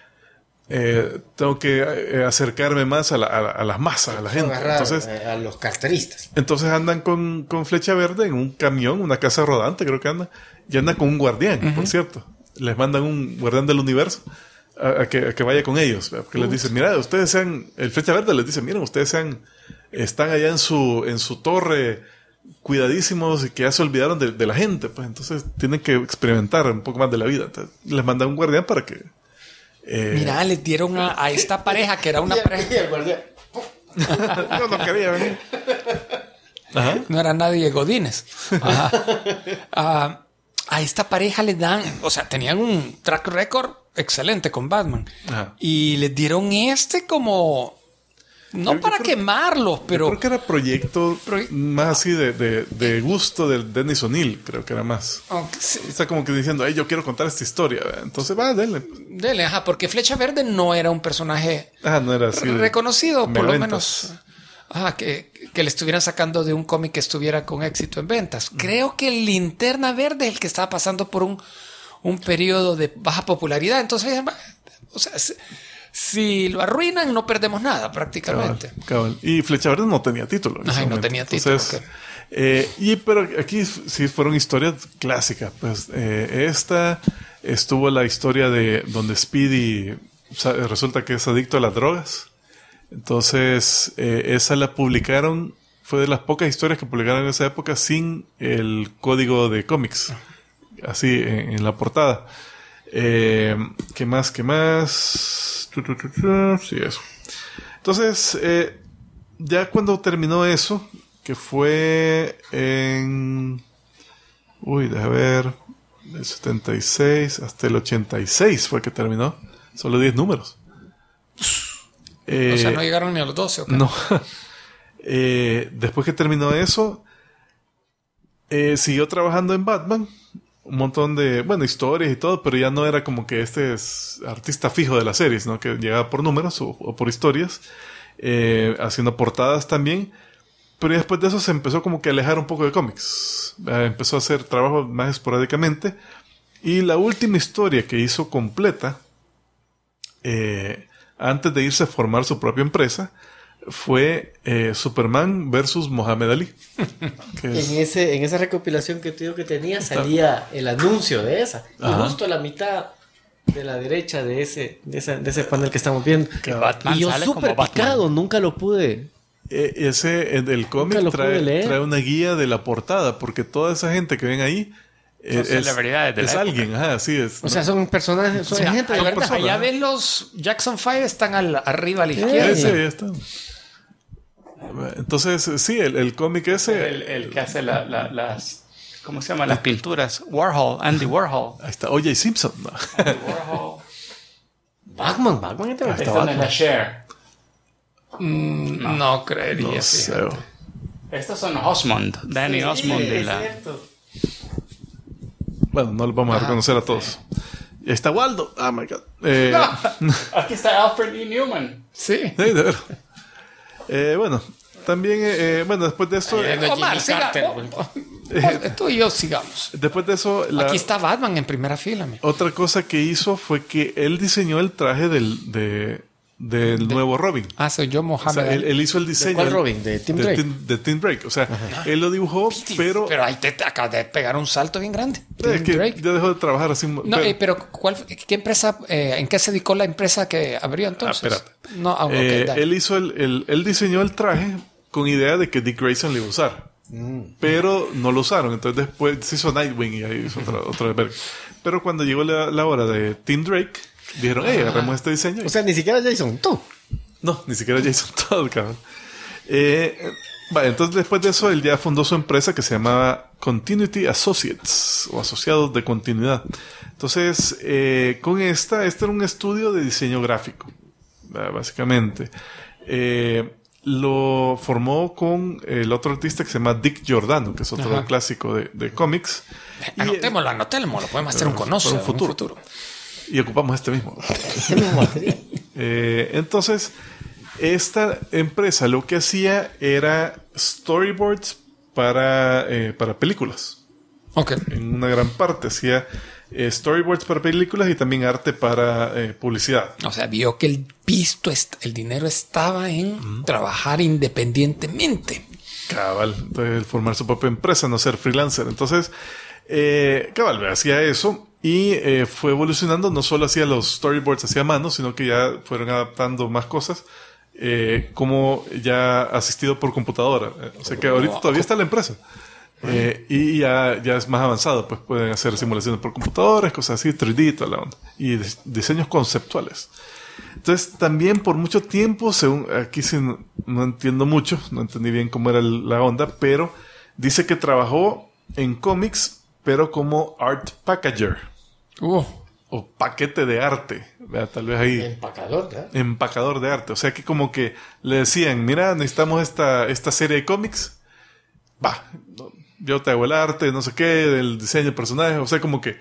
S2: acercarme más a las masas, a la gente. Entonces,
S3: a los carteristas.
S2: Entonces andan con Flecha Verde en un camión, una casa rodante, creo que anda, y andan con un guardián, por cierto. Les mandan un guardián del universo a que vaya con ellos, porque les dicen, mira, ustedes el Flecha Verde les dice, miren, ustedes están allá en su torre cuidadísimos y que ya se olvidaron de la gente, pues entonces tienen que experimentar un poco más de la vida. Entonces, les mandan un guardián para que
S4: mira, les dieron a esta pareja que era una pareja.
S3: Y el guardián.
S2: Yo no quería venir. Ajá.
S4: No era nadie Godínez. A esta pareja les dan, o sea, tenían un track record excelente con Batman.
S2: Ajá.
S4: Y les dieron como, no para quemarlos, pero...
S2: Yo creo que era proyecto más así de gusto del Dennis O'Neil, creo que era más.
S4: Sí.
S2: Está como que diciendo, yo quiero contar esta historia. Entonces, denle.
S4: Dele, porque Flecha Verde no era un personaje
S2: No era así
S4: reconocido, por lo
S2: ventas.
S4: menos. Que le estuvieran sacando de un cómic que estuviera con éxito en ventas. Creo que Linterna Verde es el que estaba pasando por un periodo de baja popularidad. Entonces, o sea, si lo arruinan, no perdemos nada prácticamente.
S2: Cabal. Y Flecha Verde no tenía título.
S4: No tenía título.
S2: Entonces, pero aquí sí fueron historias clásicas. Pues esta estuvo la historia de donde Speedy resulta que es adicto a las drogas. Entonces, esa la publicaron, fue de las pocas historias que publicaron en esa época sin el código de cómics, así en la portada. ¿Qué más? Sí, eso. Entonces, ya cuando terminó eso, que fue en... déjame ver, del 76 hasta el 86 fue que terminó, solo 10 números.
S4: O sea, no llegaron ni a los 12. ¿Okay?
S2: No. Después que terminó eso, siguió trabajando en Batman. Un montón de, historias y todo, pero ya no era como que este es artista fijo de las series, ¿no? Que llegaba por números o por historias, haciendo portadas también. Pero después de eso se empezó como que a alejar un poco de cómics. Empezó a hacer trabajo más esporádicamente. Y la última historia que hizo completa, antes de irse a formar su propia empresa, fue Superman versus Muhammad Ali.
S3: En esa recopilación que te digo que tenía, salía el anuncio de esa. Y justo a la mitad de la derecha de ese panel que estamos viendo.
S1: Batman
S3: y yo
S1: sale
S3: súper
S1: como
S3: picado,
S1: Batman.
S3: Nunca lo pude.
S2: El cómic trae una guía de la portada, porque toda esa gente que ven ahí
S1: son celebridades de la
S2: es
S1: época.
S2: alguien, sí es.
S3: O sea, son personajes, son gente de
S2: son
S3: verdad.
S2: personas.
S4: Allá ves los Jackson 5 están arriba a la izquierda.
S2: Sí, ya está. Entonces, sí, el cómic ese.
S1: El que hace las... ¿Cómo se llama? Las pinturas. Andy Warhol.
S2: Ahí está, O.J. Simpson. ¿No?
S1: Andy Warhol.
S3: Batman este
S2: Ahí está
S1: Esta no es la Cher.
S4: No creería.
S2: No sé.
S1: Estos son Osmond. Danny Osmond de la...
S2: Bueno, no los vamos a reconocer a todos. Y ahí está Waldo. Oh my God.
S1: Aquí está Alfred E. Newman.
S4: Sí.
S2: Sí, de verdad. También, después de eso.
S4: Omar, tú y yo sigamos.
S2: Después de eso.
S4: Aquí está Batman en primera fila.
S2: Otra cosa que hizo fue que él diseñó el traje de del nuevo Robin.
S4: Soy yo,
S2: O
S4: Mohamed.
S2: sea, él hizo el diseño.
S3: ¿De cuál Robin? ¿De Tim Drake?
S2: De Tim Drake. O sea, él lo dibujó, pero
S4: ahí te acabas de pegar un salto bien grande.
S2: es
S4: Tim
S2: que
S4: Drake.
S2: ya dejó de trabajar así.
S4: No, pero ¿qué empresa, en qué se dedicó la empresa que abrió entonces?
S2: espérate.
S4: No, okay, dale.
S2: él hizo él diseñó el traje con idea de que Dick Grayson lo iba a usar. Pero no lo usaron. Entonces después se hizo Nightwing y ahí hizo otro de. Pero cuando llegó la hora de Tim Drake, dijeron, agarremos este diseño.
S3: O sea, ni siquiera Jason, tú.
S2: No, ni siquiera Jason Todd, cabrón. Entonces después de eso, él ya fundó su empresa que se llamaba Continuity Associates, o Asociados de Continuidad. Entonces, con este era un estudio de diseño gráfico, básicamente. Lo formó con el otro artista que se llama Dick Giordano, que es otro clásico de cómics.
S4: Anotémoslo, lo podemos hacer un conoce
S2: para un futuro. Y ocupamos este mismo. Entonces, esta empresa lo que hacía era storyboards para películas.
S4: Ok.
S2: En una gran parte hacía storyboards para películas y también arte para publicidad.
S4: O sea, vio que el dinero estaba en trabajar independientemente.
S2: Cabal. Entonces, el formar su propia empresa, no ser freelancer. Entonces, cabal, hacía eso. Y fue evolucionando, no solo hacía los storyboards hacia mano, sino que ya fueron adaptando más cosas, como ya asistido por computadora. O sea que ahorita todavía está la empresa. Y ya es más avanzado, pues pueden hacer simulaciones por computadoras, cosas así, 3D, toda la onda. Y diseños conceptuales. Entonces, también por mucho tiempo, según aquí sí no entiendo mucho, no entendí bien cómo era la onda, pero dice que trabajó en cómics, pero como art packager. O paquete de arte. Vea, tal vez ahí.
S3: Empacador, ¿verdad?
S2: Empacador de arte. O sea que como que le decían, mira, necesitamos esta serie de cómics. Yo te hago el arte, no sé qué, del diseño de personajes. O sea, como que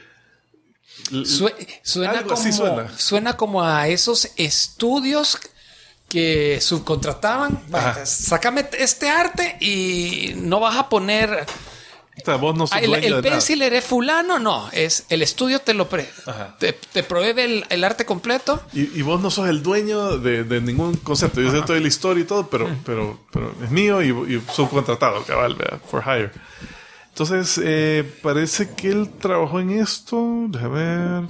S4: suena como a esos estudios que subcontrataban. Sácame este arte y no vas a poner...
S2: O sea, vos no sos dueño
S4: el
S2: de
S4: pencil eres fulano, no. Es el estudio te provee el arte completo.
S2: Y vos no sos el dueño de ningún concepto. Yo sé toda la historia y todo, pero es mío y subcontratado, cabal, ¿verdad? For hire. Entonces, parece que él trabajó en esto. Déjame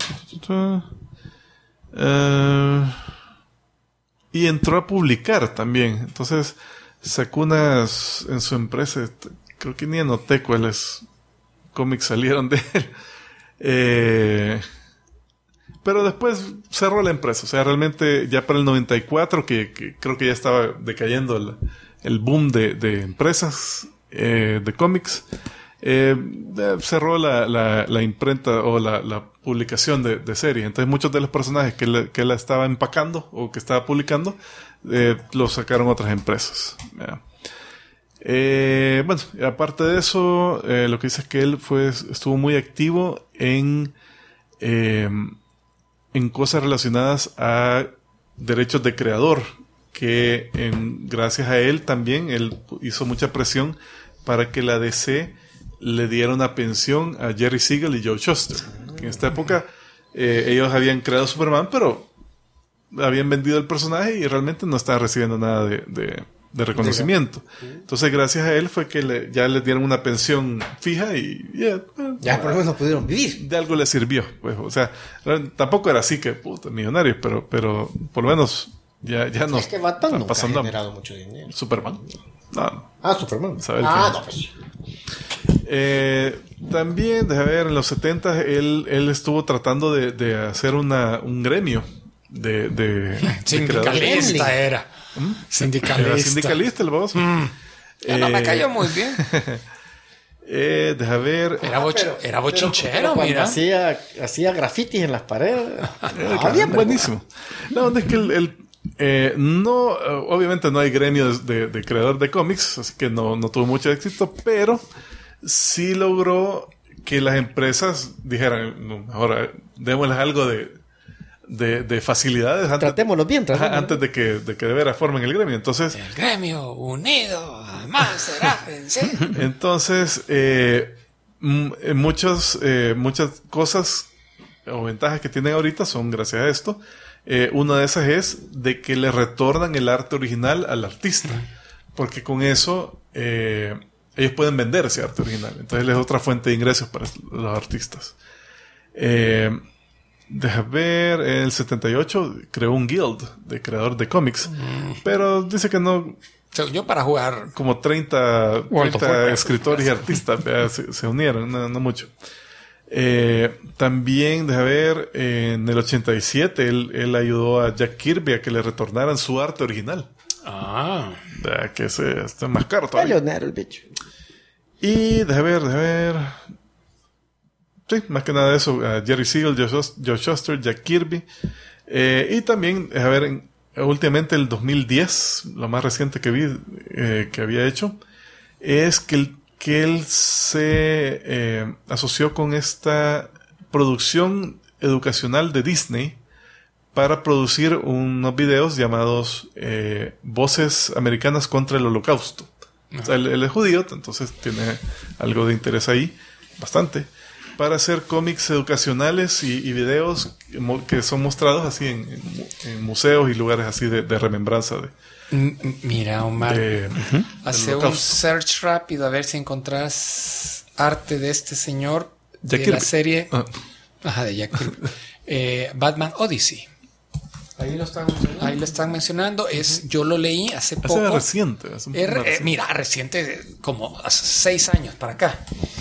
S2: ver. Y entró a publicar también. Entonces, sacó unas en su empresa. Creo que ni anoté cuáles cómics salieron de él. Pero después cerró la empresa. O sea, realmente ya para el 94, que creo que ya estaba decayendo el boom de empresas de cómics, cerró la imprenta o la publicación de series. Entonces muchos de los personajes que él estaba empacando o que estaba publicando, los sacaron otras empresas. Yeah. Bueno, aparte de eso, lo que dice es que él estuvo muy activo en cosas relacionadas a derechos de creador, que gracias a él también, él hizo mucha presión para que la DC le diera una pensión a Jerry Siegel y Joe Shuster. En esta época ellos habían creado Superman, pero habían vendido el personaje y realmente no estaban recibiendo nada de reconocimiento. Entonces, gracias a él fue que ya le dieron una pensión fija y
S3: ya por lo menos pudieron vivir.
S2: De algo le sirvió. Pues, o sea, tampoco era así que millonarios, pero por lo menos ya no.
S3: Es que Batman nunca
S2: pasando
S3: ha generado mucho dinero.
S2: Superman. No.
S3: Superman.
S2: No, pues. También, déjame ver, en los 70 él estuvo tratando de hacer un gremio de
S4: sindicalista era.
S2: Sindicalista el boss.
S4: No me cayó muy bien.
S2: Deja ver.
S4: Era bochinchero, mira.
S3: Hacía grafitis en las paredes.
S2: Buenísimo. La onda es que no, obviamente no hay gremios de creador de cómics, así que no tuvo mucho éxito, pero sí logró que las empresas dijeran, no, mejor démosles algo de facilidades
S3: tratémoslo bien.
S2: Antes de que de veras formen el gremio. Entonces,
S4: el gremio unido jamás será vencido.
S2: Entonces, muchas cosas o ventajas que tienen ahorita son gracias a esto. Una de esas es de que le retornan el arte original al artista. Porque con eso ellos pueden vender ese arte original. Entonces es otra fuente de ingresos para los artistas. Deja ver, en el 78 creó un guild de creador de cómics. Pero dice que no...
S4: Yo para jugar...
S2: Como 30 escritores y artistas se unieron, no mucho. También, deja ver, en el 87 él ayudó a Jack Kirby a que le retornaran su arte original. Que está más caro todavía.
S3: Leonardo el bicho.
S2: Y deja ver. Sí, más que nada eso. Jerry Siegel, Joe Shuster, Jack Kirby. Y también, a ver, últimamente el 2010, lo más reciente que vi que había hecho, es que él se asoció con esta producción educacional de Disney para producir unos videos llamados Voces Americanas contra el Holocausto. O sea, él es judío, entonces tiene algo de interés ahí, bastante, para hacer cómics educacionales y videos que son mostrados así en museos y lugares así de remembranza.
S4: Mira, Omar, hace un search rápido a ver si encontrás arte de este señor de la serie de Jack Kirby. Batman Odyssey.
S3: Ahí lo están mencionando.
S4: Yo lo leí hace poco.
S2: Es reciente.
S4: Reciente, como hace 6 años para acá.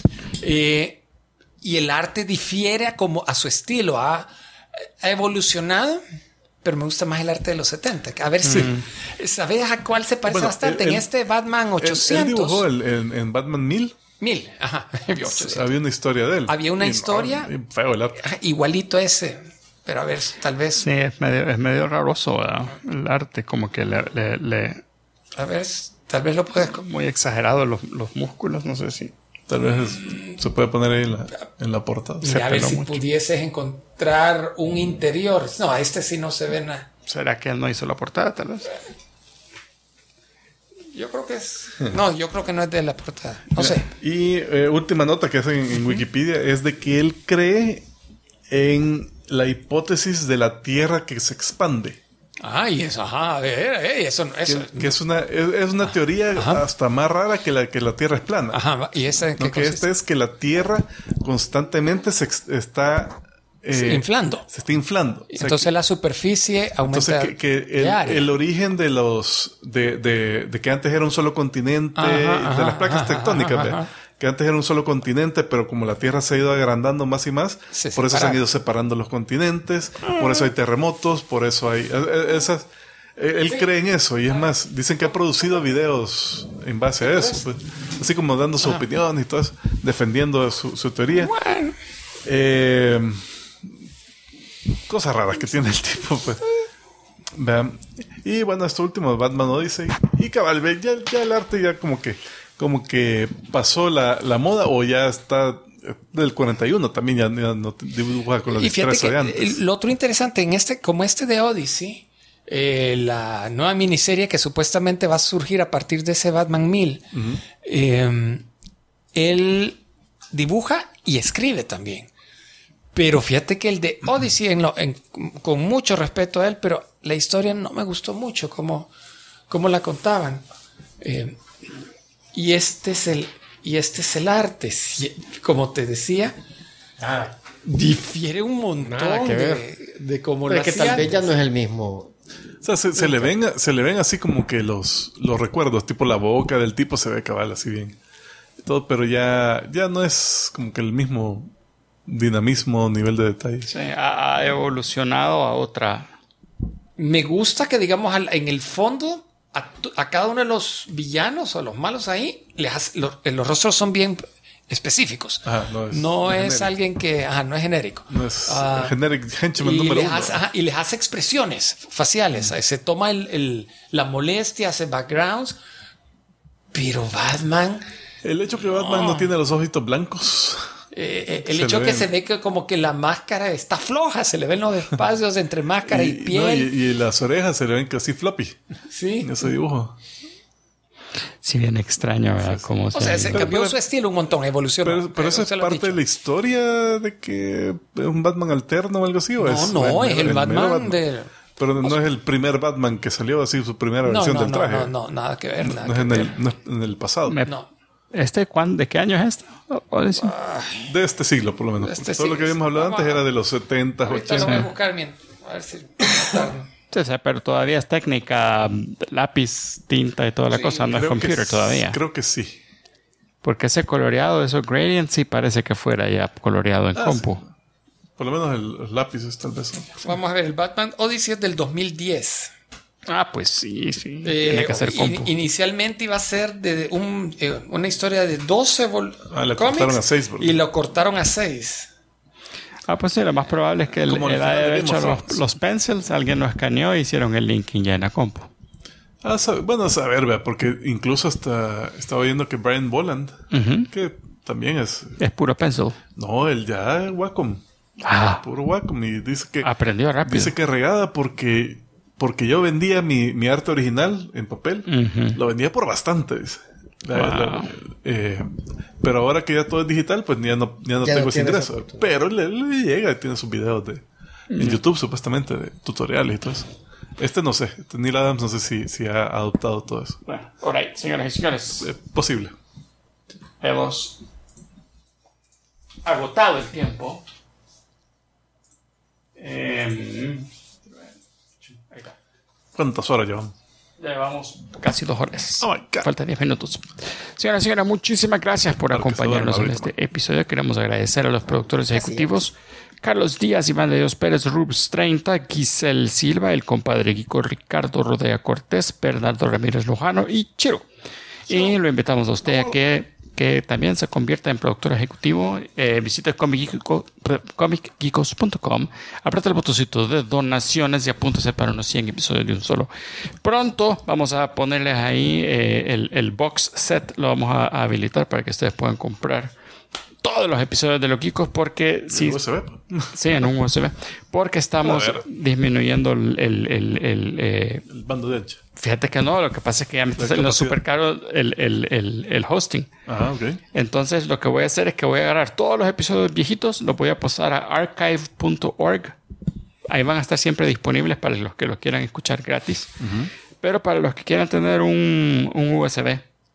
S4: Y el arte difiere como a su estilo. Ha evolucionado, pero me gusta más el arte de los 70. A ver si sabes a cuál se parece bastante. En este Batman 800.
S2: Él dibujó en Batman 1000. Había una historia de él.
S4: Había una historia.
S2: Feo el arte.
S4: Igualito ese. Pero a ver, tal vez.
S5: Sí, es medio raroso, ¿verdad? El arte, como que le
S4: a ver, tal vez lo puedes.
S5: Muy exagerado los músculos, no sé si.
S2: Tal vez se puede poner ahí en la portada.
S4: A ver si pudieses encontrar un interior. No, a este sí no se ve nada.
S5: ¿Será que él no hizo la portada, tal vez?
S4: Yo creo que es... No, yo creo que no es de la portada. No sé.
S2: Y última nota que hacen en Wikipedia es de que él cree en la hipótesis de la Tierra que se expande.
S4: Y eso, eso.
S2: Que es una teoría hasta más rara que la Tierra es plana.
S4: ¿Y esa
S2: que es que la Tierra constantemente se está
S4: inflando.
S2: Se está inflando.
S4: Entonces la superficie aumenta.
S2: Entonces el origen de de que antes era un solo continente, de las placas tectónicas, que antes era un solo continente, pero como la Tierra se ha ido agrandando más y más, por eso se han ido separando los continentes, por eso hay terremotos, por eso hay esas. Él cree en eso, y es más, dicen que ha producido videos en base a eso, pues, así como dando su opinión y todo eso, defendiendo su teoría. Cosas raras que tiene el tipo, pues. Vean. Y bueno, esto último, Batman Odyssey. Y cabal, ya el arte ya como que pasó la moda, o ya está del 41 también, ya no dibuja con la destreza de antes.
S4: Lo otro interesante en como este de Odyssey, la nueva miniserie que supuestamente va a surgir a partir de ese Batman 1000, él dibuja y escribe también. Pero fíjate que el de Odyssey, con mucho respeto a él, pero la historia no me gustó mucho como la contaban. Y este es el arte. Como te decía, difiere un montón de cómo lo hacía.
S3: Que tal vez ya no es el mismo.
S2: O sea, se le ven así como que los recuerdos, tipo la boca del tipo se ve cabal así bien. Todo, pero ya no es como que el mismo dinamismo, nivel de detalle.
S5: Sí, ha evolucionado a otra.
S4: Me gusta que, digamos, en el fondo, a cada uno de los villanos o los malos ahí, los rostros son bien específicos. No es alguien que... no es genérico.
S2: No es generic henchman número 1.
S4: Y les hace expresiones faciales. Se toma la molestia, hace backgrounds. Pero Batman...
S2: El hecho que Batman no tiene los ojitos blancos...
S4: el hecho que se ve que como que la máscara está floja, se le ven los espacios entre máscara y piel.
S2: Y las orejas se le ven casi floppy.
S4: Sí.
S2: En ese dibujo.
S1: Sí, bien extraño, ¿verdad? Cómo
S4: O sea, se cambió su estilo un montón, evolucionó.
S2: Pero eso es parte de la historia de que es un Batman alterno o algo así. ¿O
S4: No, es el Batman de...
S2: Pero no es el primer Batman que salió así, su primera versión del traje.
S4: No, nada que ver.
S2: No es en el pasado.
S4: No.
S1: ¿De qué año es este?
S2: De este siglo, por lo menos. Todo lo que habíamos hablado antes era de los 70,
S4: Ahorita
S2: 80.
S4: lo voy a buscar bien. A ver si...
S1: Sí, pero todavía es técnica, lápiz, tinta y toda la cosa, no es computer todavía.
S2: Creo que sí.
S1: Porque ese coloreado, esos gradients, sí parece que fuera ya coloreado en compu.
S2: Sí. Por lo menos los lápices, tal vez.
S4: Vamos a ver, el Batman Odyssey es del 2010.
S1: Pues sí. Tiene que ser compu.
S4: Inicialmente iba a ser de una historia de 12
S2: le
S4: cómics
S2: cortaron a 6.
S4: y lo cortaron a 6.
S1: Pues sí, lo más probable es que él haya hecho los pencils, alguien lo escaneó e hicieron el linking ya en la compu.
S2: A saber, vea, porque incluso hasta estaba viendo que Brian Boland, que también es
S1: puro pencil.
S2: No, él ya es Wacom. Puro Wacom. Y dice que
S1: aprendió rápido.
S2: Dice que regada porque yo vendía mi arte original en papel. Lo vendía por bastante, dice. Pero ahora que ya todo es digital, pues ya no tengo ese ingreso. Pero le llega, tiene sus videos en YouTube, supuestamente, de tutoriales y todo eso. No sé. Neil Adams no sé si ha adoptado todo eso.
S1: Bueno, alright, señoras y señores.
S2: Posible.
S1: Hemos agotado el tiempo.
S2: ¿Cuántas horas llevamos?
S1: Llevamos casi 2 horas.
S2: Oh my God.
S1: Falta 10 minutos. Señora, muchísimas gracias por acompañarnos en este episodio. Queremos agradecer a los productores ejecutivos Carlos Díaz, Iván de Dios Pérez, Rubs 30, Giselle Silva, el compadre Kiko, Ricardo Rodea Cortés, Bernardo Ramírez Lujano y Chiro. Y lo invitamos a usted a que también se convierta en productor ejecutivo. Visite comicgeekos.com, aprieta el botoncito de donaciones y apúntese para unos 100 episodios de un solo. Pronto vamos a ponerles ahí el box set, lo vamos a habilitar para que ustedes puedan comprar todos los episodios de Los Geekos, porque
S2: ¿En USB?
S1: Sí, en un USB, porque estamos disminuyendo el
S2: bando de ancho.
S1: Fíjate que no, lo que pasa es que ya me está saliendo súper caro el hosting.
S2: Ok.
S1: Entonces lo que voy a hacer es que voy a agarrar todos los episodios viejitos, los voy a pasar a archive.org. Ahí van a estar siempre disponibles para los que los quieran escuchar gratis. Pero para los que quieran tener un USB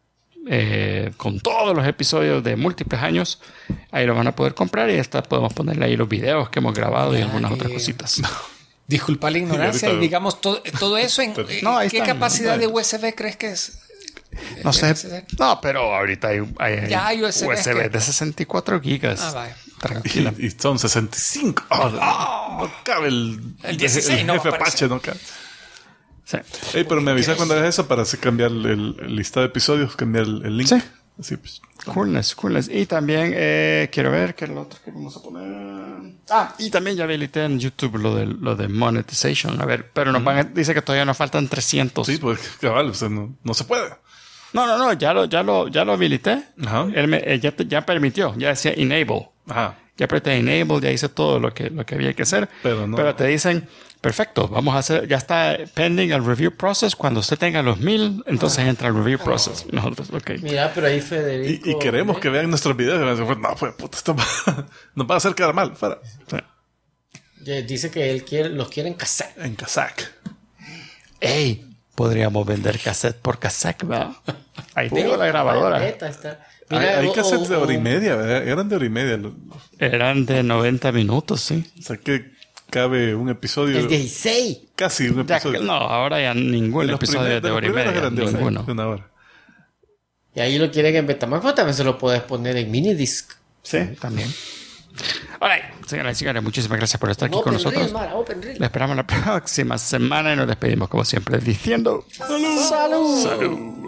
S1: con todos los episodios de múltiples años, ahí lo van a poder comprar y podemos ponerle ahí los videos que hemos grabado y algunas otras cositas.
S4: Disculpa la ignorancia y digamos todo eso en ¿qué capacidad de USB crees que es?
S1: No sé. No, pero ahorita hay USB de 64 gigas.
S4: Vaya.
S1: Tranquila.
S2: Y son 65. No cabe el
S4: 16
S2: el
S4: no
S2: jefe
S4: va a
S2: Apache, no cabe.
S1: Sí.
S2: Pero me avisa cuando hagas eso para cambiar el listado de episodios, cambiar el link.
S1: Sí.
S2: Así pues.
S1: Coolness. Y también quiero ver qué es lo otro que vamos a poner. Y también ya habilité en YouTube lo de monetization. A ver, pero dice que todavía nos faltan 300.
S2: Sí, pues cabal, no se puede.
S1: No, ya lo habilité.
S2: Ajá.
S1: Él ya permitió, ya decía enable.
S2: Ajá.
S1: Ya apreté enable, ya hice todo lo que había que hacer. Pero te dicen, perfecto, vamos a hacer, ya está pending el review process. Cuando usted tenga los 1000, entonces entra el review process. Nosotros,
S3: Mira, pero ahí Federico...
S2: Y queremos que vean nuestros videos. No, pues puta, esto nos va a hacer quedar mal. Fuera.
S1: Sí.
S3: Dice que los quiere en cassette.
S2: En casac.
S1: ¡Ey! Podríamos vender cassette por cassette, ¿verdad? Ahí tengo la grabadora.
S3: Mira,
S2: hay cassettes de hora y media, ¿verdad? Eran de hora y media.
S1: Eran de 90 minutos, sí.
S2: O sea que cabe un episodio.
S3: El 16.
S2: Casi un episodio.
S1: No, ahora ya ningún episodio de hora y media. Ninguno.
S2: De una hora.
S3: Y ahí lo quieren en Betamax, pero también se lo puedes poner en minidisc.
S1: Sí, también. Alright, señoras y señores, muchísimas gracias por estar aquí con nosotros. Le esperamos la próxima semana y nos despedimos como siempre diciendo ¡Salud! ¡Salud!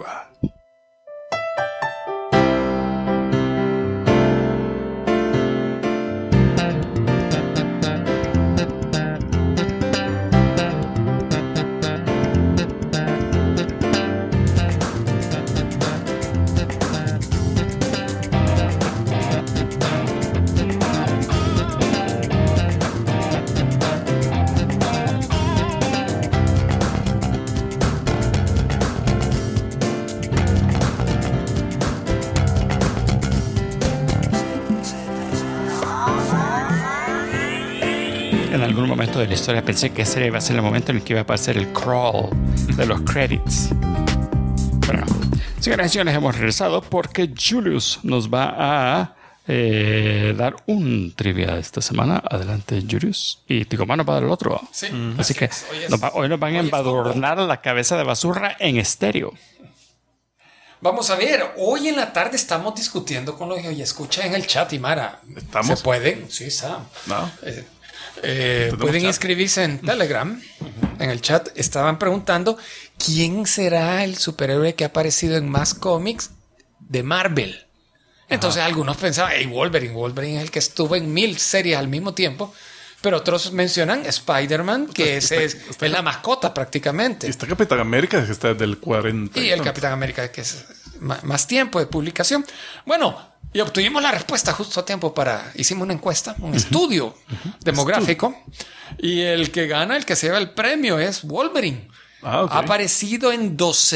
S1: momento de la historia pensé que ese iba a ser el momento en el que iba a aparecer el crawl de los credits. Bueno, señoras y señores, hemos regresado porque Julius nos va a dar un trivia esta semana. Adelante, Julius. Y Ticomano va a dar el otro.
S4: Sí.
S1: Así que hoy nos van a embadurnar la cabeza de basurra en estéreo.
S4: Vamos a ver, hoy en la tarde estamos discutiendo con los que escuchan en el chat, y Mara.
S2: ¿Estamos?
S4: ¿Se pueden? Sí, Sam.
S2: No.
S4: Pueden
S2: chat.
S4: inscribirse en Telegram. En el chat estaban preguntando quién será el superhéroe que ha aparecido en más cómics de Marvel. Entonces algunos pensaban, hey, Wolverine es el que estuvo en 1000 series al mismo tiempo. Pero otros mencionan Spider-Man, que es la mascota prácticamente.
S2: Y está Capitán América, que está del 40.
S4: Y el Capitán América, que es más tiempo de publicación. Bueno, y obtuvimos la respuesta justo a tiempo hicimos una encuesta, un estudio demográfico. Y el que gana, el que se lleva el premio es Wolverine.
S2: Ah, ok.
S4: Ha aparecido en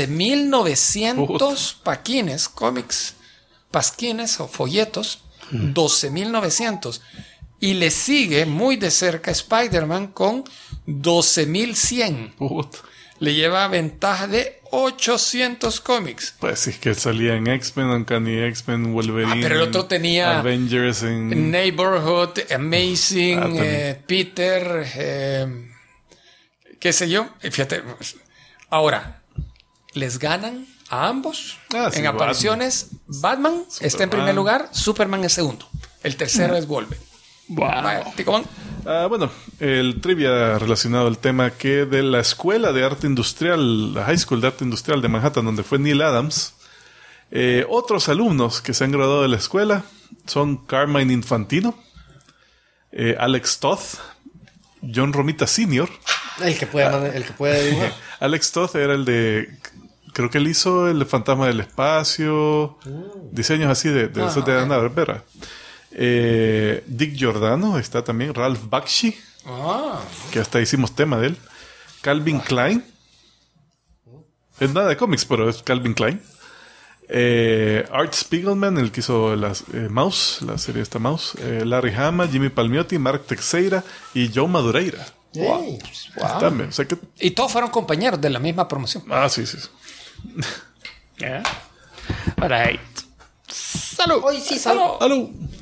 S4: 12.900 paquines, cómics, pasquines o folletos. 12.900. Y le sigue muy de cerca Spider-Man con 12.100.
S2: Puta.
S4: Le lleva ventaja de 800 cómics.
S2: Pues sí, que salía en X-Men, Uncanny X-Men, Wolverine.
S4: Pero el otro tenía
S2: Avengers en
S4: Neighborhood, Amazing,
S2: también.
S4: Peter, qué sé yo. Fíjate, ahora, les ganan a ambos en apariciones. Batman está en primer lugar, Superman es segundo. El tercero es Wolverine.
S1: Wow.
S4: Vaya, Ticón.
S2: Bueno, el trivia relacionado al tema que de la Escuela de Arte Industrial, la High School de Arte Industrial de Manhattan, donde fue Neil Adams, otros alumnos que se han graduado de la escuela son Carmine Infantino, Alex Toth, John Romita Sr.
S3: El que puede dibujar.
S2: Alex Toth era el de... Creo que él hizo el Fantasma del Espacio, diseños así de esos de Hanna Barbera. Dick Giordano está también, Ralph Bakshi, que hasta hicimos tema de él, Calvin Klein, es nada de cómics, pero es Calvin Klein, Art Spiegelman, el que hizo Mouse, la serie esta Mouse, Larry Hama, Jimmy Palmiotti, Mark Teixeira y Joe Madureira.
S3: Wow.
S2: También, o sea que...
S4: Y todos fueron compañeros de la misma promoción.
S2: Sí.
S1: Yeah. All right. Salud.
S3: Hoy sí, salud.
S2: ¡Aló!